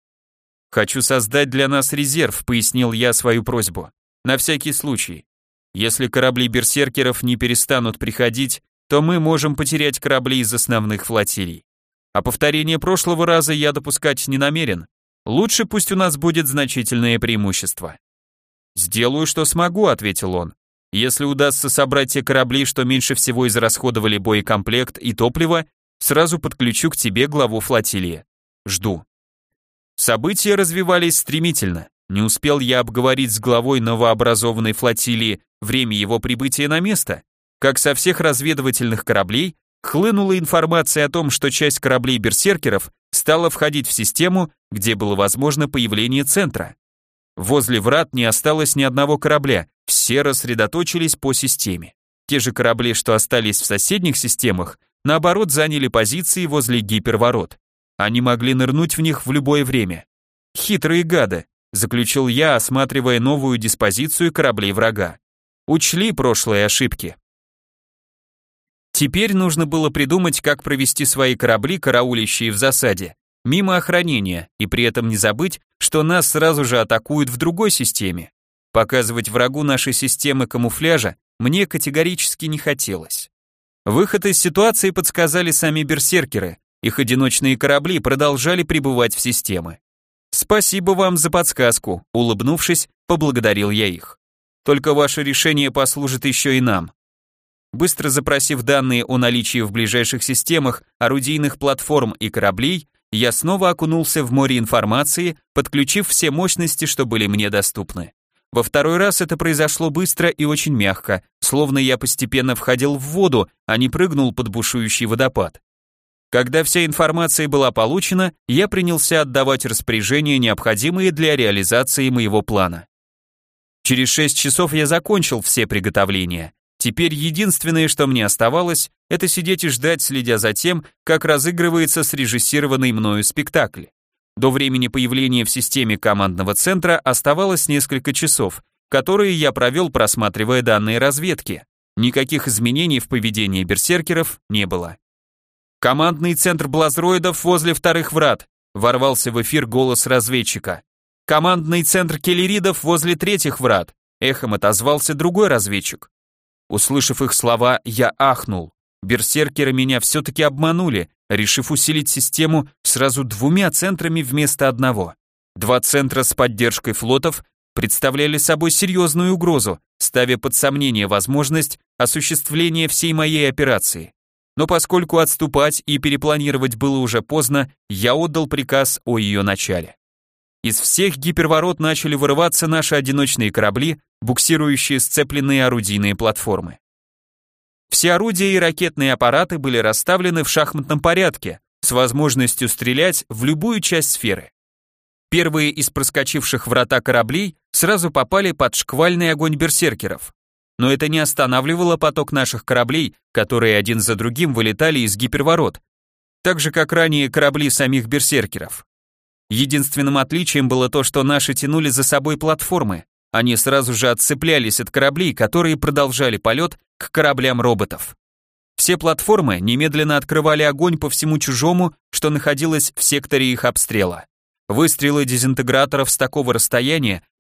«Хочу создать для нас резерв», — пояснил я свою просьбу. «На всякий случай. Если корабли берсеркеров не перестанут приходить, то мы можем потерять корабли из основных флотилий. А повторение прошлого раза я допускать не намерен. Лучше пусть у нас будет значительное преимущество». «Сделаю, что смогу», — ответил он. «Если удастся собрать те корабли, что меньше всего израсходовали боекомплект и топливо, сразу подключу к тебе главу флотилии. Жду». События развивались стремительно. Не успел я обговорить с главой новообразованной флотилии время его прибытия на место, как со всех разведывательных кораблей хлынула информация о том, что часть кораблей берсеркеров стала входить в систему, где было возможно появление центра. Возле врат не осталось ни одного корабля, все рассредоточились по системе. Те же корабли, что остались в соседних системах, наоборот, заняли позиции возле гиперворот. Они могли нырнуть в них в любое время. Хитрые гады, заключил я, осматривая новую диспозицию кораблей врага. Учли прошлые ошибки. Теперь нужно было придумать, как провести свои корабли, караулящие в засаде, мимо охранения, и при этом не забыть, что нас сразу же атакуют в другой системе. Показывать врагу нашей системы камуфляжа мне категорически не хотелось. Выход из ситуации подсказали сами берсеркеры, их одиночные корабли продолжали прибывать в системы. «Спасибо вам за подсказку», — улыбнувшись, поблагодарил я их. «Только ваше решение послужит еще и нам». Быстро запросив данные о наличии в ближайших системах орудийных платформ и кораблей, я снова окунулся в море информации, подключив все мощности, что были мне доступны. Во второй раз это произошло быстро и очень мягко, словно я постепенно входил в воду, а не прыгнул под бушующий водопад. Когда вся информация была получена, я принялся отдавать распоряжения, необходимые для реализации моего плана. Через шесть часов я закончил все приготовления. Теперь единственное, что мне оставалось, это сидеть и ждать, следя за тем, как разыгрывается срежиссированный мною спектакль. До времени появления в системе командного центра оставалось несколько часов, которые я провел, просматривая данные разведки. Никаких изменений в поведении берсеркеров не было. «Командный центр блазроидов возле вторых врат», ворвался в эфир голос разведчика. «Командный центр келлеридов возле третьих врат», эхом отозвался другой разведчик. Услышав их слова, я ахнул. Берсеркеры меня все-таки обманули, решив усилить систему сразу двумя центрами вместо одного. Два центра с поддержкой флотов представляли собой серьезную угрозу, ставя под сомнение возможность осуществления всей моей операции. Но поскольку отступать и перепланировать было уже поздно, я отдал приказ о ее начале. Из всех гиперворот начали вырываться наши одиночные корабли, буксирующие сцепленные орудийные платформы. Все орудия и ракетные аппараты были расставлены в шахматном порядке, с возможностью стрелять в любую часть сферы. Первые из проскочивших врата кораблей сразу попали под шквальный огонь берсеркеров. Но это не останавливало поток наших кораблей, которые один за другим вылетали из гиперворот, так же как ранее корабли самих берсеркеров. Единственным отличием было то, что наши тянули за собой платформы. Они сразу же отцеплялись от кораблей, которые продолжали полет к кораблям роботов. Все платформы немедленно открывали огонь по всему чужому, что находилось в секторе их обстрела. Выстрелы дезинтеграторов с такого расстояния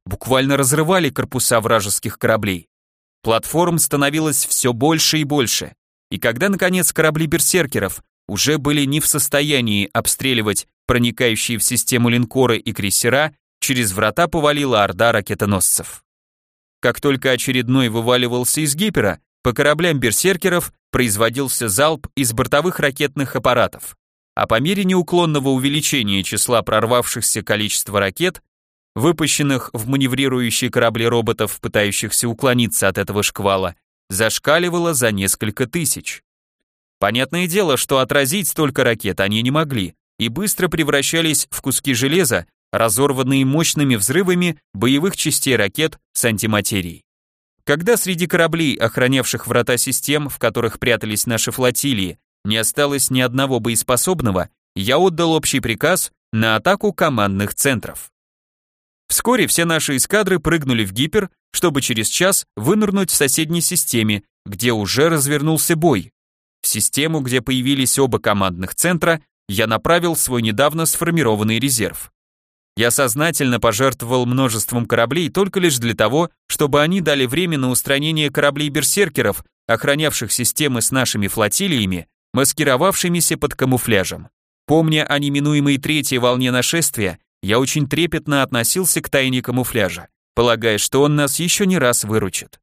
буквально разрывали корпуса вражеских кораблей. Платформ становилось все больше и больше, и когда, наконец, корабли берсеркеров уже были не в состоянии обстреливать проникающие в систему линкоры и крейсера, через врата повалила орда ракетоносцев. Как только очередной вываливался из гипера, по кораблям берсеркеров производился залп из бортовых ракетных аппаратов, а по мере неуклонного увеличения числа прорвавшихся количества ракет, выпущенных в маневрирующие корабли роботов, пытающихся уклониться от этого шквала, зашкаливало за несколько тысяч. Понятное дело, что отразить столько ракет они не могли и быстро превращались в куски железа, разорванные мощными взрывами боевых частей ракет с антиматерией. Когда среди кораблей, охранявших врата систем, в которых прятались наши флотилии, не осталось ни одного боеспособного, я отдал общий приказ на атаку командных центров. Вскоре все наши эскадры прыгнули в гипер, чтобы через час вынырнуть в соседней системе, где уже развернулся бой. В систему, где появились оба командных центра, я направил свой недавно сформированный резерв. Я сознательно пожертвовал множеством кораблей только лишь для того, чтобы они дали время на устранение кораблей-берсеркеров, охранявших системы с нашими флотилиями, маскировавшимися под камуфляжем. Помня о неминуемой третьей волне нашествия, я очень трепетно относился к тайне камуфляжа, полагая, что он нас еще не раз выручит.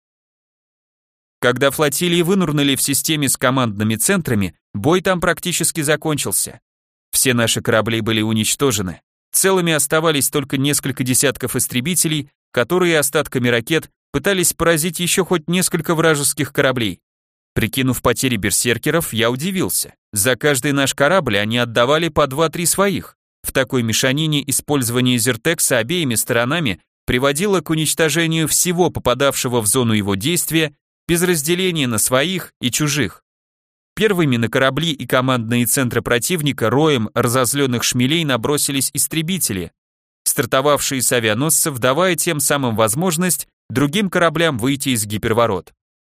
Когда флотилии вынурнули в системе с командными центрами, бой там практически закончился. Все наши корабли были уничтожены. Целыми оставались только несколько десятков истребителей, которые остатками ракет пытались поразить еще хоть несколько вражеских кораблей. Прикинув потери берсеркеров, я удивился. За каждый наш корабль они отдавали по два-три своих. В такой мешанине использование Зертекса обеими сторонами приводило к уничтожению всего попадавшего в зону его действия, без разделения на своих и чужих. Первыми на корабли и командные центры противника роем разозленных шмелей набросились истребители, стартовавшие с авианосцев, давая тем самым возможность другим кораблям выйти из гиперворот.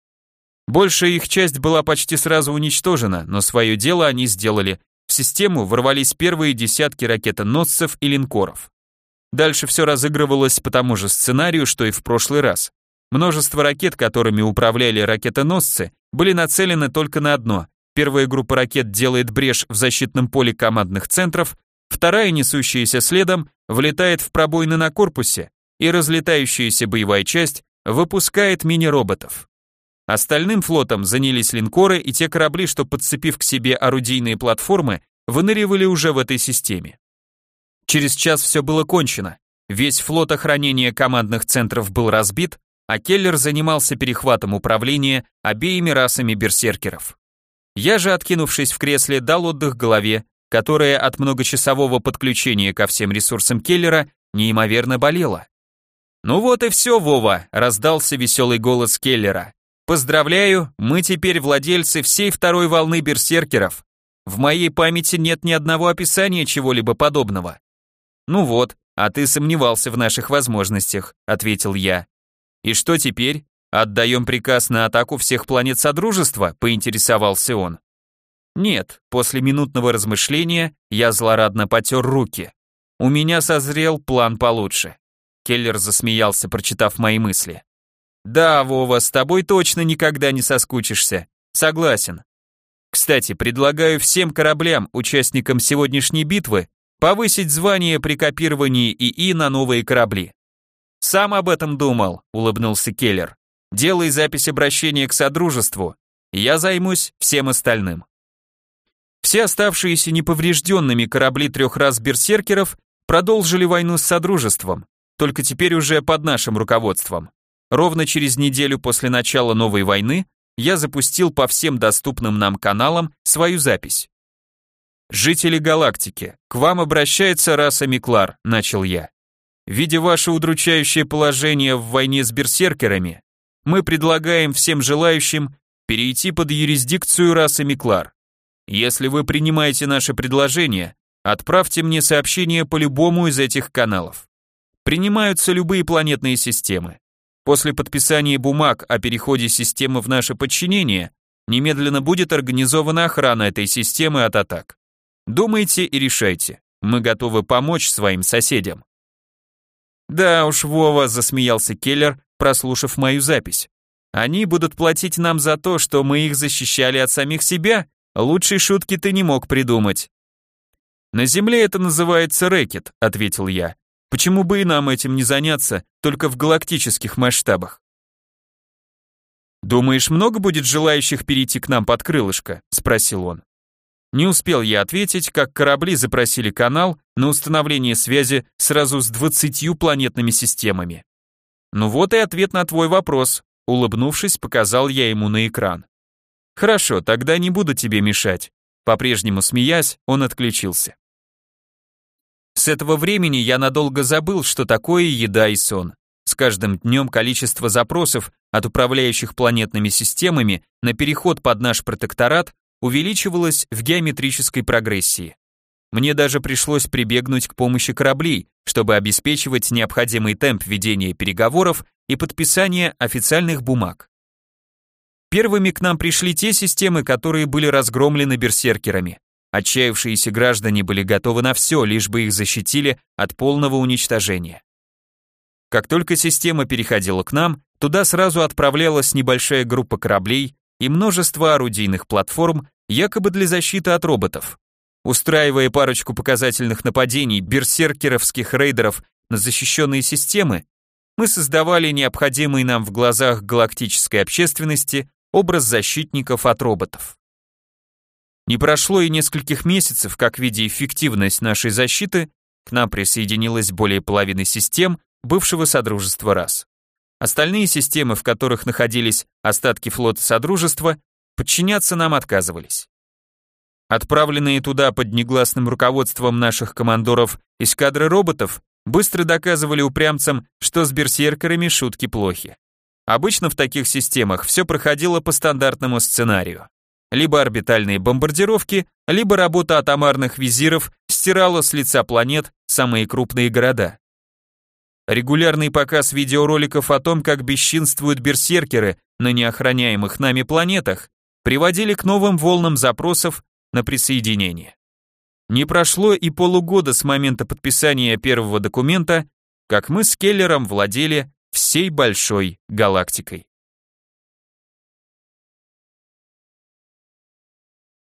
Большая их часть была почти сразу уничтожена, но свое дело они сделали. В систему ворвались первые десятки ракетоносцев и линкоров. Дальше все разыгрывалось по тому же сценарию, что и в прошлый раз. Множество ракет, которыми управляли ракетоносцы, были нацелены только на одно. Первая группа ракет делает брешь в защитном поле командных центров, вторая, несущаяся следом, влетает в пробоины на корпусе, и разлетающаяся боевая часть выпускает мини-роботов. Остальным флотом занялись линкоры и те корабли, что, подцепив к себе орудийные платформы, выныривали уже в этой системе. Через час все было кончено. Весь флот охранения командных центров был разбит, а Келлер занимался перехватом управления обеими расами берсеркеров. Я же, откинувшись в кресле, дал отдых голове, которая от многочасового подключения ко всем ресурсам Келлера неимоверно болела. «Ну вот и все, Вова», — раздался веселый голос Келлера. «Поздравляю, мы теперь владельцы всей второй волны берсеркеров. В моей памяти нет ни одного описания чего-либо подобного». «Ну вот, а ты сомневался в наших возможностях», — ответил я. «И что теперь? Отдаем приказ на атаку всех планет Содружества?» — поинтересовался он. «Нет», — после минутного размышления я злорадно потер руки. «У меня созрел план получше». Келлер засмеялся, прочитав мои мысли. «Да, Вова, с тобой точно никогда не соскучишься. Согласен. Кстати, предлагаю всем кораблям, участникам сегодняшней битвы, повысить звание при копировании ИИ на новые корабли». «Сам об этом думал», — улыбнулся Келлер. «Делай запись обращения к Содружеству. Я займусь всем остальным». Все оставшиеся неповрежденными корабли трех рас берсеркеров продолжили войну с Содружеством, только теперь уже под нашим руководством. Ровно через неделю после начала новой войны я запустил по всем доступным нам каналам свою запись. «Жители галактики, к вам обращается раса Миклар», — начал я. «Видя ваше удручающее положение в войне с берсеркерами, мы предлагаем всем желающим перейти под юрисдикцию расы Миклар. Если вы принимаете наше предложение, отправьте мне сообщение по любому из этих каналов. Принимаются любые планетные системы. После подписания бумаг о переходе системы в наше подчинение немедленно будет организована охрана этой системы от атак. Думайте и решайте. Мы готовы помочь своим соседям». Да уж, Вова, засмеялся Келлер, прослушав мою запись. Они будут платить нам за то, что мы их защищали от самих себя? Лучшей шутки ты не мог придумать. На Земле это называется рэкет, ответил я. Почему бы и нам этим не заняться, только в галактических масштабах? Думаешь, много будет желающих перейти к нам под крылышко? Спросил он. Не успел я ответить, как корабли запросили канал на установление связи сразу с двадцатью планетными системами. Ну вот и ответ на твой вопрос. Улыбнувшись, показал я ему на экран. Хорошо, тогда не буду тебе мешать. По-прежнему смеясь, он отключился. С этого времени я надолго забыл, что такое еда и сон. С каждым днем количество запросов от управляющих планетными системами на переход под наш протекторат увеличивалось в геометрической прогрессии. Мне даже пришлось прибегнуть к помощи кораблей, чтобы обеспечивать необходимый темп ведения переговоров и подписания официальных бумаг. Первыми к нам пришли те системы, которые были разгромлены берсеркерами. Отчаявшиеся граждане были готовы на все, лишь бы их защитили от полного уничтожения. Как только система переходила к нам, туда сразу отправлялась небольшая группа кораблей и множество орудийных платформ, якобы для защиты от роботов. Устраивая парочку показательных нападений берсеркеровских рейдеров на защищенные системы, мы создавали необходимый нам в глазах галактической общественности образ защитников от роботов. Не прошло и нескольких месяцев, как, видя эффективность нашей защиты, к нам присоединилось более половины систем бывшего Содружества рас. Остальные системы, в которых находились остатки флота Содружества, подчиняться нам отказывались. Отправленные туда под негласным руководством наших командоров эскадры роботов быстро доказывали упрямцам, что с берсеркерами шутки плохи. Обычно в таких системах все проходило по стандартному сценарию. Либо орбитальные бомбардировки, либо работа атомарных визиров стирала с лица планет самые крупные города. Регулярный показ видеороликов о том, как бесчинствуют берсеркеры на неохраняемых нами планетах, приводили к новым волнам запросов на присоединение. Не прошло и полугода с момента подписания первого документа, как мы с Келлером владели всей большой галактикой.